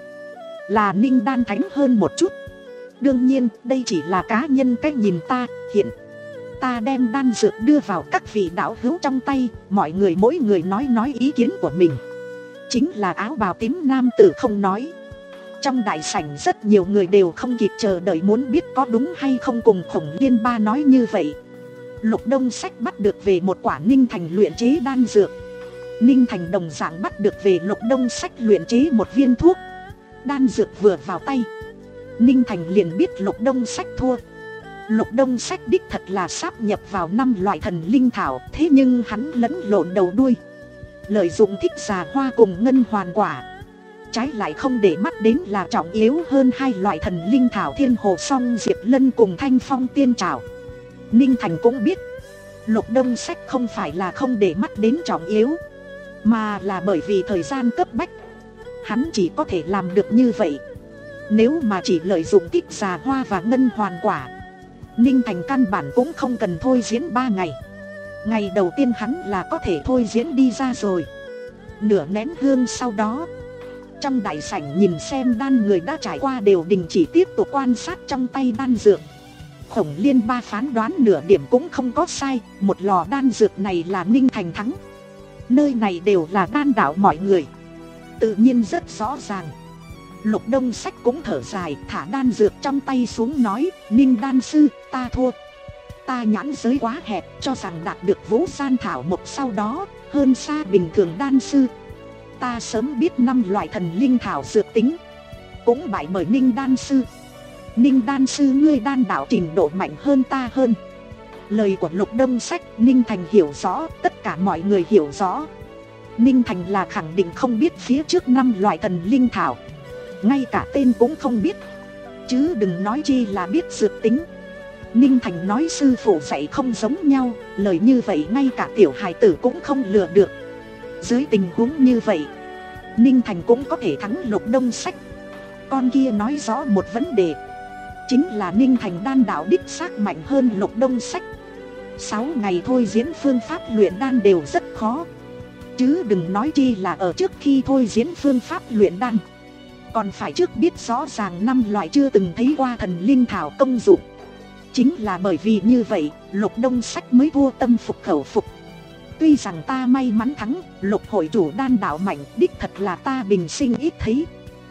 là Ninh đan thánh hơn một chút. Đương nhiên, đây chỉ là cá nhân cách nhìn ta. Hiện ta đem đan dược đưa vào các vị đạo hữu trong tay, mọi người mỗi người nói nói ý kiến của mình. Chính là áo bào tím nam tử không nói. Trong đại sảnh rất nhiều người đều không kịp chờ đợi muốn biết có đúng hay không cùng Khổng Liên Ba nói như vậy. Lục Đông Sách bắt được về một quả Ninh Thành luyện chế đan dược. Ninh Thành đồng dạng bắt được về Lục Đông Sách luyện chế một viên thuốc. Đan dược vừa vào tay, Ninh Thành liền biết Lục Đông Sách thua. Lục Đông Sách đích thật là sáp nhập vào năm loại thần linh thảo, thế nhưng hắn lẫn lộn đầu đuôi, lợi dụng thích già hoa cùng ngân hoàn quả, trái lại không để mắt đến là trọng yếu hơn hai loại thần linh thảo Thiên Hồ Song Diệp Lân cùng Thanh Phong Tiên Trảo. Ninh Thành cũng biết Lục Đông Sách không phải là không để mắt đến trọng yếu, mà là bởi vì thời gian cấp bách, hắn chỉ có thể làm được như vậy. Nếu mà chỉ lợi dụng tích già hoa và ngân hoàn quả, Ninh Thành căn bản cũng không cần thôi diễn ba ngày. Ngày đầu tiên hắn là có thể thôi diễn đi ra rồi. Nửa nén hương sau đó, trong đại sảnh nhìn xem đan người đã trải qua đều đình chỉ tiếp tục quan sát trong tay đan dược. Khổng Liên Ba phán đoán nửa điểm cũng không có sai, một lò đan dược này là Ninh Thành thắng. Nơi này đều là đan đạo mọi người, tự nhiên rất rõ ràng. Lục Đông Sách cũng thở dài, thả đan dược trong tay xuống nói, Ninh đan sư, ta thua. Ta nhãn giới quá hẹp, cho rằng đạt được Vũ Gian Thảo Mộc sau đó hơn xa bình thường đan sư. Ta sớm biết năm loại thần linh thảo dược tính, cũng bại bởi Ninh đan sư. Ninh đan sư ngươi đan đạo trình độ mạnh hơn ta hơn. Lời của Lục Đông Sách, Ninh Thành hiểu rõ, tất cả mọi người hiểu rõ. Ninh Thành là khẳng định không biết phía trước năm loại thần linh thảo, ngay cả tên cũng không biết, chứ đừng nói chi là biết dược tính. Ninh Thành nói sư phụ dạy không giống nhau, lời như vậy ngay cả tiểu hài tử cũng không lừa được. Dưới tình huống như vậy, Ninh Thành cũng có thể thắng Lục Đông Sách. Con kia nói rõ một vấn đề, chính là Ninh Thành đan đạo đích xác mạnh hơn Lục Đông Sách. Sáu ngày thôi diễn phương pháp luyện đan đều rất khó, chứ đừng nói chi là ở trước khi thôi diễn phương pháp luyện đan, còn phải trước biết rõ ràng năm loại chưa từng thấy qua thần linh thảo công dụng. Chính là bởi vì như vậy, Lục Đông Sách mới vô tâm phục khẩu phục. Tuy rằng ta may mắn thắng, Lục hội chủ đan đạo mạnh đích thật là ta bình sinh ít thấy.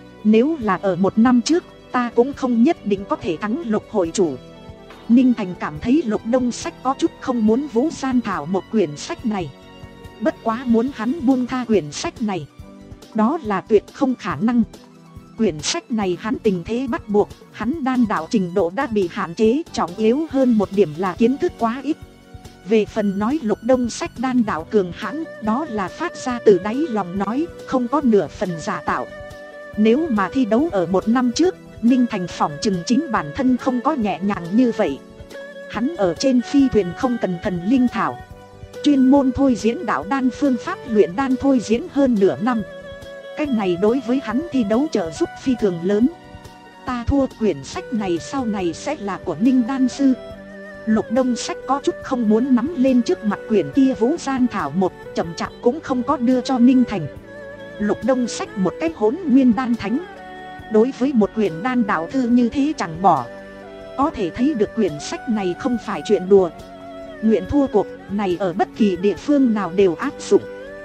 Nếu là ở một năm trước, ta cũng không nhất định có thể thắng Lục hội chủ. Ninh Thành cảm thấy Lục Đông Sách có chút không muốn Vũ Gian Thảo một quyển sách này. Bất quá muốn hắn buông tha quyển sách này, đó là tuyệt không khả năng. Quyển sách này hắn tình thế bắt buộc, hắn đan đạo trình độ đã bị hạn chế, trọng yếu hơn một điểm là kiến thức quá ít. Về phần nói Lục Đông Sách đan đạo cường hãn, đó là phát ra từ đáy lòng nói, không có nửa phần giả tạo. Nếu mà thi đấu ở một năm trước, Ninh Thành phỏng chừng chính bản thân không có nhẹ nhàng như vậy. Hắn ở trên phi thuyền không cần thần linh thảo, chuyên môn thôi diễn đạo đan phương pháp luyện đan thôi diễn hơn nửa năm. Cách này đối với hắn thi đấu trợ giúp phi thường lớn. Ta thua, quyển sách này sau này sẽ là của Ninh đan sư. Lục Đông Sách có chút không muốn nắm lên trước mặt quyển kia Vũ Gian Thảo một, chậm chạp cũng không có đưa cho Ninh Thành. Lục Đông Sách một cách hỗn nguyên đan thánh, đối với một quyển đan đạo thư như thế chẳng bỏ. Có thể thấy được quyển sách này không phải chuyện đùa. Nguyện thua cuộc này ở bất kỳ địa phương nào đều áp dụng.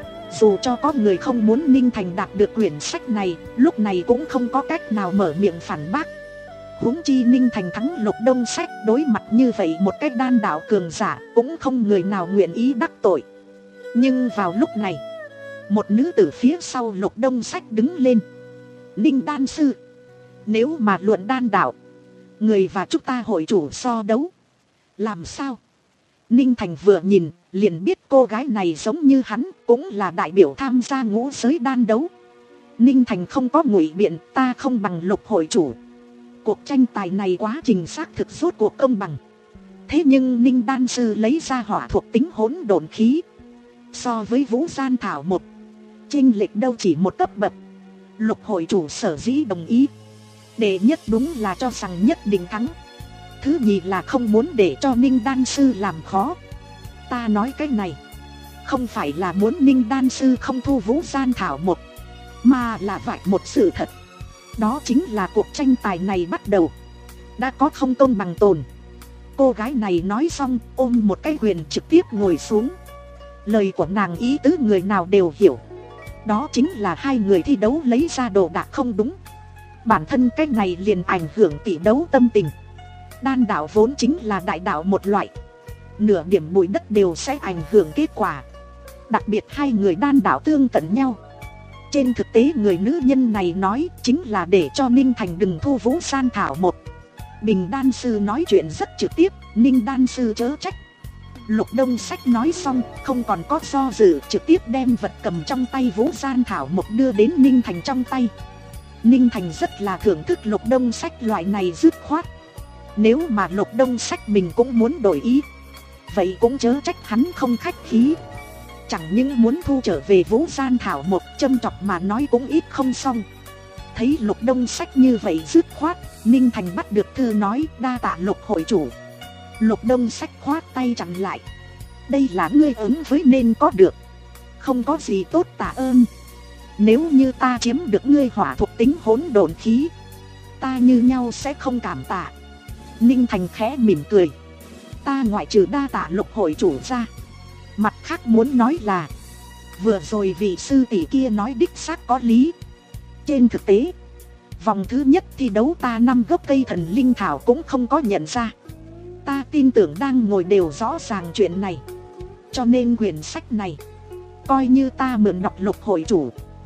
Dù cho có người không muốn Ninh Thành đạt được quyển sách này, lúc này cũng không có cách nào mở miệng phản bác. Huống chi Ninh Thành thắng Lục Đông Sách, đối mặt như vậy một cách đan đạo cường giả, cũng không người nào nguyện ý đắc tội. Nhưng vào lúc này, một nữ tử phía sau Lục Đông Sách đứng lên. Ninh đan sư, nếu mà luận đan đạo, người và chúng ta hội chủ so đấu, làm sao? Ninh Thành vừa nhìn, liền biết cô gái này giống như hắn, cũng là đại biểu tham gia ngũ giới đan đấu. Ninh Thành không có ngụy biện, ta không bằng Lục hội chủ. Cuộc tranh tài này quá trình xác thực rốt cuộc công bằng. Thế nhưng Ninh đan sư lấy ra hỏa thuộc tính hỗn độn khí, So với Vũ Gian Thảo một, chênh lệch đâu chỉ một cấp bậc. Lục hội chủ sở dĩ đồng ý. Đệ nhất đúng là cho rằng nhất định thắng. Thứ nhì là không muốn để cho Ninh đan sư làm khó. Ta nói cái này không phải là muốn Ninh đan sư không thu Vũ Gian Thảo một, mà là vạch một sự thật. Đó chính là cuộc tranh tài này bắt đầu đã có không công bằng tồn. Cô gái này nói xong ôm một cái quyền trực tiếp ngồi xuống. Lời của nàng ý tứ người nào đều hiểu. Đó chính là hai người thi đấu lấy ra đồ đạc không đúng. Bản thân cái này liền ảnh hưởng tỷ đấu tâm tình. Đan đạo vốn chính là đại đạo một loại. Nửa điểm bụi đất đều sẽ ảnh hưởng kết quả. Đặc biệt hai người đan đạo tương cận nhau. Trên thực tế người nữ nhân này nói chính là để cho Ninh Thành đừng thu Vũ Gian Thảo một. Bình đan sư nói chuyện rất trực tiếp, Ninh đan sư chớ trách. Lục Đông Sách nói xong không còn có do dự, trực tiếp đem vật cầm trong tay Vũ Gian Thảo một đưa đến Ninh Thành trong tay. Ninh Thành rất là thưởng thức Lục Đông Sách loại này dứt khoát. Nếu mà Lục Đông Sách mình cũng muốn đổi ý, vậy cũng chớ trách hắn không khách khí. Chẳng những muốn thu trở về Vũ Gian Thảo một, châm chọc mà nói cũng ít không xong. Thấy Lục Đông Sách như vậy dứt khoát, Ninh Thành bắt được thư nói đa tạ Lục hội chủ. Lục Đông Sách khoát tay chặn lại. Đây là ngươi ứng với nên có được, không có gì tốt tạ ơn. Nếu như ta chiếm được ngươi hỏa thuộc tính hỗn độn khí, ta như nhau sẽ không cảm tạ. Ninh Thành khẽ mỉm cười. Ta ngoại trừ đa tạ Lục hội chủ ra, mặt khác muốn nói là vừa rồi vị sư tỷ kia nói đích xác có lý. Trên thực tế vòng thứ nhất thi đấu ta năm gốc cây thần linh thảo cũng không có nhận ra. Ta tin tưởng đang ngồi đều rõ ràng chuyện này. Cho nên quyển sách này coi như ta mượn đọc Lục hội chủ.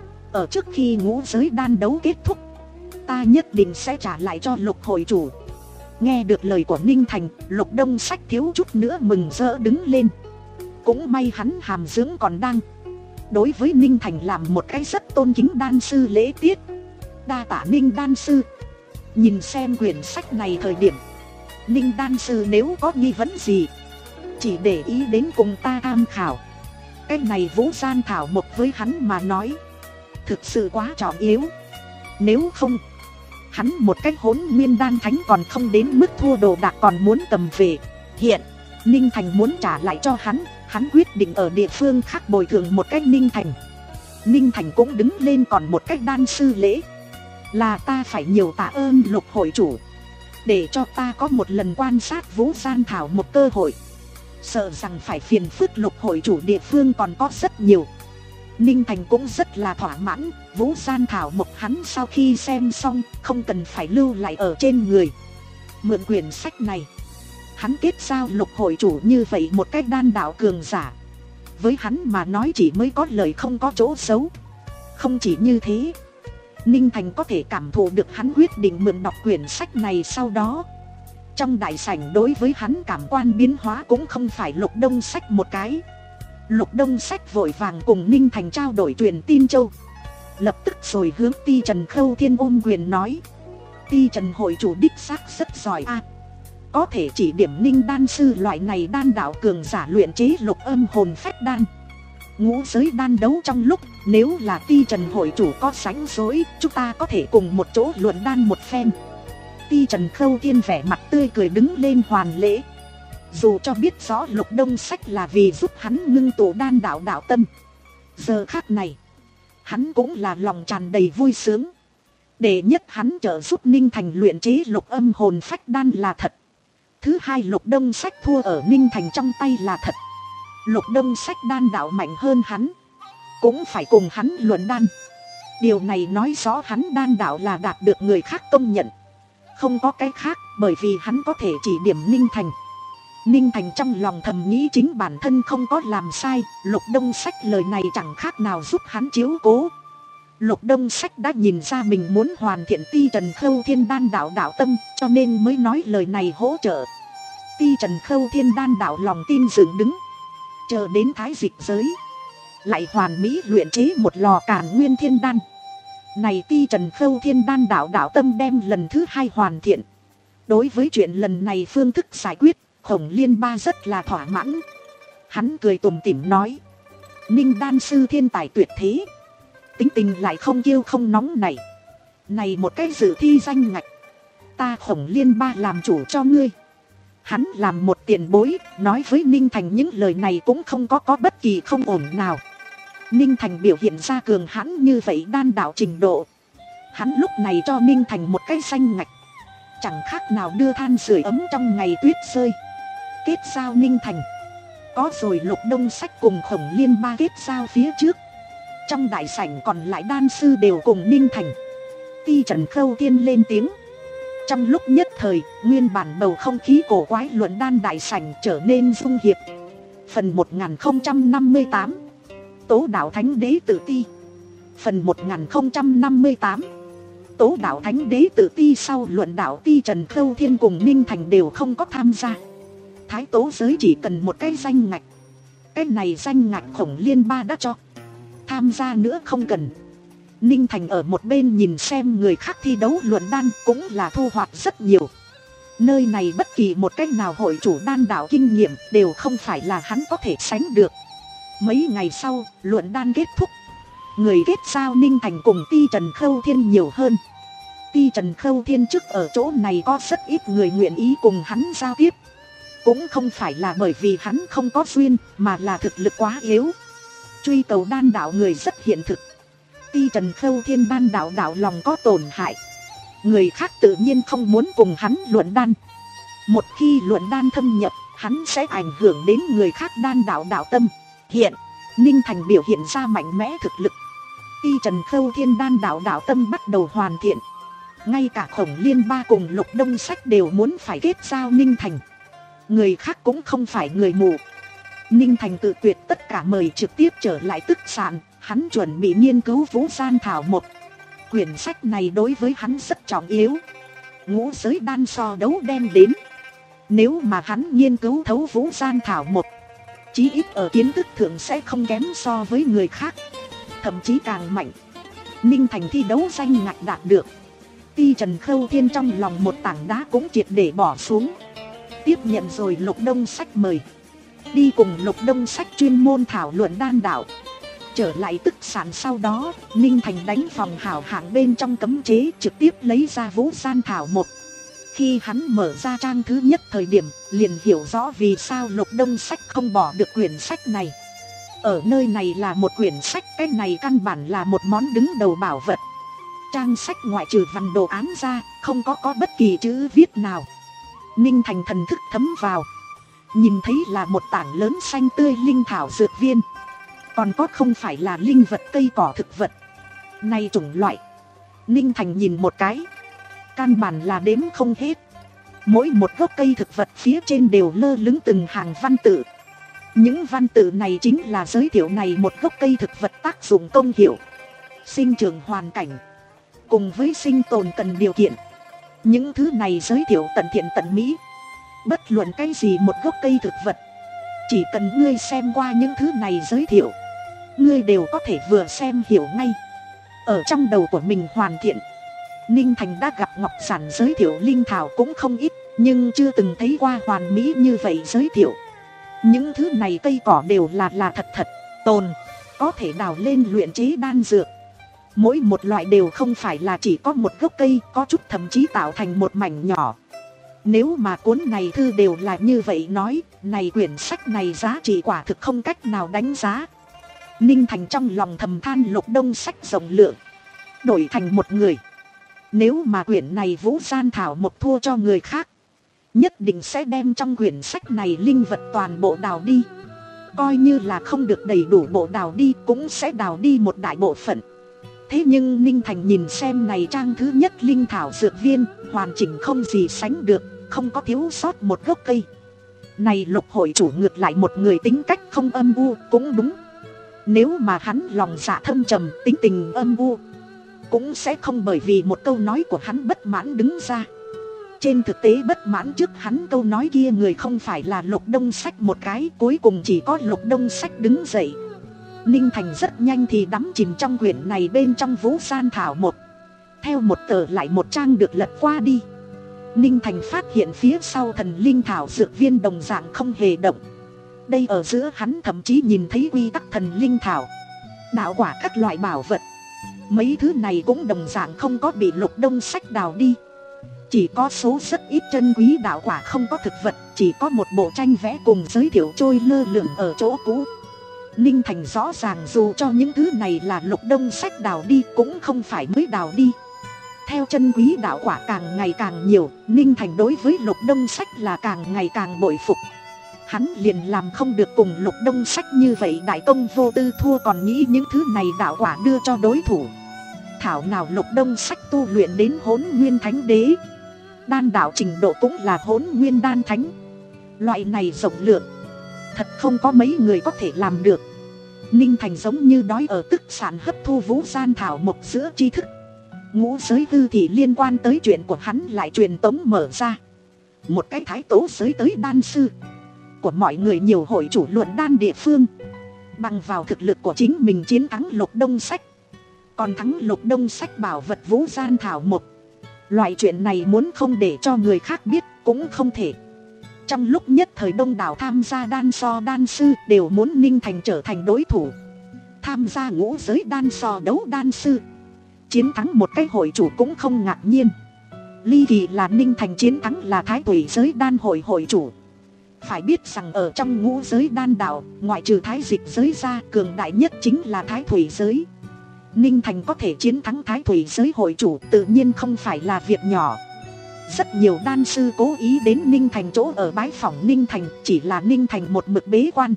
Ở trước khi ngũ giới đan đấu kết thúc, ta nhất định sẽ trả lại cho Lục hội chủ. Nghe được lời của Ninh Thành, Lục Đông Sách thiếu chút nữa mừng rỡ đứng lên. Cũng may hắn hàm dưỡng còn đang. Đối với Ninh Thành làm một cái rất tôn kính đan sư lễ tiết. Đa tạ Ninh đan sư. Nhìn xem quyển sách này thời điểm, Ninh đan sư nếu có nghi vấn gì, chỉ để ý đến cùng ta tham khảo. Cái này Vũ Gian Thảo một với hắn mà nói thực sự quá trọng yếu. Nếu không, hắn một cái hỗn nguyên đan thánh còn không đến mức thua đồ đạc còn muốn cầm về. Hiện Ninh Thành muốn trả lại cho hắn, hắn quyết định ở địa phương khác bồi thường một cách Ninh Thành. Ninh Thành cũng đứng lên còn một cách đan sư lễ. Là ta phải nhiều tạ ơn Lục hội chủ, để cho ta có một lần quan sát Vũ Gian Thảo một cơ hội. Sợ rằng phải phiền phức Lục hội chủ địa phương còn có rất nhiều. Ninh Thành cũng rất là thỏa mãn. Vũ Gian Thảo một hắn sau khi xem xong không cần phải lưu lại ở trên người. Mượn quyển sách này, hắn kết giao Lục hội chủ như vậy một cách đan đạo cường giả, với hắn mà nói chỉ mới có lời không có chỗ xấu. Không chỉ như thế, Ninh Thành có thể cảm thụ được hắn quyết định mượn đọc quyển sách này. Sau đó trong đại sảnh đối với hắn cảm quan biến hóa cũng không phải Lục Đông Sách một cái. Lục Đông Sách vội vàng cùng Ninh Thành trao đổi truyền tin châu. Lập tức rồi hướng Ti Trần Khâu Thiên ôm quyền nói: Ti Trần hội chủ đích xác rất giỏi a, à, có thể chỉ điểm Ninh đan sư loại này đan đạo cường giả luyện chế lục âm hồn phách đan. Ngũ giới đan đấu trong lúc, nếu là Ti Trần hội chủ có sánh rỗi, chúng ta có thể cùng một chỗ luận đan một phen. Ti Trần Khâu Thiên vẻ mặt tươi cười đứng lên hoàn lễ. Dù cho biết rõ Lục Đông Sách là vì giúp hắn ngưng tụ đan đạo đạo tâm, giờ khắc này hắn cũng là lòng tràn đầy vui sướng. Để nhất hắn trợ giúp Ninh Thành luyện chế lục âm hồn phách đan là thật. Thứ hai, Lục Đông Sách thua ở Ninh Thành trong tay là thật. Lục Đông Sách đan đạo mạnh hơn hắn, cũng phải cùng hắn luận đan. Điều này nói rõ hắn đan đạo là đạt được người khác công nhận, không có cái khác, bởi vì hắn có thể chỉ điểm Ninh Thành. Ninh Thành trong lòng thầm nghĩ chính bản thân không có làm sai, Lục Đông Sách lời này chẳng khác nào giúp hắn chiếu cố. Lục Đông Sách đã nhìn ra mình muốn hoàn thiện Ti Trần Khâu Thiên đan đạo đạo tâm, cho nên mới nói lời này hỗ trợ. Ti Trần Khâu Thiên đan đạo lòng tin dựng đứng, chờ đến thái dịch giới lại hoàn mỹ luyện chế một lò Càn Nguyên Thiên đan. Này Ti Trần Khâu Thiên đan đạo đạo tâm đem lần thứ hai hoàn thiện. Đối với chuyện lần này phương thức giải quyết, Khổng Liên Ba rất là thỏa mãn. Hắn cười tủm tỉm nói: Ninh đan sư thiên tài tuyệt thế, tính tình lại không kiêu không nóng này. Này một cái dự thi danh ngạch, ta Khổng Liên Ba làm chủ cho ngươi. Hắn làm một tiền bối, nói với Ninh Thành những lời này cũng không có có bất kỳ không ổn nào. Ninh Thành biểu hiện ra cường hãn như vậy đan đạo trình độ. Hắn lúc này cho Ninh Thành một cái danh ngạch, chẳng khác nào đưa than sưởi ấm trong ngày tuyết rơi. Kết giao Ninh Thành, có rồi Lục Đông Sách cùng Khổng Liên Ba kết giao phía trước. Trong đại sảnh còn lại đan sư đều cùng Ninh Thành. Ti Trần Khâu Thiên lên tiếng. Trong lúc nhất thời, nguyên bản bầu không khí cổ quái luận đan đại sảnh trở nên dung hiệp. Phần một nghìn không trăm năm mươi tám, Tố Đạo Thánh Đế Tự Ti. Phần một nghìn không trăm năm mươi tám, Tố Đạo Thánh Đế Tự Ti. Sau luận đạo, Ti Trần Khâu Thiên cùng Ninh Thành đều không có tham gia. Thái tố giới chỉ cần một cái danh ngạch, cái này danh ngạch Khổng Liên Ba đã cho, tham gia nữa không cần. Ninh Thành ở một bên nhìn xem người khác thi đấu luận đan cũng là thu hoạch rất nhiều. Nơi này bất kỳ một cách nào hội chủ đan đạo kinh nghiệm đều không phải là hắn có thể sánh được. Mấy ngày sau, luận đan kết thúc. Người kết giao Ninh Thành cùng Ti Trần Khâu Thiên nhiều hơn. Ti Trần Khâu Thiên trước ở chỗ này có rất ít người nguyện ý cùng hắn giao tiếp. Cũng không phải là bởi vì hắn không có duyên, mà là thực lực quá yếu. Truy cầu đan đạo người rất hiện thực. Ti Trần Khâu Thiên đan đạo đạo lòng có tổn hại. Người khác tự nhiên không muốn cùng hắn luận đan. Một khi luận đan thâm nhập, hắn sẽ ảnh hưởng đến người khác đan đạo đạo tâm. Hiện, Ninh Thành biểu hiện ra mạnh mẽ thực lực. Ti Trần Khâu Thiên đan đạo đạo tâm bắt đầu hoàn thiện. Ngay cả Khổng Liên Ba cùng Lục Đông Sách đều muốn phải kết giao Ninh Thành. Người khác cũng không phải người mù. Ninh Thành tự tuyệt tất cả mời trực tiếp trở lại tức sạn. Hắn chuẩn bị nghiên cứu Vũ Gian Thảo một. Quyển sách này đối với hắn rất trọng yếu. Ngũ giới đan so đấu đem đến. Nếu mà hắn nghiên cứu thấu Vũ Gian Thảo một, chí ít ở kiến thức thượng sẽ không kém so với người khác, thậm chí càng mạnh. Ninh Thành thi đấu danh ngạch đạt được. Ti Trần Khâu Thiên trong lòng một tảng đá cũng triệt để bỏ xuống. Tiếp nhận rồi Lục Đông Sách mời, đi cùng Lục Đông Sách chuyên môn thảo luận đan đạo. Trở lại tức sản sau đó, Ninh Thành đánh phòng hảo hạng bên trong cấm chế, trực tiếp lấy ra Vũ Gian Thảo một. Khi hắn mở ra trang thứ nhất thời điểm, liền hiểu rõ vì sao Lục Đông Sách không bỏ được quyển sách này. Ở nơi này là một quyển sách, cái này căn bản là một món đứng đầu bảo vật. Trang sách ngoại trừ văn đồ án ra, không có có bất kỳ chữ viết nào. Ninh Thành thần thức thấm vào, nhìn thấy là một tảng lớn xanh tươi linh thảo dược viên. Còn có không phải là linh vật cây cỏ thực vật. Này chủng loại, Ninh Thành nhìn một cái, căn bản là đếm không hết. Mỗi một gốc cây thực vật phía trên đều lơ lửng từng hàng văn tự. Những văn tự này chính là giới thiệu này một gốc cây thực vật tác dụng công hiệu, sinh trưởng hoàn cảnh, cùng với sinh tồn cần điều kiện. Những thứ này giới thiệu tận thiện tận mỹ. Bất luận cái gì một gốc cây thực vật, chỉ cần ngươi xem qua những thứ này giới thiệu, ngươi đều có thể vừa xem hiểu ngay. Ở trong đầu của mình hoàn thiện. Ninh Thành đã gặp Ngọc Giản giới thiệu linh thảo cũng không ít, nhưng chưa từng thấy qua hoàn mỹ như vậy giới thiệu. Những thứ này cây cỏ đều là là thật thật, tồn, có thể đào lên luyện chế đan dược. Mỗi một loại đều không phải là chỉ có một gốc cây, có chút thậm chí tạo thành một mảnh nhỏ. Nếu mà cuốn này thư đều là như vậy nói, này quyển sách này giá trị quả thực không cách nào đánh giá. Ninh Thành trong lòng thầm than Lục Đông Sách rộng lượng, đổi thành một người, nếu mà quyển này Vũ Gian Thảo một thua cho người khác, nhất định sẽ đem trong quyển sách này linh vật toàn bộ đào đi. Coi như là không được đầy đủ bộ đào đi, cũng sẽ đào đi một đại bộ phận. Thế nhưng Ninh Thành nhìn xem này trang thứ nhất linh thảo dược viên, hoàn chỉnh không gì sánh được, không có thiếu sót một gốc cây. Này Lục hội chủ ngược lại một người tính cách không âm u, cũng đúng. Nếu mà hắn lòng dạ thâm trầm, tính tình âm u, cũng sẽ không bởi vì một câu nói của hắn bất mãn đứng ra. Trên thực tế bất mãn trước hắn câu nói kia người không phải là Lục Đông Sách một cái, cuối cùng chỉ có Lục Đông Sách đứng dậy. Ninh Thành rất nhanh thì đắm chìm trong quyển này bên trong Vũ Gian Thảo một. Theo một tờ lại một trang được lật qua đi, Ninh Thành phát hiện phía sau thần linh thảo dược viên đồng dạng không hề động. Đây ở giữa hắn thậm chí nhìn thấy quy tắc thần linh thảo, đạo quả, các loại bảo vật. Mấy thứ này cũng đồng dạng không có bị Lục Đông Sách đào đi. Chỉ có số rất ít chân quý đạo quả, không có thực vật, chỉ có một bộ tranh vẽ cùng giới thiệu trôi lơ lửng ở chỗ cũ. Ninh Thành rõ ràng dù cho những thứ này là Lục Đông Sách đào đi cũng không phải mới đào đi. Theo chân quý đạo quả càng ngày càng nhiều, Ninh Thành đối với Lục Đông Sách là càng ngày càng bội phục. Hắn liền làm không được cùng Lục Đông Sách như vậy đại công vô tư, thua còn nghĩ những thứ này đạo quả đưa cho đối thủ. Thảo nào Lục Đông Sách tu luyện đến Hỗn Nguyên Thánh Đế, đan đạo trình độ cũng là Hỗn Nguyên Đan Thánh. Loại này rộng lượng, thật không có mấy người có thể làm được. Ninh Thành giống như đói ở tức sản hấp thu vũ gian thảo một giữa tri thức. Ngũ giới hư thì liên quan tới chuyện của hắn lại truyền tống mở ra. Một cái thái tố giới tới đan sư của mọi người, nhiều hội chủ luận đan địa phương, bằng vào thực lực của chính mình chiến thắng Lục Đông Sách. Còn thắng Lục Đông Sách bảo vật vũ gian thảo một. Loại chuyện này muốn không để cho người khác biết cũng không thể. Trong lúc nhất thời đông đảo tham gia đan so đan sư đều muốn Ninh Thành trở thành đối thủ. Tham gia ngũ giới đan so đấu đan sư, chiến thắng một cái hội chủ cũng không ngạc nhiên. Ly kỳ là Ninh Thành chiến thắng là Thái Thủy giới đan hội hội chủ. Phải biết rằng ở trong ngũ giới đan đạo, ngoại trừ Thái Dịch giới ra, cường đại nhất chính là Thái Thủy giới. Ninh Thành có thể chiến thắng Thái Thủy giới hội chủ tự nhiên không phải là việc nhỏ. Rất nhiều đan sư cố ý đến Ninh Thành chỗ ở bái phỏng Ninh Thành, chỉ là Ninh Thành một mực bế quan.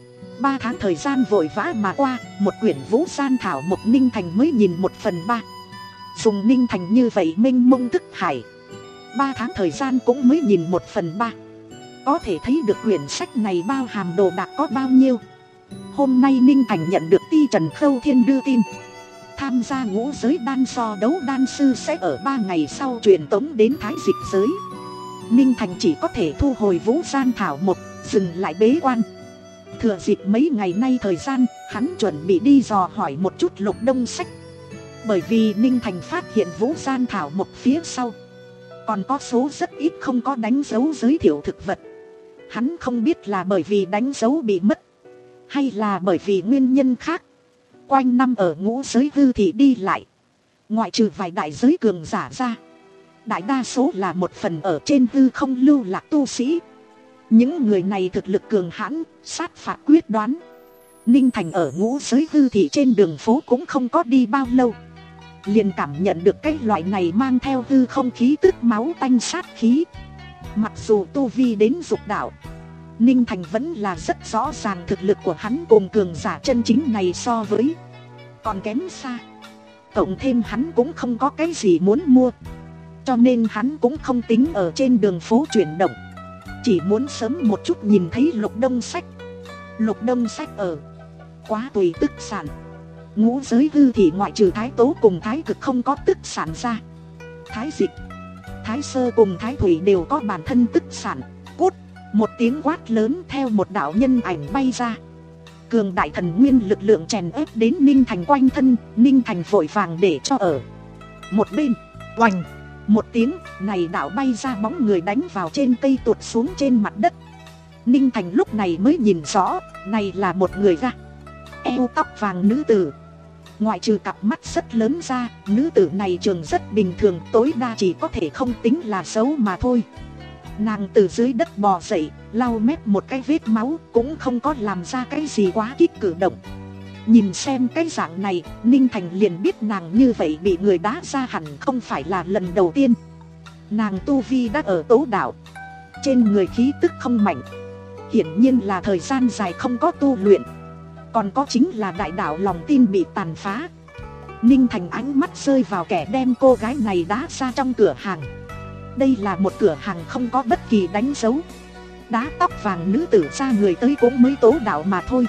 Ba tháng thời gian vội vã mà qua, một quyển vũ gian thảo một Ninh Thành mới nhìn một phần ba. Dùng Ninh Thành như vậy mênh mông thức hải, ba tháng thời gian cũng mới nhìn một phần ba. Có thể thấy được quyển sách này bao hàm đồ đạc có bao nhiêu. Hôm nay Ninh Thành nhận được Ti Trần Khâu Thiên đưa tin, tham gia ngũ giới đan so đấu đan sư sẽ ở ba ngày sau truyền tống đến Thái Dịch giới. Ninh Thành chỉ có thể thu hồi vũ gian thảo một, dừng lại bế quan. Thừa dịp mấy ngày nay thời gian, hắn chuẩn bị đi dò hỏi một chút Lục Đông Sách. Bởi vì Ninh Thành phát hiện vũ gian thảo một phía sau còn có số rất ít không có đánh dấu giới thiệu thực vật. Hắn không biết là bởi vì đánh dấu bị mất, hay là bởi vì nguyên nhân khác. Quanh năm ở ngũ giới hư thì đi lại, ngoại trừ vài đại giới cường giả ra, đại đa số là một phần ở trên hư không lưu lạc tu sĩ. Những người này thực lực cường hãn, sát phạt quyết đoán. Ninh Thành ở ngũ giới hư thì trên đường phố cũng không có đi bao lâu, liền cảm nhận được cái loại này mang theo hư không khí tức máu tanh sát khí. Mặc dù tu vi đến dục đạo, Ninh Thành vẫn là rất rõ ràng thực lực của hắn cùng cường giả chân chính này so với còn kém xa. Cộng thêm hắn cũng không có cái gì muốn mua, cho nên hắn cũng không tính ở trên đường phố chuyển động, chỉ muốn sớm một chút nhìn thấy Lục Đông Sách. Lục Đông Sách ở Quá Tùy tức sản. Ngũ giới hư thì ngoại trừ Thái Tố cùng Thái Cực không có tức sản ra, Thái Dịch, Thái Sơ cùng Thái Thủy đều có bản thân tức sản. Cút! Một tiếng quát lớn theo một đạo nhân ảnh bay ra. Cường đại thần nguyên lực lượng chèn ép đến Ninh Thành quanh thân. Ninh Thành vội vàng để cho ở một bên. Oành! Một tiếng, này đạo bay ra bóng người đánh vào trên cây tuột xuống trên mặt đất. Ninh Thành lúc này mới nhìn rõ, này là một người ra eo tóc vàng nữ tử. Ngoại trừ cặp mắt rất lớn ra, nữ tử này trường rất bình thường, tối đa chỉ có thể không tính là xấu mà thôi. Nàng từ dưới đất bò dậy, lau mép một cái vết máu, cũng không có làm ra cái gì quá kích cử động. Nhìn xem cái dạng này, Ninh Thành liền biết nàng như vậy bị người đá ra hẳn không phải là lần đầu tiên. Nàng tu vi đã ở tố đạo, trên người khí tức không mạnh, hiển nhiên là thời gian dài không có tu luyện. Còn có chính là đại đạo lòng tin bị tàn phá. Ninh Thành ánh mắt rơi vào kẻ đem cô gái này đá ra trong cửa hàng. Đây là một cửa hàng không có bất kỳ đánh dấu. Đá tóc vàng nữ tử ra người tới cũng mới tố đạo mà thôi.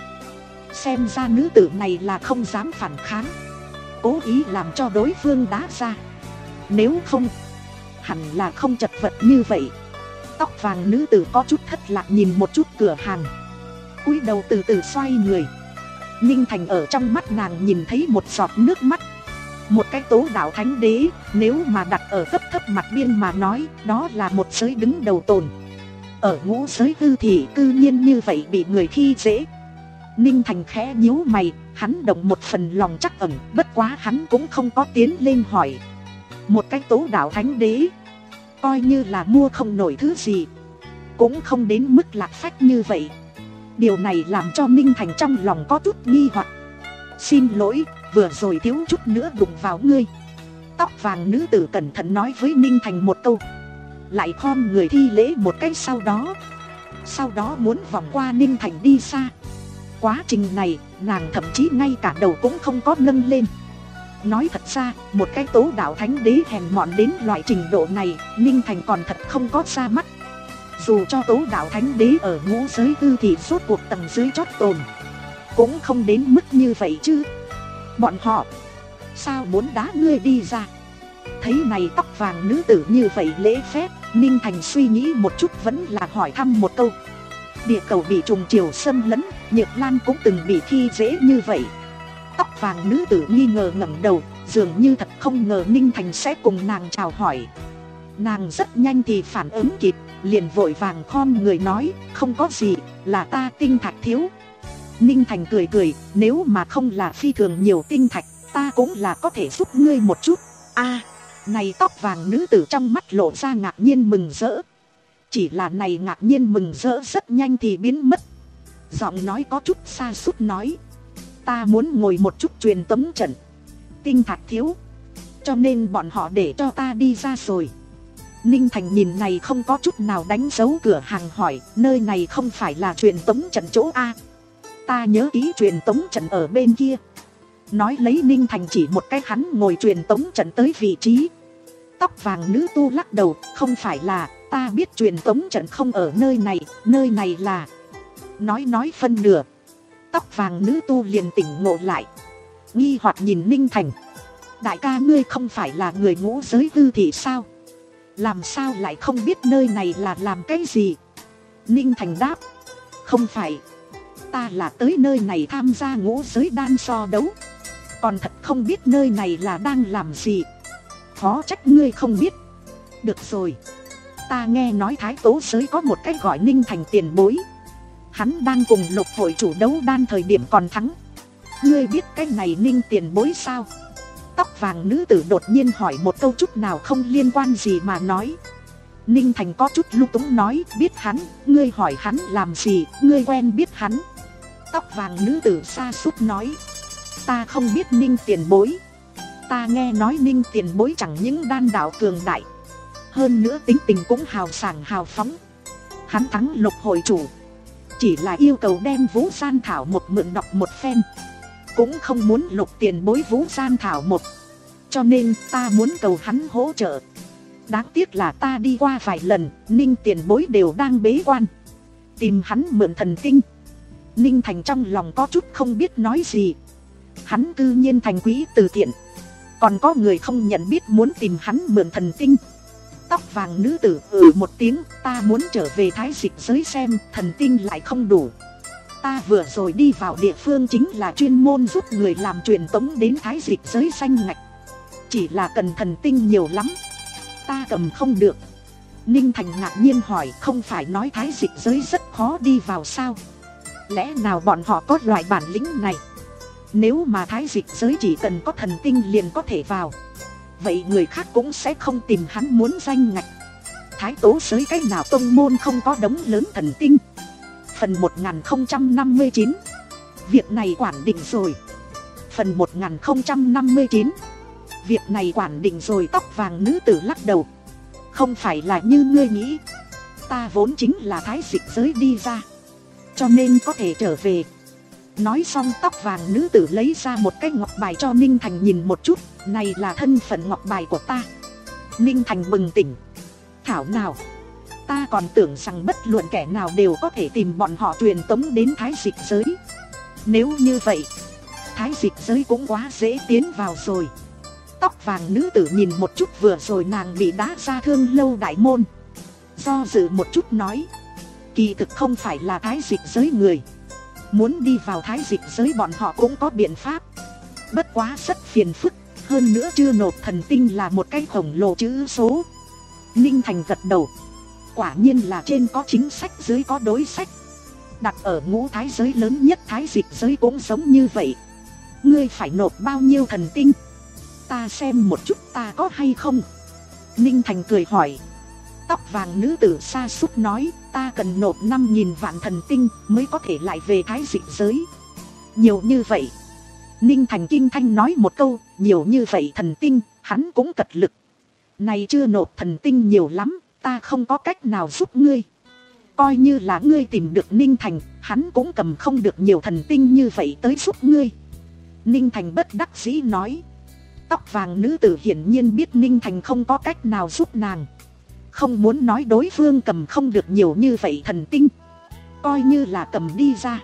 Xem ra nữ tử này là không dám phản kháng, cố ý làm cho đối phương đá ra. Nếu không, hẳn là không chật vật như vậy. Tóc vàng nữ tử có chút thất lạc nhìn một chút cửa hàng, cúi đầu từ từ xoay người. Ninh Thành ở trong mắt nàng nhìn thấy một giọt nước mắt. Một cái tố đạo thánh đế, nếu mà đặt ở cấp thấp mặt biên mà nói, đó là một giới đứng đầu tồn. ở ngũ giới tư thị cư nhiên như vậy bị người khi dễ. Ninh Thành khẽ nhíu mày, hắn động một phần lòng trắc ẩn, bất quá hắn cũng không có tiến lên hỏi. Một cái tố đạo thánh đế, coi như là mua không nổi thứ gì, cũng không đến mức lạc phách như vậy. Điều này làm cho Ninh Thành trong lòng có chút nghi hoặc. Xin lỗi, vừa rồi thiếu chút nữa đụng vào ngươi. Tóc vàng nữ tử cẩn thận nói với Ninh Thành một câu, lại khom người thi lễ một cái sau đó. Sau đó muốn vòng qua Ninh Thành đi xa. Quá trình này, nàng thậm chí ngay cả đầu cũng không có nâng lên. Nói thật ra, một cái tố đạo thánh đế hèn mọn đến loại trình độ này, Ninh Thành còn thật không có ra mắt. Dù cho tố đạo thánh đế ở ngũ giới tư thì suốt cuộc tầng dưới chót tồn, cũng không đến mức như vậy chứ. Bọn họ sao muốn đá ngươi đi ra? Thấy này tóc vàng nữ tử như vậy lễ phép, Ninh Thành suy nghĩ một chút vẫn là hỏi thăm một câu. Địa cầu bị trùng triều xâm lấn, Nhược Lan cũng từng bị khi dễ như vậy. Tóc vàng nữ tử nghi ngờ ngẩng đầu, dường như thật không ngờ Ninh Thành sẽ cùng nàng chào hỏi. Nàng rất nhanh thì phản ứng kịp, liền vội vàng khom người nói, không có gì, là ta tinh thạch thiếu. Ninh Thành cười cười, nếu mà không là phi thường nhiều tinh thạch, ta cũng là có thể giúp ngươi một chút. A, này tóc vàng nữ tử trong mắt lộ ra ngạc nhiên mừng rỡ. Chỉ là này ngạc nhiên mừng rỡ rất nhanh thì biến mất. Giọng nói có chút xa sút nói, ta muốn ngồi một chút truyền tống trận, tinh thạch thiếu, cho nên bọn họ để cho ta đi ra rồi. Ninh Thành nhìn này không có chút nào đánh dấu cửa hàng hỏi, nơi này không phải là truyền tống trận chỗ A? Ta nhớ ký truyền tống trận ở bên kia. Nói lấy Ninh Thành chỉ một cái hắn ngồi truyền tống trận tới vị trí. Tóc vàng nữ tu lắc đầu, không phải là, ta biết truyền tống trận không ở nơi này, nơi này là... Nói nói phân nửa, tóc vàng nữ tu liền tỉnh ngộ lại, nghi hoặc nhìn Ninh Thành. Đại ca ngươi không phải là người ngũ giới tư thị sao? Làm sao lại không biết nơi này là làm cái gì? Ninh Thành đáp, không phải, ta là tới nơi này tham gia ngũ giới đan so đấu, còn thật không biết nơi này là đang làm gì. Khó trách ngươi không biết. Được rồi, ta nghe nói Thái Tố giới có một cái gọi Ninh Thành tiền bối, hắn đang cùng Lục hội chủ đấu đan thời điểm còn thắng. Ngươi biết cái này Ninh tiền bối sao? Tóc vàng nữ tử đột nhiên hỏi một câu chút nào không liên quan gì mà nói. Ninh Thành có chút lung túng nói, biết hắn, ngươi hỏi hắn làm gì, ngươi quen biết hắn. Tóc vàng nữ tử xa sút nói, ta không biết Ninh tiền bối. Ta nghe nói Ninh tiền bối chẳng những đan đạo cường đại, hơn nữa tính tình cũng hào sảng hào phóng. Hắn thắng Lục hội chủ, chỉ là yêu cầu đem Vũ Gian Thảo một mượn đọc một phen, cũng không muốn Lục tiền bối Vũ Gian Thảo một, cho nên ta muốn cầu hắn hỗ trợ. Đáng tiếc là ta đi qua vài lần, Ninh tiền bối đều đang bế quan, tìm hắn mượn thần tinh. Ninh Thành trong lòng có chút không biết nói gì. Hắn cư nhiên thành quý từ thiện, còn có người không nhận biết muốn tìm hắn mượn thần tinh. Tóc vàng nữ tử ừ một tiếng, ta muốn trở về Thái Dịch giới xem, thần tinh lại không đủ. Ta vừa rồi đi vào địa phương chính là chuyên môn giúp người làm truyền tống đến Thái Dịch giới xanh ngạch, chỉ là cần thần tinh nhiều lắm, ta cầm không được. Ninh Thành ngạc nhiên hỏi, không phải nói Thái Dịch giới rất khó đi vào sao? Lẽ nào bọn họ có loại bản lĩnh này? Nếu mà Thái Dịch giới chỉ cần có thần tinh liền có thể vào, vậy người khác cũng sẽ không tìm hắn muốn danh ngạch. Thái Tố giới cái nào tông môn không có đống lớn thần tinh? Phần một nghìn không trăm năm mươi chín. Việc này quản định rồi. Phần một nghìn không trăm năm mươi chín. Việc này quản định rồi. Tóc vàng nữ tử lắc đầu, không phải là như ngươi nghĩ. Ta vốn chính là Thái Dịch giới đi ra, cho nên có thể trở về. Nói xong tóc vàng nữ tử lấy ra một cái ngọc bài cho Ninh Thành nhìn một chút. Này là thân phận ngọc bài của ta. Ninh Thành bừng tỉnh, thảo nào, ta còn tưởng rằng bất luận kẻ nào đều có thể tìm bọn họ truyền tống đến Thái Dịch giới. Nếu như vậy, Thái Dịch giới cũng quá dễ tiến vào rồi. Tóc vàng nữ tử nhìn một chút vừa rồi nàng bị đá ra Thương Lâu đại môn, do dự một chút nói, kỳ thực không phải là Thái Dịch giới người, muốn đi vào Thái Dịch giới bọn họ cũng có biện pháp, bất quá rất phiền phức, hơn nữa chưa nộp thần tinh là một cái khổng lồ chữ số. Ninh Thành gật đầu, Quả nhiên là trên có chính sách dưới có đối sách. Đặt ở ngũ thái giới lớn nhất thái dịch giới cũng giống như vậy. Ngươi phải nộp bao nhiêu thần tinh? Ta xem một chút ta có hay không. Ninh Thành cười hỏi. Tóc vàng nữ tử sa sút nói, ta cần nộp năm nghìn vạn thần tinh mới có thể lại về thái dịch giới. Nhiều như vậy. Ninh Thành kinh thanh nói một câu, nhiều như vậy thần tinh, hắn cũng cật lực. Này chưa nộp thần tinh nhiều lắm, ta không có cách nào giúp ngươi. Coi như là ngươi tìm được Ninh Thành, hắn cũng cầm không được nhiều thần tinh như vậy tới giúp ngươi. Ninh Thành bất đắc dĩ nói. Tóc vàng nữ tử hiển nhiên biết Ninh Thành không có cách nào giúp nàng. Không muốn nói đối phương cầm không được nhiều như vậy thần tinh. Coi như là cầm đi ra.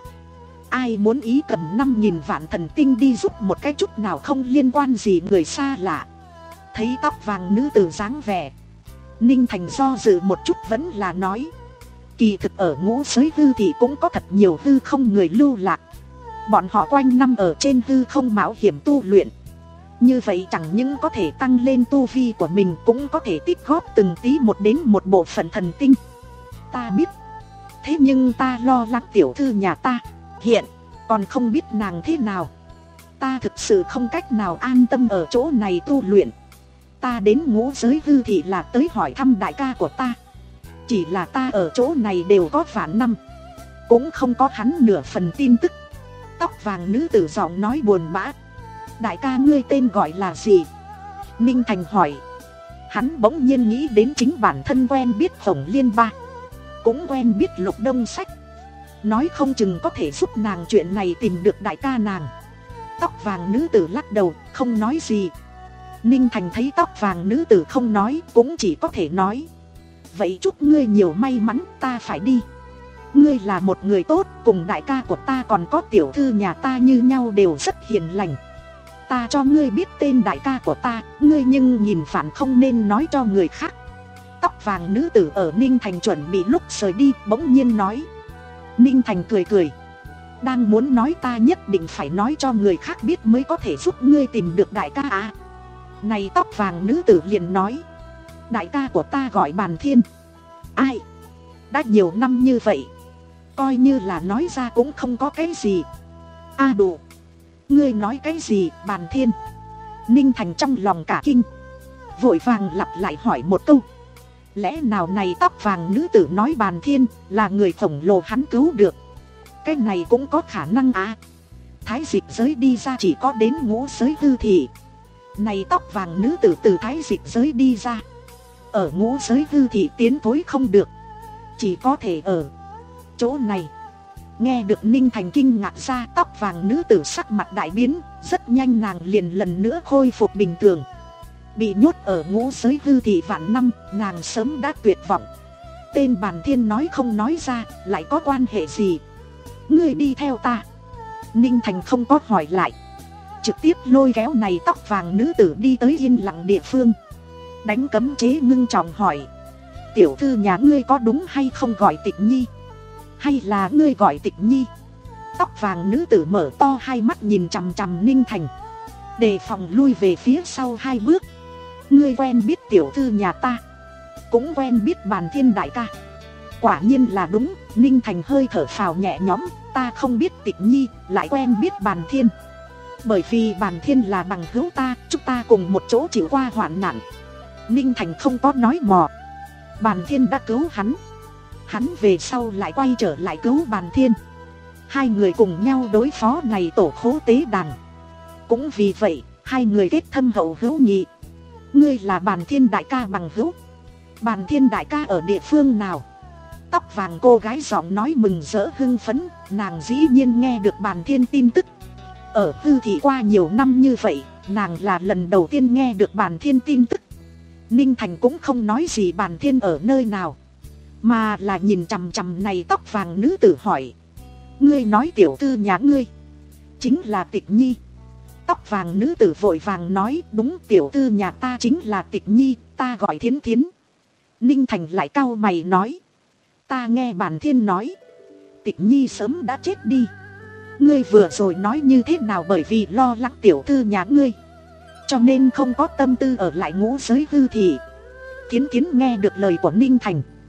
Ai muốn ý cầm năm nghìn vạn thần tinh đi giúp một cái chút nào không liên quan gì người xa lạ. Thấy tóc vàng nữ tử dáng vẻ, Ninh Thành do dự một chút vẫn là nói. Kỳ thực ở ngũ giới hư thì cũng có thật nhiều hư không người lưu lạc. Bọn họ quanh năm ở trên hư không mạo hiểm tu luyện. Như vậy chẳng những có thể tăng lên tu vi của mình, cũng có thể tích góp từng tí một đến một bộ phận thần tinh. Ta biết. Thế nhưng ta lo lắng tiểu thư nhà ta hiện còn không biết nàng thế nào. Ta thực sự không cách nào an tâm ở chỗ này tu luyện. Ta đến ngũ giới hư thị là tới hỏi thăm đại ca của ta. Chỉ là ta ở chỗ này đều có vạn năm, cũng không có hắn nửa phần tin tức. Tóc vàng nữ tử giọng nói buồn bã. Đại ca ngươi tên gọi là gì? Ninh Thành hỏi. Hắn bỗng nhiên nghĩ đến chính bản thân quen biết Khổng Liên Ba, cũng quen biết Lục Đông Sách. Nói không chừng có thể giúp nàng chuyện này tìm được đại ca nàng. Tóc vàng nữ tử lắc đầu, không nói gì. Ninh Thành thấy tóc vàng nữ tử không nói, cũng chỉ có thể nói. Vậy chúc ngươi nhiều may mắn, ta phải đi. Ngươi là một người tốt, cùng đại ca của ta còn có tiểu thư nhà ta như nhau đều rất hiền lành. Ta cho ngươi biết tên đại ca của ta, ngươi nhưng nhìn phản không nên nói cho người khác. Tóc vàng nữ tử ở Ninh Thành chuẩn bị lúc rời đi, bỗng nhiên nói. Ninh Thành cười cười. Đang muốn nói ta nhất định phải nói cho người khác biết mới có thể giúp ngươi tìm được đại ca à. Này tóc vàng nữ tử liền nói. Đại ca của ta gọi Bàn Thiên. Ai? Đã nhiều năm như vậy, coi như là nói ra cũng không có cái gì. A à đủ. Ngươi nói cái gì Bàn Thiên? Ninh Thành trong lòng cả kinh, vội vàng lặp lại hỏi một câu. Lẽ nào này tóc vàng nữ tử nói Bàn Thiên là người khổng lồ hắn cứu được? Cái này cũng có khả năng à. Thái dịch giới đi ra chỉ có đến ngũ giới hư thị. Này tóc vàng nữ tử từ thái dịch giới đi ra, ở ngũ giới hư thị tiến thối không được, chỉ có thể ở chỗ này. Nghe được Ninh Thành kinh ngạc ra, tóc vàng nữ tử sắc mặt đại biến. Rất nhanh nàng liền lần nữa khôi phục bình thường. Bị nhốt ở ngũ giới hư thị vạn năm, nàng sớm đã tuyệt vọng. Tên Bàn Thiên nói không nói ra, lại có quan hệ gì? Ngươi đi theo ta. Ninh Thành không có hỏi lại, trực tiếp lôi kéo này tóc vàng nữ tử đi tới yên lặng địa phương. Đánh cấm chế ngưng trọng hỏi. Tiểu thư nhà ngươi có đúng hay không gọi Tịch Nhi? Hay là ngươi gọi Tịch Nhi? Tóc vàng nữ tử mở to hai mắt nhìn chằm chằm Ninh Thành, đề phòng lui về phía sau hai bước. Ngươi quen biết tiểu thư nhà ta, cũng quen biết Bàn Thiên đại ca. Quả nhiên là đúng. Ninh Thành hơi thở phào nhẹ nhõm. Ta không biết Tịch Nhi, lại quen biết Bàn Thiên. Bởi vì Bàn Thiên là bằng hữu ta, chúng ta cùng một chỗ chịu qua hoạn nạn. Ninh Thành không có nói mò. Bàn Thiên đã cứu hắn, hắn về sau lại quay trở lại cứu Bàn Thiên. Hai người cùng nhau đối phó này tổ khố tế đàn. Cũng vì vậy, hai người kết thâm hậu hữu nghị. Ngươi là Bàn Thiên đại ca bằng hữu. Bàn Thiên đại ca ở địa phương nào? Tóc vàng cô gái giọng nói mừng rỡ hưng phấn. Nàng dĩ nhiên nghe được Bàn Thiên tin tức. Ở hư thị qua nhiều năm như vậy, nàng là lần đầu tiên nghe được Bàn Thiên tin tức. Ninh Thành cũng không nói gì Bàn Thiên ở nơi nào, mà là nhìn chằm chằm này tóc vàng nữ tử hỏi. Ngươi nói tiểu thư nhà ngươi chính là Tịch Nhi? Tóc vàng nữ tử vội vàng nói. Đúng, tiểu thư nhà ta chính là Tịch Nhi, ta gọi Thiến Thiến. Ninh Thành lại cau mày nói. Ta nghe Bàn Thiên nói Tịch Nhi sớm đã chết đi. Ngươi vừa rồi nói như thế nào? Bởi vì lo lắng tiểu thư nhà ngươi, cho nên không có tâm tư ở lại ngũ giới hư thị. Thiến Thiến nghe được lời của Ninh Thành,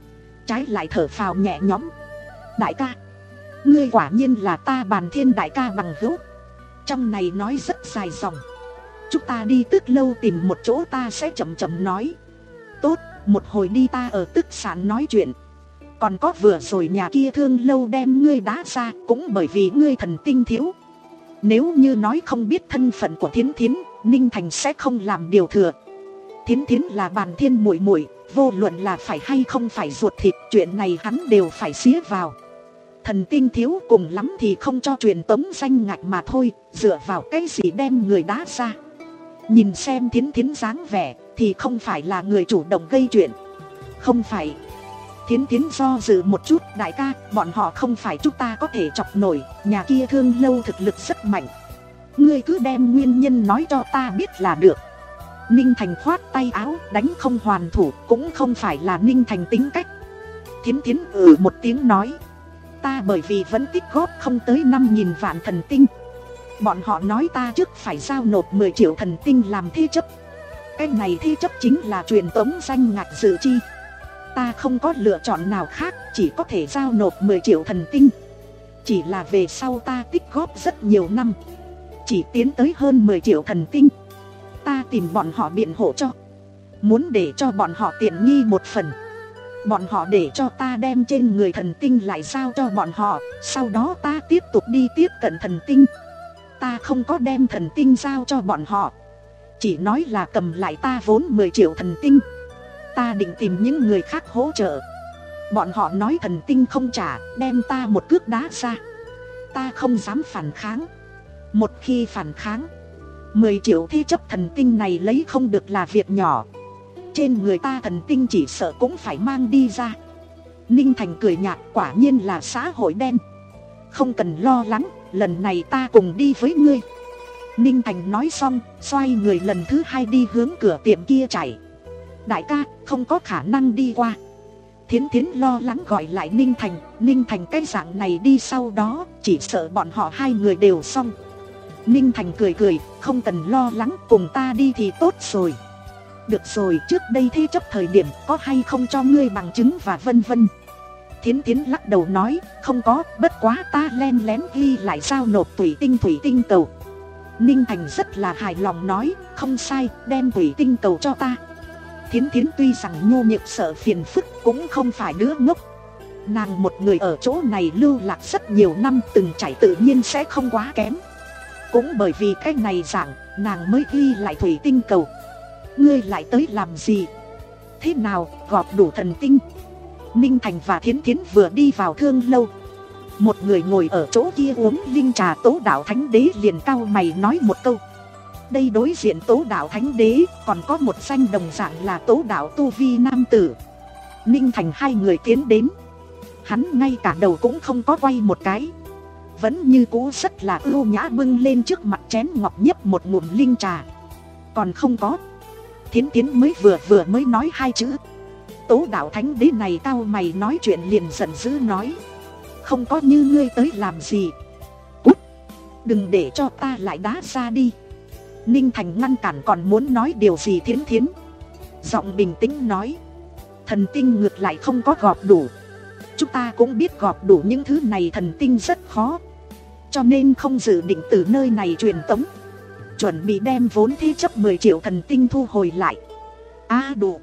trái lại thở phào nhẹ nhõm. Đại ca, ngươi quả nhiên là ta Bàn Thiên đại ca bằng hữu. Trong này nói rất dài dòng, chúng ta đi Tức Lâu tìm một chỗ, ta sẽ chậm chậm nói. Tốt, một hồi đi ta ở Tức Sản nói chuyện. Còn có vừa rồi nhà kia Thương Lâu đem ngươi đá ra cũng bởi vì ngươi thần tinh thiếu. Nếu như nói không biết thân phận của Thiến Thiến, Ninh Thành sẽ không làm điều thừa. Thiến Thiến là Bàn Thiên muội muội, vô luận là phải hay không phải ruột thịt, chuyện này hắn đều phải xía vào. Thần tinh thiếu cùng lắm thì không cho truyền tống danh ngạch mà thôi, dựa vào cái gì đem người đá ra. Nhìn xem Thiến Thiến dáng vẻ thì không phải là người chủ động gây chuyện. Không phải. Thiến Thiến do dự một chút. Đại ca, bọn họ không phải chúng ta có thể chọc nổi, nhà kia Thương Lâu thực lực rất mạnh. Ngươi cứ đem nguyên nhân nói cho ta biết là được. Ninh Thành khoát tay áo, đánh không hoàn thủ cũng không phải là Ninh Thành tính cách. Thiến Thiến ừ một tiếng nói, ta bởi vì vẫn tích góp không tới năm nghìn vạn thần tinh. Bọn họ nói ta trước phải giao nộp mười triệu thần tinh làm thế chấp. Cái này thế chấp chính là truyền tống danh ngạch dự chi. Ta không có lựa chọn nào khác, chỉ có thể giao nộp mười triệu thần tinh. Chỉ là về sau ta tích góp rất nhiều năm, chỉ tiến tới hơn mười triệu thần tinh. Ta tìm bọn họ biện hộ cho, muốn để cho bọn họ tiện nghi một phần. Bọn họ để cho ta đem trên người thần tinh lại giao cho bọn họ, sau đó ta tiếp tục đi tiếp cận thần tinh. Ta không có đem thần tinh giao cho bọn họ, chỉ nói là cầm lại ta vốn mười triệu thần tinh. Ta định tìm những người khác hỗ trợ. Bọn họ nói thần tinh không trả, đem ta một cước đá ra. Ta không dám phản kháng. Một khi phản kháng, mười triệu thế chấp thần tinh này lấy không được là việc nhỏ. Trên người ta thần tinh chỉ sợ cũng phải mang đi ra. Ninh Thành cười nhạt, quả nhiên là xã hội đen. Không cần lo lắng, lần này ta cùng đi với ngươi. Ninh Thành nói xong, xoay người lần thứ hai đi hướng cửa tiệm kia chạy. Đại ca, không có khả năng đi qua. Thiến Thiến lo lắng gọi lại Ninh Thành. Ninh Thành cái dạng này đi sau đó, chỉ sợ bọn họ hai người đều xong. Ninh Thành cười cười, không cần lo lắng, cùng ta đi thì tốt rồi. Được rồi, trước đây thế chấp thời điểm có hay không cho ngươi bằng chứng và vân vân. Thiến Thiến lắc đầu nói, không có, bất quá ta len lén ghi lại giao nộp thủy tinh thủy tinh cầu. Ninh Thành rất là hài lòng nói, không sai, đem thủy tinh cầu cho ta. Thiến Thiến tuy rằng nhu nhược sợ phiền phức, cũng không phải đứa ngốc. Nàng một người ở chỗ này lưu lạc rất nhiều năm, từng trải tự nhiên sẽ không quá kém. Cũng bởi vì cái này dạng, nàng mới ghi lại thủy tinh cầu. Ngươi lại tới làm gì? Thế nào, gọt đủ thần tinh? Ninh Thành và Thiến Thiến vừa đi vào Thương Lâu. Một người ngồi ở chỗ kia uống linh trà Tố Đạo Thánh Đế liền cau mày nói một câu. Đây đối diện Tố Đạo Thánh Đế còn có một danh đồng dạng là Tố Đạo Tu Vi nam tử. Ninh Thành hai người tiến đến, hắn ngay cả đầu cũng không có quay một cái, vẫn như cũ rất là ưu nhã bưng lên trước mặt chén ngọc nhấp một ngụm linh trà. Còn không có. Thiến Thiến mới vừa vừa mới nói hai chữ. Tố Đạo Thánh Đế này cao mày nói chuyện liền giận dữ nói, không có như ngươi tới làm gì. Cút, đừng để cho ta lại đá ra đi. Ninh Thành ngăn cản còn muốn nói điều gì Thiến Thiến, giọng bình tĩnh nói, thần tinh ngược lại không có gọp đủ. Chúng ta cũng biết gọp đủ những thứ này thần tinh rất khó, cho nên không dự định từ nơi này truyền tống, chuẩn bị đem vốn thế chấp mười triệu thần tinh thu hồi lại. A à, đủ,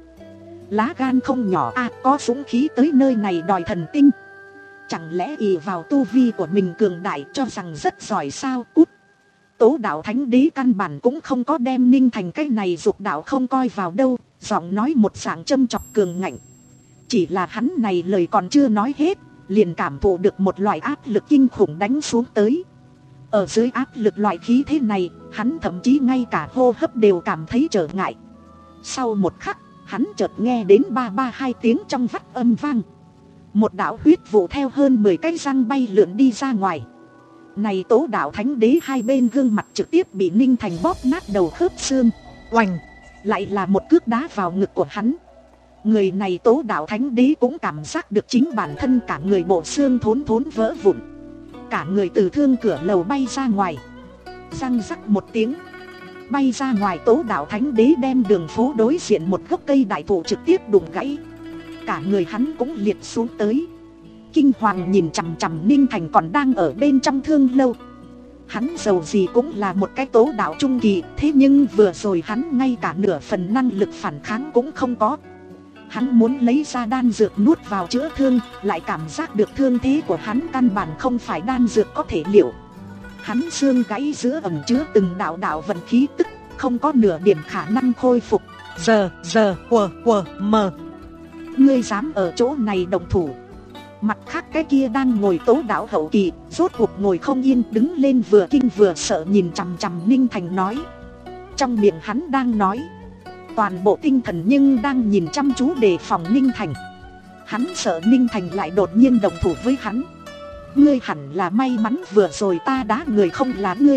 lá gan không nhỏ a, à, có dũng khí tới nơi này đòi thần tinh. Chẳng lẽ ỷ vào tu vi của mình cường đại cho rằng rất giỏi sao? Cút. Tố Đạo Thánh Đế căn bản cũng không có đem Ninh Thành cái này dục đạo không coi vào đâu, giọng nói một dạng châm chọc cường ngạnh. Chỉ là hắn này lời còn chưa nói hết, liền cảm thụ được một loại áp lực kinh khủng đánh xuống tới. Ở dưới áp lực loại khí thế này, hắn thậm chí ngay cả hô hấp đều cảm thấy trở ngại. Sau một khắc, hắn chợt nghe đến ba ba hai tiếng trong vắt âm vang. Một đạo huyết vụ theo hơn mười cái răng bay lượn đi ra ngoài. Này Tố Đạo Thánh Đế hai bên gương mặt trực tiếp bị Ninh Thành bóp nát đầu khớp xương. Oành, lại là một cước đá vào ngực của hắn. Người này Tố Đạo Thánh Đế cũng cảm giác được chính bản thân cả người bộ xương thốn thốn vỡ vụn. Cả người từ thương cửa lầu bay ra ngoài. Răng rắc một tiếng, bay ra ngoài. Tố Đạo Thánh Đế đem đường phố đối diện một gốc cây đại thụ trực tiếp đụng gãy. cả người hắn cũng liệt xuống tới. Kinh hoàng nhìn chằm chằm Ninh Thành còn đang ở bên trong thương lâu. Hắn dầu gì cũng là một cái tố đạo trung kỳ, thế nhưng vừa rồi hắn ngay cả nửa phần năng lực phản kháng cũng không có. Hắn muốn lấy ra đan dược nuốt vào chữa thương, lại cảm giác được thương thế của hắn căn bản không phải đan dược có thể liệu. Hắn xương gãy giữa ẩn chứa từng đạo đạo vận khí tức, không có nửa điểm khả năng khôi phục. Giờ, giờ, quờ, quờ, mờ. Ngươi dám ở chỗ này động thủ? Mặt khác cái kia đang ngồi tố đạo hậu kỳ, rốt cuộc ngồi không yên, đứng lên vừa kinh vừa sợ nhìn chằm chằm Ninh Thành nói. Trong miệng hắn đang nói, toàn bộ tinh thần nhưng đang nhìn chăm chú đề phòng Ninh Thành. Hắn sợ Ninh Thành lại đột nhiên động thủ với hắn. Ngươi hẳn là may mắn vừa rồi ta đá người không là ngươi.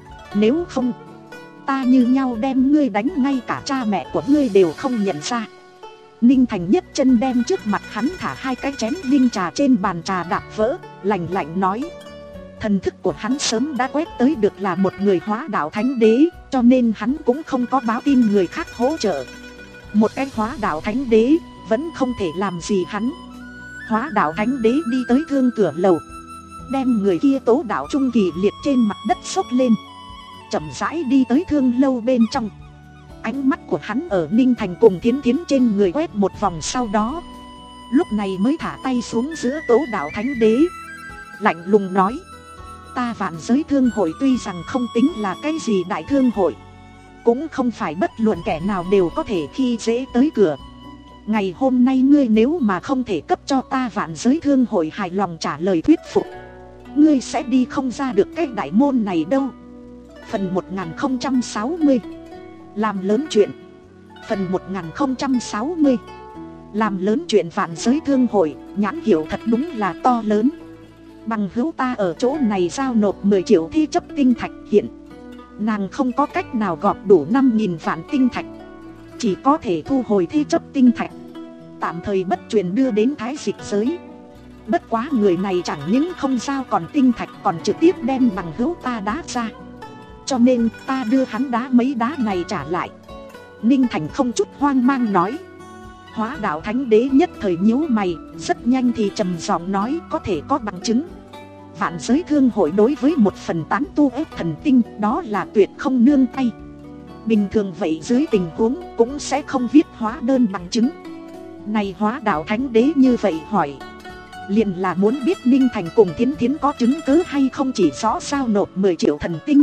Nếu không, ta như nhau đem ngươi đánh ngay cả cha mẹ của ngươi đều không nhận ra. Ninh Thành nhấc chân đem trước mặt hắn thả hai cái chén linh trà trên bàn trà đạp vỡ, lạnh lạnh nói. Thần thức của hắn sớm đã quét tới được là một người hóa đạo thánh đế, cho nên hắn cũng không có báo tin người khác hỗ trợ. Một cái hóa đạo thánh đế vẫn không thể làm gì hắn. Hóa đạo thánh đế đi tới thương cửa lầu, đem người kia tố đạo trung kỳ liệt trên mặt đất xốc lên, chậm rãi đi tới thương lâu bên trong. Ánh mắt của hắn ở Ninh Thành cùng Thiến Thiến trên người quét một vòng, sau đó lúc này mới thả tay xuống giữa tố đạo thánh đế, lạnh lùng nói. Ta Vạn Giới Thương Hội tuy rằng không tính là cái gì đại thương hội, cũng không phải bất luận kẻ nào đều có thể khi dễ tới cửa. Ngày hôm nay ngươi nếu mà không thể cấp cho ta Vạn Giới Thương Hội hài lòng trả lời thuyết phục, ngươi sẽ đi không ra được cái đại môn này đâu. Phần một nghìn không trăm sáu mươi, làm lớn chuyện. Phần một nghìn không trăm sáu mươi, làm lớn chuyện. Vạn Giới Thương Hội, nhãn hiệu thật đúng là to lớn. Bằng hữu ta ở chỗ này giao nộp mười triệu thi chấp tinh thạch, hiện nàng không có cách nào gọp đủ năm nghìn vạn tinh thạch, chỉ có thể thu hồi thi chấp tinh thạch, tạm thời bất truyền đưa đến Thái Dịch giới. Bất quá người này chẳng những không giao còn tinh thạch, còn trực tiếp đem bằng hữu ta đá ra, cho nên ta đưa hắn đá mấy đá này trả lại. Ninh Thành không chút hoang mang nói. Hóa đạo thánh đế nhất thời nhíu mày, rất nhanh thì trầm giọng nói. Có thể có bằng chứng. Vạn Giới Thương Hội đối với một phần tán tu ép thần tinh, đó là tuyệt không nương tay. Bình thường vậy dưới tình huống cũng sẽ không viết hóa đơn bằng chứng. Này hóa đạo thánh đế như vậy hỏi, liền là muốn biết Ninh Thành cùng Thiến Thiến có chứng cứ hay không chỉ rõ giao nộp mười triệu thần tinh.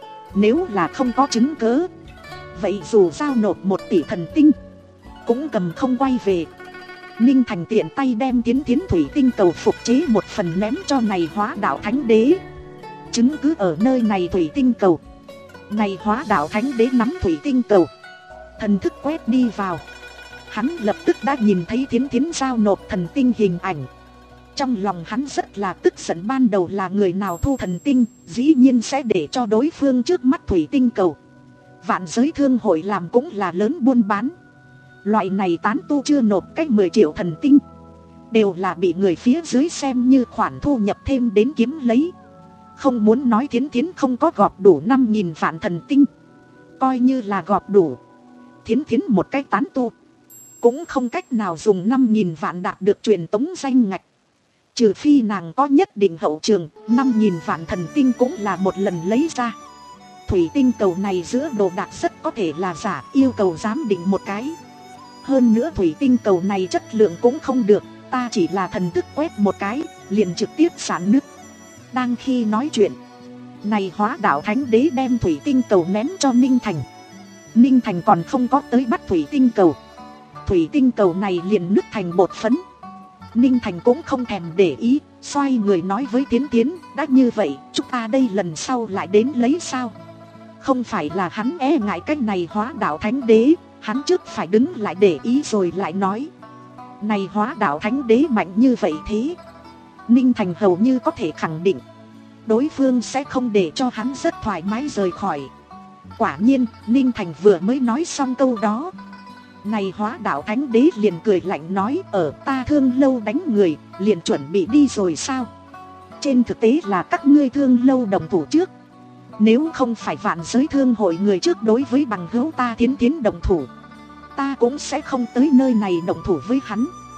Nếu là không có chứng cứ, vậy dù giao nộp một tỷ thần tinh cũng cầm không quay về. Ninh Thành tiện tay đem Thiến Thiến thủy tinh cầu phục chế một phần ném cho này hóa đạo thánh đế. Chứng cứ ở nơi này thủy tinh cầu. Này hóa đạo thánh đế nắm thủy tinh cầu, thần thức quét đi vào, hắn lập tức đã nhìn thấy Thiến Thiến giao nộp thần tinh hình ảnh. Trong lòng hắn rất là tức giận, ban đầu là người nào thu thần tinh, dĩ nhiên sẽ để cho đối phương trước mắt thủy tinh cầu. Vạn Giới Thương Hội làm cũng là lớn buôn bán. Loại này tán tu chưa nộp cách mười triệu thần tinh, đều là bị người phía dưới xem như khoản thu nhập thêm đến kiếm lấy. Không muốn nói Thiến Thiến không có gọp đủ năm nghìn vạn thần tinh, coi như là gọp đủ, Thiến Thiến một cái tán tu cũng không cách nào dùng năm nghìn vạn đạt được truyền tống danh ngạch. Trừ phi nàng có nhất định hậu trường, năm nghìn vạn thần tinh cũng là một lần lấy ra. Thủy tinh cầu này giữa đồ đạc rất có thể là giả, yêu cầu giám định một cái. Hơn nữa thủy tinh cầu này chất lượng cũng không được, ta chỉ là thần thức quét một cái, liền trực tiếp sản nứt. Đang khi nói chuyện, này hóa đạo thánh đế đem thủy tinh cầu ném cho Ninh Thành. Ninh Thành còn không có tới bắt thủy tinh cầu, thủy tinh cầu này liền nứt thành bột phấn. Ninh Thành cũng không thèm để ý, xoay người nói với Tiến Tiến, đã như vậy, chúng ta đây lần sau lại đến lấy sao? Không phải là hắn e ngại cái này hóa đạo thánh đế, hắn trước phải đứng lại để ý rồi lại nói. Này hóa đạo thánh đế mạnh như vậy thế, Ninh Thành hầu như có thể khẳng định đối phương sẽ không để cho hắn rất thoải mái rời khỏi. Quả nhiên, Ninh Thành vừa mới nói xong câu đó, này hóa đạo thánh đế liền cười lạnh nói, ở ta thương lâu đánh người, liền chuẩn bị đi rồi sao? Trên thực tế là các ngươi thương lâu đồng thủ trước. Nếu không phải Vạn Giới Thương Hội người trước đối với bằng hữu ta Thiến Thiến đồng thủ, ta cũng sẽ không tới nơi này đồng thủ với hắn.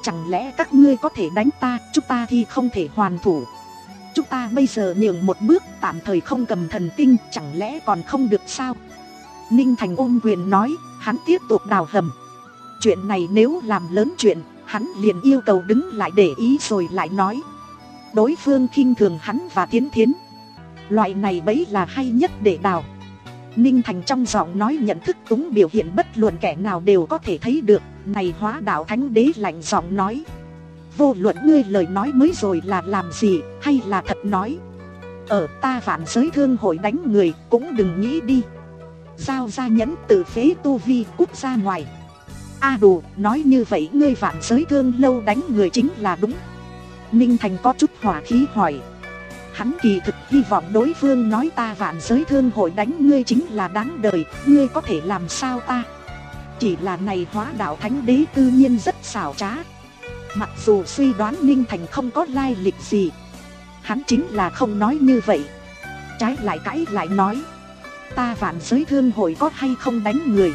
Chẳng lẽ các ngươi có thể đánh ta, chúng ta thì không thể hoàn thủ. Chúng ta bây giờ nhường một bước, tạm thời không cầm thần tinh, chẳng lẽ còn không được sao? Ninh Thành ôm quyền nói, hắn tiếp tục đào hầm. Chuyện này nếu làm lớn chuyện, hắn liền yêu cầu đứng lại để ý rồi lại nói. Đối phương khinh thường hắn và Thiến Thiến. Loại này bẫy là hay nhất để đào. Ninh Thành trong giọng nói nhận thức túng biểu hiện bất luận kẻ nào đều có thể thấy được. Này Hóa Đạo Thánh Đế lạnh giọng nói, vô luận ngươi lời nói mới rồi là làm gì hay là thật nói, ở ta Vạn Giới Thương Hội đánh người cũng đừng nghĩ đi. Giao ra nhẫn tự phế tu vi, cút ra ngoài. A à đủ, nói như vậy ngươi Vạn Giới Thương Lâu đánh người chính là đúng. Ninh Thành có chút hỏa khí hỏi. Hắn kỳ thực hy vọng đối phương nói ta Vạn Giới Thương Hội đánh ngươi chính là đáng đời, ngươi có thể làm sao ta. Chỉ là này Hóa Đạo Thánh Đế tự nhiên rất xảo trá. Mặc dù suy đoán Ninh Thành không có lai lịch gì, hắn chính là không nói như vậy. Trái lại cãi lại nói, ta Vạn Giới Thương Hội có hay không đánh người,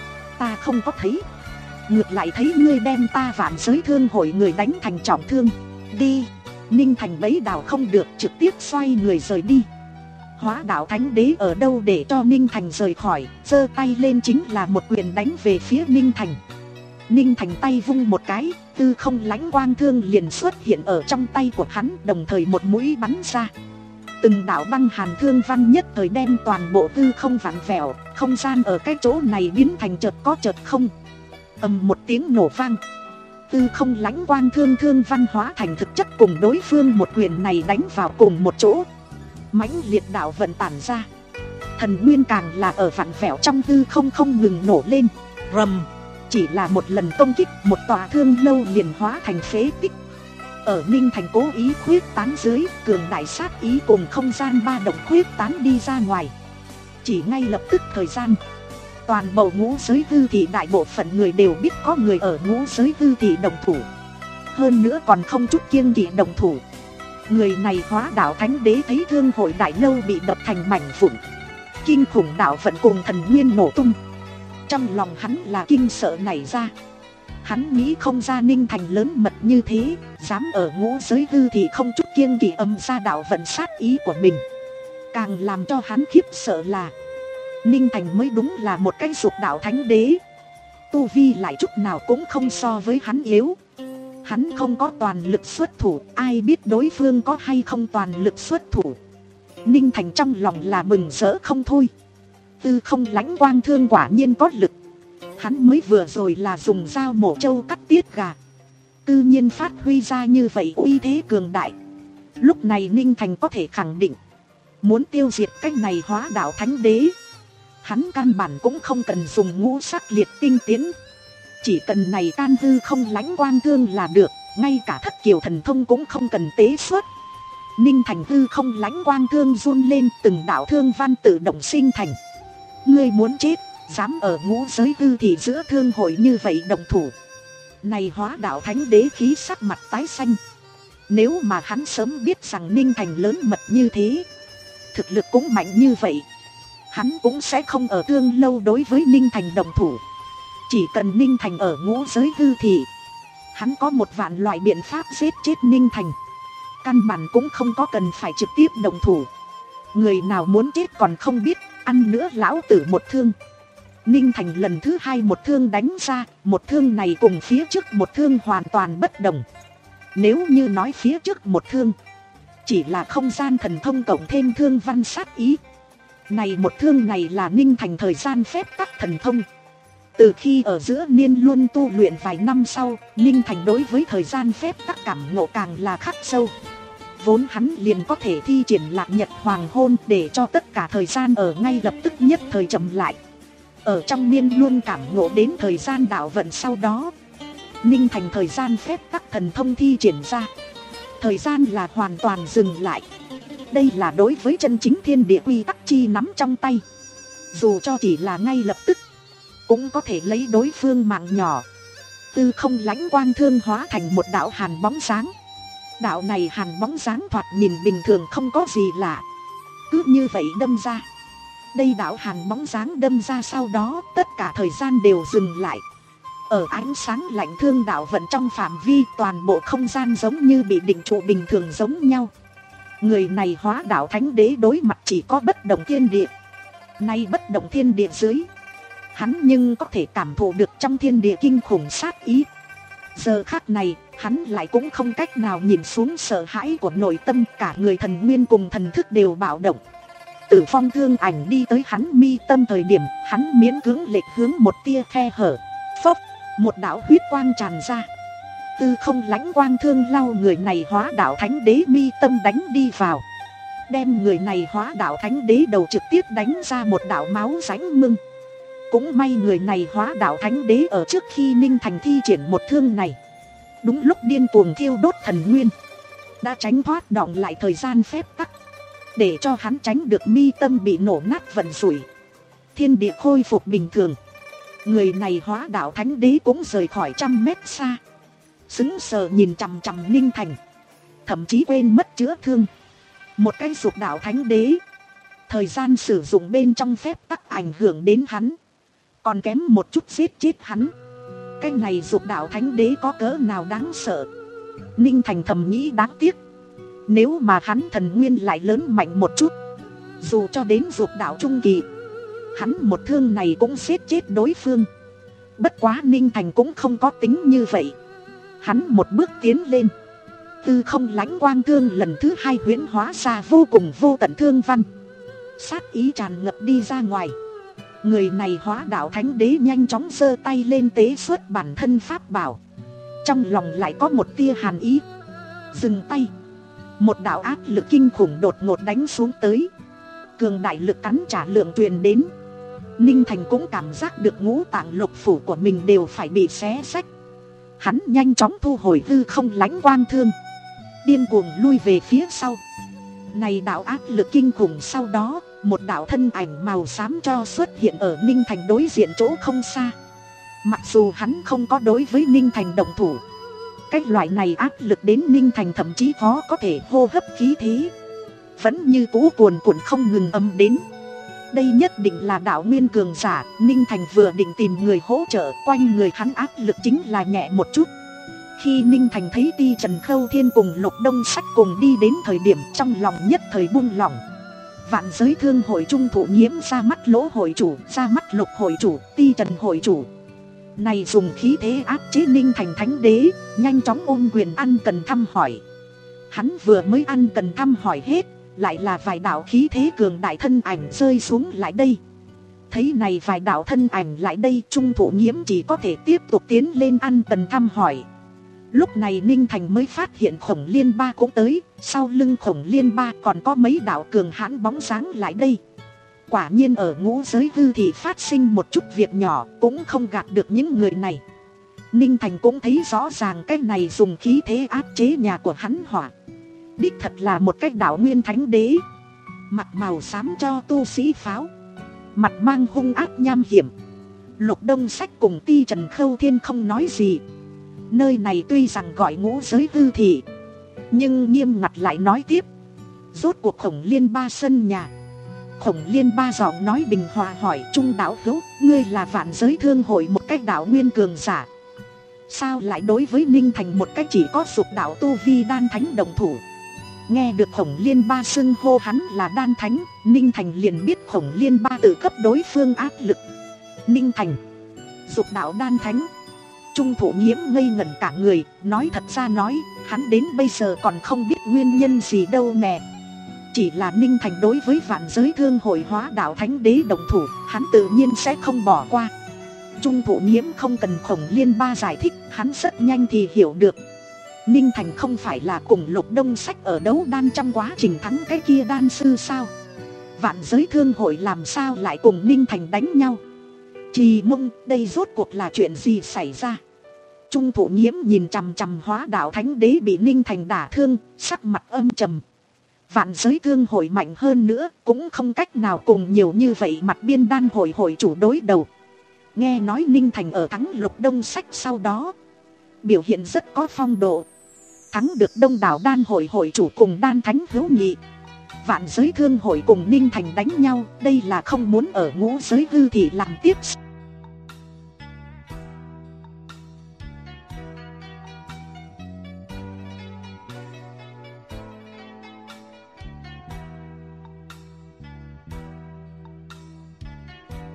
ta không có thấy. Ngược lại thấy ngươi đem ta Vạn Giới Thương Hội người đánh thành trọng thương. Đi. Ninh Thành bấy đào không được, trực tiếp xoay người rời đi. Hóa Đạo Thánh Đế ở đâu để cho Ninh Thành rời khỏi, giơ tay lên chính là một quyền đánh về phía Ninh Thành. Ninh Thành tay vung một cái, tư không lãnh quang thương liền xuất hiện ở trong tay của hắn, đồng thời một mũi bắn ra. Từng đạo băng hàn thương văn nhất thời đem toàn bộ tư không vặn vẹo, không gian ở cái chỗ này biến thành chợt có chợt không. Ầm một tiếng nổ vang, tư không lãnh quang thương thương văn hóa thành thực chất cùng đối phương một quyền này đánh vào cùng một chỗ. Mãnh liệt đạo vận tản ra, thần nguyên càng là ở vặn vẹo trong tư không không ngừng nổ lên. Rầm, chỉ là một lần công kích, một tòa thương lâu liền hóa thành phế tích. Ở Ninh Thành cố ý khuyết tán dưới, cường đại sát ý cùng không gian ba động khuyết tán đi ra ngoài. Chỉ ngay lập tức thời gian, toàn bộ ngũ giới hư thị đại bộ phận người đều biết có người ở ngũ giới hư thị đồng thủ. Hơn nữa còn không chút kiêng kỵ đồng thủ. Người này Hóa Đạo Thánh Đế thấy Thương Hội Đại Lâu bị đập thành mảnh vụn, kinh khủng đạo vận cùng thần nguyên nổ tung. Trong lòng hắn là kinh sợ nảy ra. Hắn nghĩ không ra Ninh Thành lớn mật như thế, dám ở ngũ giới hư thì không chút kiêng kỵ âm ra đạo vận sát ý của mình. Càng làm cho hắn khiếp sợ là Ninh Thành mới đúng là một cái dục đạo thánh đế, tu vi lại chút nào cũng không so với hắn yếu. Hắn không có toàn lực xuất thủ, ai biết đối phương có hay không toàn lực xuất thủ. Ninh Thành trong lòng là mừng rỡ không thôi. Tư không lãnh quang thương quả nhiên có lực. Hắn mới vừa rồi là dùng dao mổ trâu cắt tiết gà, tự nhiên phát huy ra như vậy uy thế cường đại. Lúc này Ninh Thành có thể khẳng định, muốn tiêu diệt cái này Hóa Đạo Thánh Đế, hắn căn bản cũng không cần dùng ngũ sắc liệt tinh tiến. Chỉ cần này can tư không lãnh quang thương là được, ngay cả thất kiều thần thông cũng không cần tế xuất. Ninh Thành tư không lãnh quang thương run lên, từng đạo thương văn tự động sinh thành. Ngươi muốn chết, dám ở ngũ giới hư thì giữa thương hội như vậy đồng thủ. Này Hóa Đạo Thánh Đế khí sắc mặt tái xanh. Nếu mà hắn sớm biết rằng Ninh Thành lớn mật như thế, thực lực cũng mạnh như vậy, hắn cũng sẽ không ở Thương Lâu đối với Ninh Thành đồng thủ. Chỉ cần Ninh Thành ở ngũ giới hư thì hắn có một vạn loại biện pháp giết chết Ninh Thành, căn bản cũng không có cần phải trực tiếp đồng thủ. Người nào muốn chết còn không biết, ăn nữa lão tử một thương. Ninh Thành lần thứ hai một thương đánh ra, một thương này cùng phía trước một thương hoàn toàn bất đồng. Nếu như nói phía trước một thương chỉ là không gian thần thông cộng thêm thương văn sát ý, này một thương này là Ninh Thành thời gian phép tắc thần thông. Từ khi ở giữa niên luôn tu luyện vài năm sau, Ninh Thành đối với thời gian phép tắc cảm ngộ càng là khắc sâu. Vốn hắn liền có thể thi triển lạc nhật hoàng hôn để cho tất cả thời gian ở ngay lập tức nhất thời chậm lại. Ở trong niên luôn cảm ngộ đến thời gian đạo vận sau đó, Ninh Thành thời gian phép tắc thần thông thi triển ra, thời gian là hoàn toàn dừng lại. Đây là đối với chân chính thiên địa quy tắc chi nắm trong tay. Dù cho chỉ là ngay lập tức, cũng có thể lấy đối phương mạng nhỏ. Tư không lãnh quang thương hóa thành một đạo hàn bóng sáng. Đạo này hàn bóng sáng thoạt nhìn bình thường không có gì lạ, cứ như vậy đâm ra. Đây đạo hàn bóng sáng đâm ra sau đó, tất cả thời gian đều dừng lại. Ở ánh sáng lạnh thương đạo vận trong phạm vi, toàn bộ không gian giống như bị định trụ bình thường giống nhau. Người này hóa đạo thánh đế đối mặt chỉ có bất động thiên địa. Nay bất động thiên địa dưới, hắn nhưng có thể cảm thụ được trong thiên địa kinh khủng sát ý. Giờ khắc này, hắn lại cũng không cách nào nhìn xuống sợ hãi của nội tâm, cả người thần nguyên cùng thần thức đều bạo động. Tử Phong thương ảnh đi tới hắn mi tâm thời điểm, hắn miễn cưỡng lệch hướng một tia khe hở. Phốc, một đạo huyết quang tràn ra. Tư không lãnh quang thương lao người này hóa đạo thánh đế mi tâm đánh đi vào, đem người này hóa đạo thánh đế đầu trực tiếp đánh ra một đạo máu rãnh mưng. Cũng may người này hóa đạo thánh đế ở trước khi Ninh Thành thi triển một thương này, đúng lúc điên cuồng thiêu đốt thần nguyên, đã tránh thoát đọng lại thời gian phép tắc, để cho hắn tránh được mi tâm bị nổ nát vận rủi. Thiên địa khôi phục bình thường. Người này hóa đạo thánh đế cũng rời khỏi trăm mét xa, sững sờ nhìn chằm chằm Ninh Thành, thậm chí quên mất chữa thương. Một cái dục đạo thánh đế, thời gian sử dụng bên trong phép tắc ảnh hưởng đến hắn, còn kém một chút giết chết hắn. Cái này dục đạo thánh đế có cỡ nào đáng sợ. Ninh Thành thầm nghĩ đáng tiếc, nếu mà hắn thần nguyên lại lớn mạnh một chút, dù cho đến dục đạo trung kỳ, hắn một thương này cũng giết chết đối phương. Bất quá Ninh Thành cũng không có tính như vậy. Hắn một bước tiến lên, tư không lãnh quang thương lần thứ hai huyễn hóa ra vô cùng vô tận thương văn, sát ý tràn ngập đi ra ngoài. Người này hóa đạo thánh đế nhanh chóng giơ tay lên tế xuất bản thân pháp bảo, trong lòng lại có một tia hàn ý. Dừng tay. Một đạo áp lực kinh khủng đột ngột đánh xuống tới, cường đại lực cắn trả lượng truyền đến. Ninh Thành cũng cảm giác được ngũ tạng lục phủ của mình đều phải bị xé xách. Hắn nhanh chóng thu hồi hư không lãnh quang thương, điên cuồng lui về phía sau. Này đạo áp lực kinh khủng sau đó, một đạo thân ảnh màu xám cho xuất hiện ở Ninh Thành đối diện chỗ không xa. Mặc dù hắn không có đối với Ninh Thành động thủ, cái loại này áp lực đến Ninh Thành thậm chí khó có thể hô hấp khí thế, vẫn như cũ cuồn cuộn không ngừng ấm đến. Đây nhất định là đạo nguyên cường giả. Ninh Thành vừa định tìm người hỗ trợ, quanh người hắn áp lực chính là nhẹ một chút. Khi Ninh Thành thấy Ti Trần Khâu Thiên cùng Lục Đông Sách cùng đi đến thời điểm, trong lòng nhất thời buông lỏng. Vạn giới thương hội trung thủ nhiễm ra mắt Lỗ hội chủ, ra mắt Lục hội chủ, Ti Trần hội chủ. Này dùng khí thế áp chế Ninh Thành thánh đế, nhanh chóng ôm quyền ăn cần thăm hỏi. Hắn vừa mới ăn cần thăm hỏi hết, lại là vài đạo khí thế cường đại thân ảnh rơi xuống lại đây. Thấy này vài đạo thân ảnh lại đây, trung thủ nhiễm chỉ có thể tiếp tục tiến lên ăn cần thăm hỏi. Lúc này Ninh Thành mới phát hiện Khổng Liên Ba cũng tới, sau lưng Khổng Liên Ba còn có mấy đạo cường hãn bóng dáng lại đây. Quả nhiên ở ngũ giới hư thì phát sinh một chút việc nhỏ, cũng không gạt được những người này. Ninh Thành cũng thấy rõ ràng cái này dùng khí thế áp chế nhà của hắn hỏa, đích thật là một cái đạo nguyên thánh đế, mặt màu xám cho tu sĩ pháo, mặt mang hung ác nham hiểm. Lục Đông Sách cùng Ti Trần Khâu Thiên không nói gì. Nơi này tuy rằng gọi ngũ giới hư thị, nhưng nghiêm ngặt lại nói tiếp. Rốt cuộc Khổng Liên Ba sân nhà. Khổng Liên Ba giọng nói bình hòa hỏi: Trung đạo hữu, ngươi là vạn giới thương hội một cách đạo nguyên cường giả, sao lại đối với Ninh Thành một cách chỉ có dục đạo tu vi đan thánh đồng thủ? Nghe được Khổng Liên Ba xưng hô hắn là đan thánh, Ninh Thành liền biết Khổng Liên Ba tự cấp đối phương áp lực. Ninh Thành, dục đạo đan thánh. Trung thủ nhiễm ngây ngẩn cả người, nói thật ra nói, hắn đến bây giờ còn không biết nguyên nhân gì đâu nè. Chỉ là Ninh Thành đối với vạn giới thương hội hóa đạo thánh đế đồng thủ, hắn tự nhiên sẽ không bỏ qua. Trung thủ nhiễm không cần Khổng Liên Ba giải thích, hắn rất nhanh thì hiểu được. Ninh Thành không phải là cùng Lục Đông Sách ở đấu đan trong quá trình thắng cái kia đan sư sao? Vạn giới thương hội làm sao lại cùng Ninh Thành đánh nhau? Trì Mông, đây rốt cuộc là chuyện gì xảy ra? Trung thủ nhiễm nhìn chằm chằm hóa đạo thánh đế bị Ninh Thành đả thương, sắc mặt âm trầm. Vạn giới thương hội mạnh hơn nữa, cũng không cách nào cùng nhiều như vậy mặt biên đan hội hội chủ đối đầu. Nghe nói Ninh Thành ở thắng Lục Đông Sách sau đó, biểu hiện rất có phong độ, thắng được đông đảo đan hội hội chủ cùng đan thánh hữu nghị. Vạn giới thương hội cùng Ninh Thành đánh nhau, đây là không muốn ở ngũ giới hư thì làm tiếp.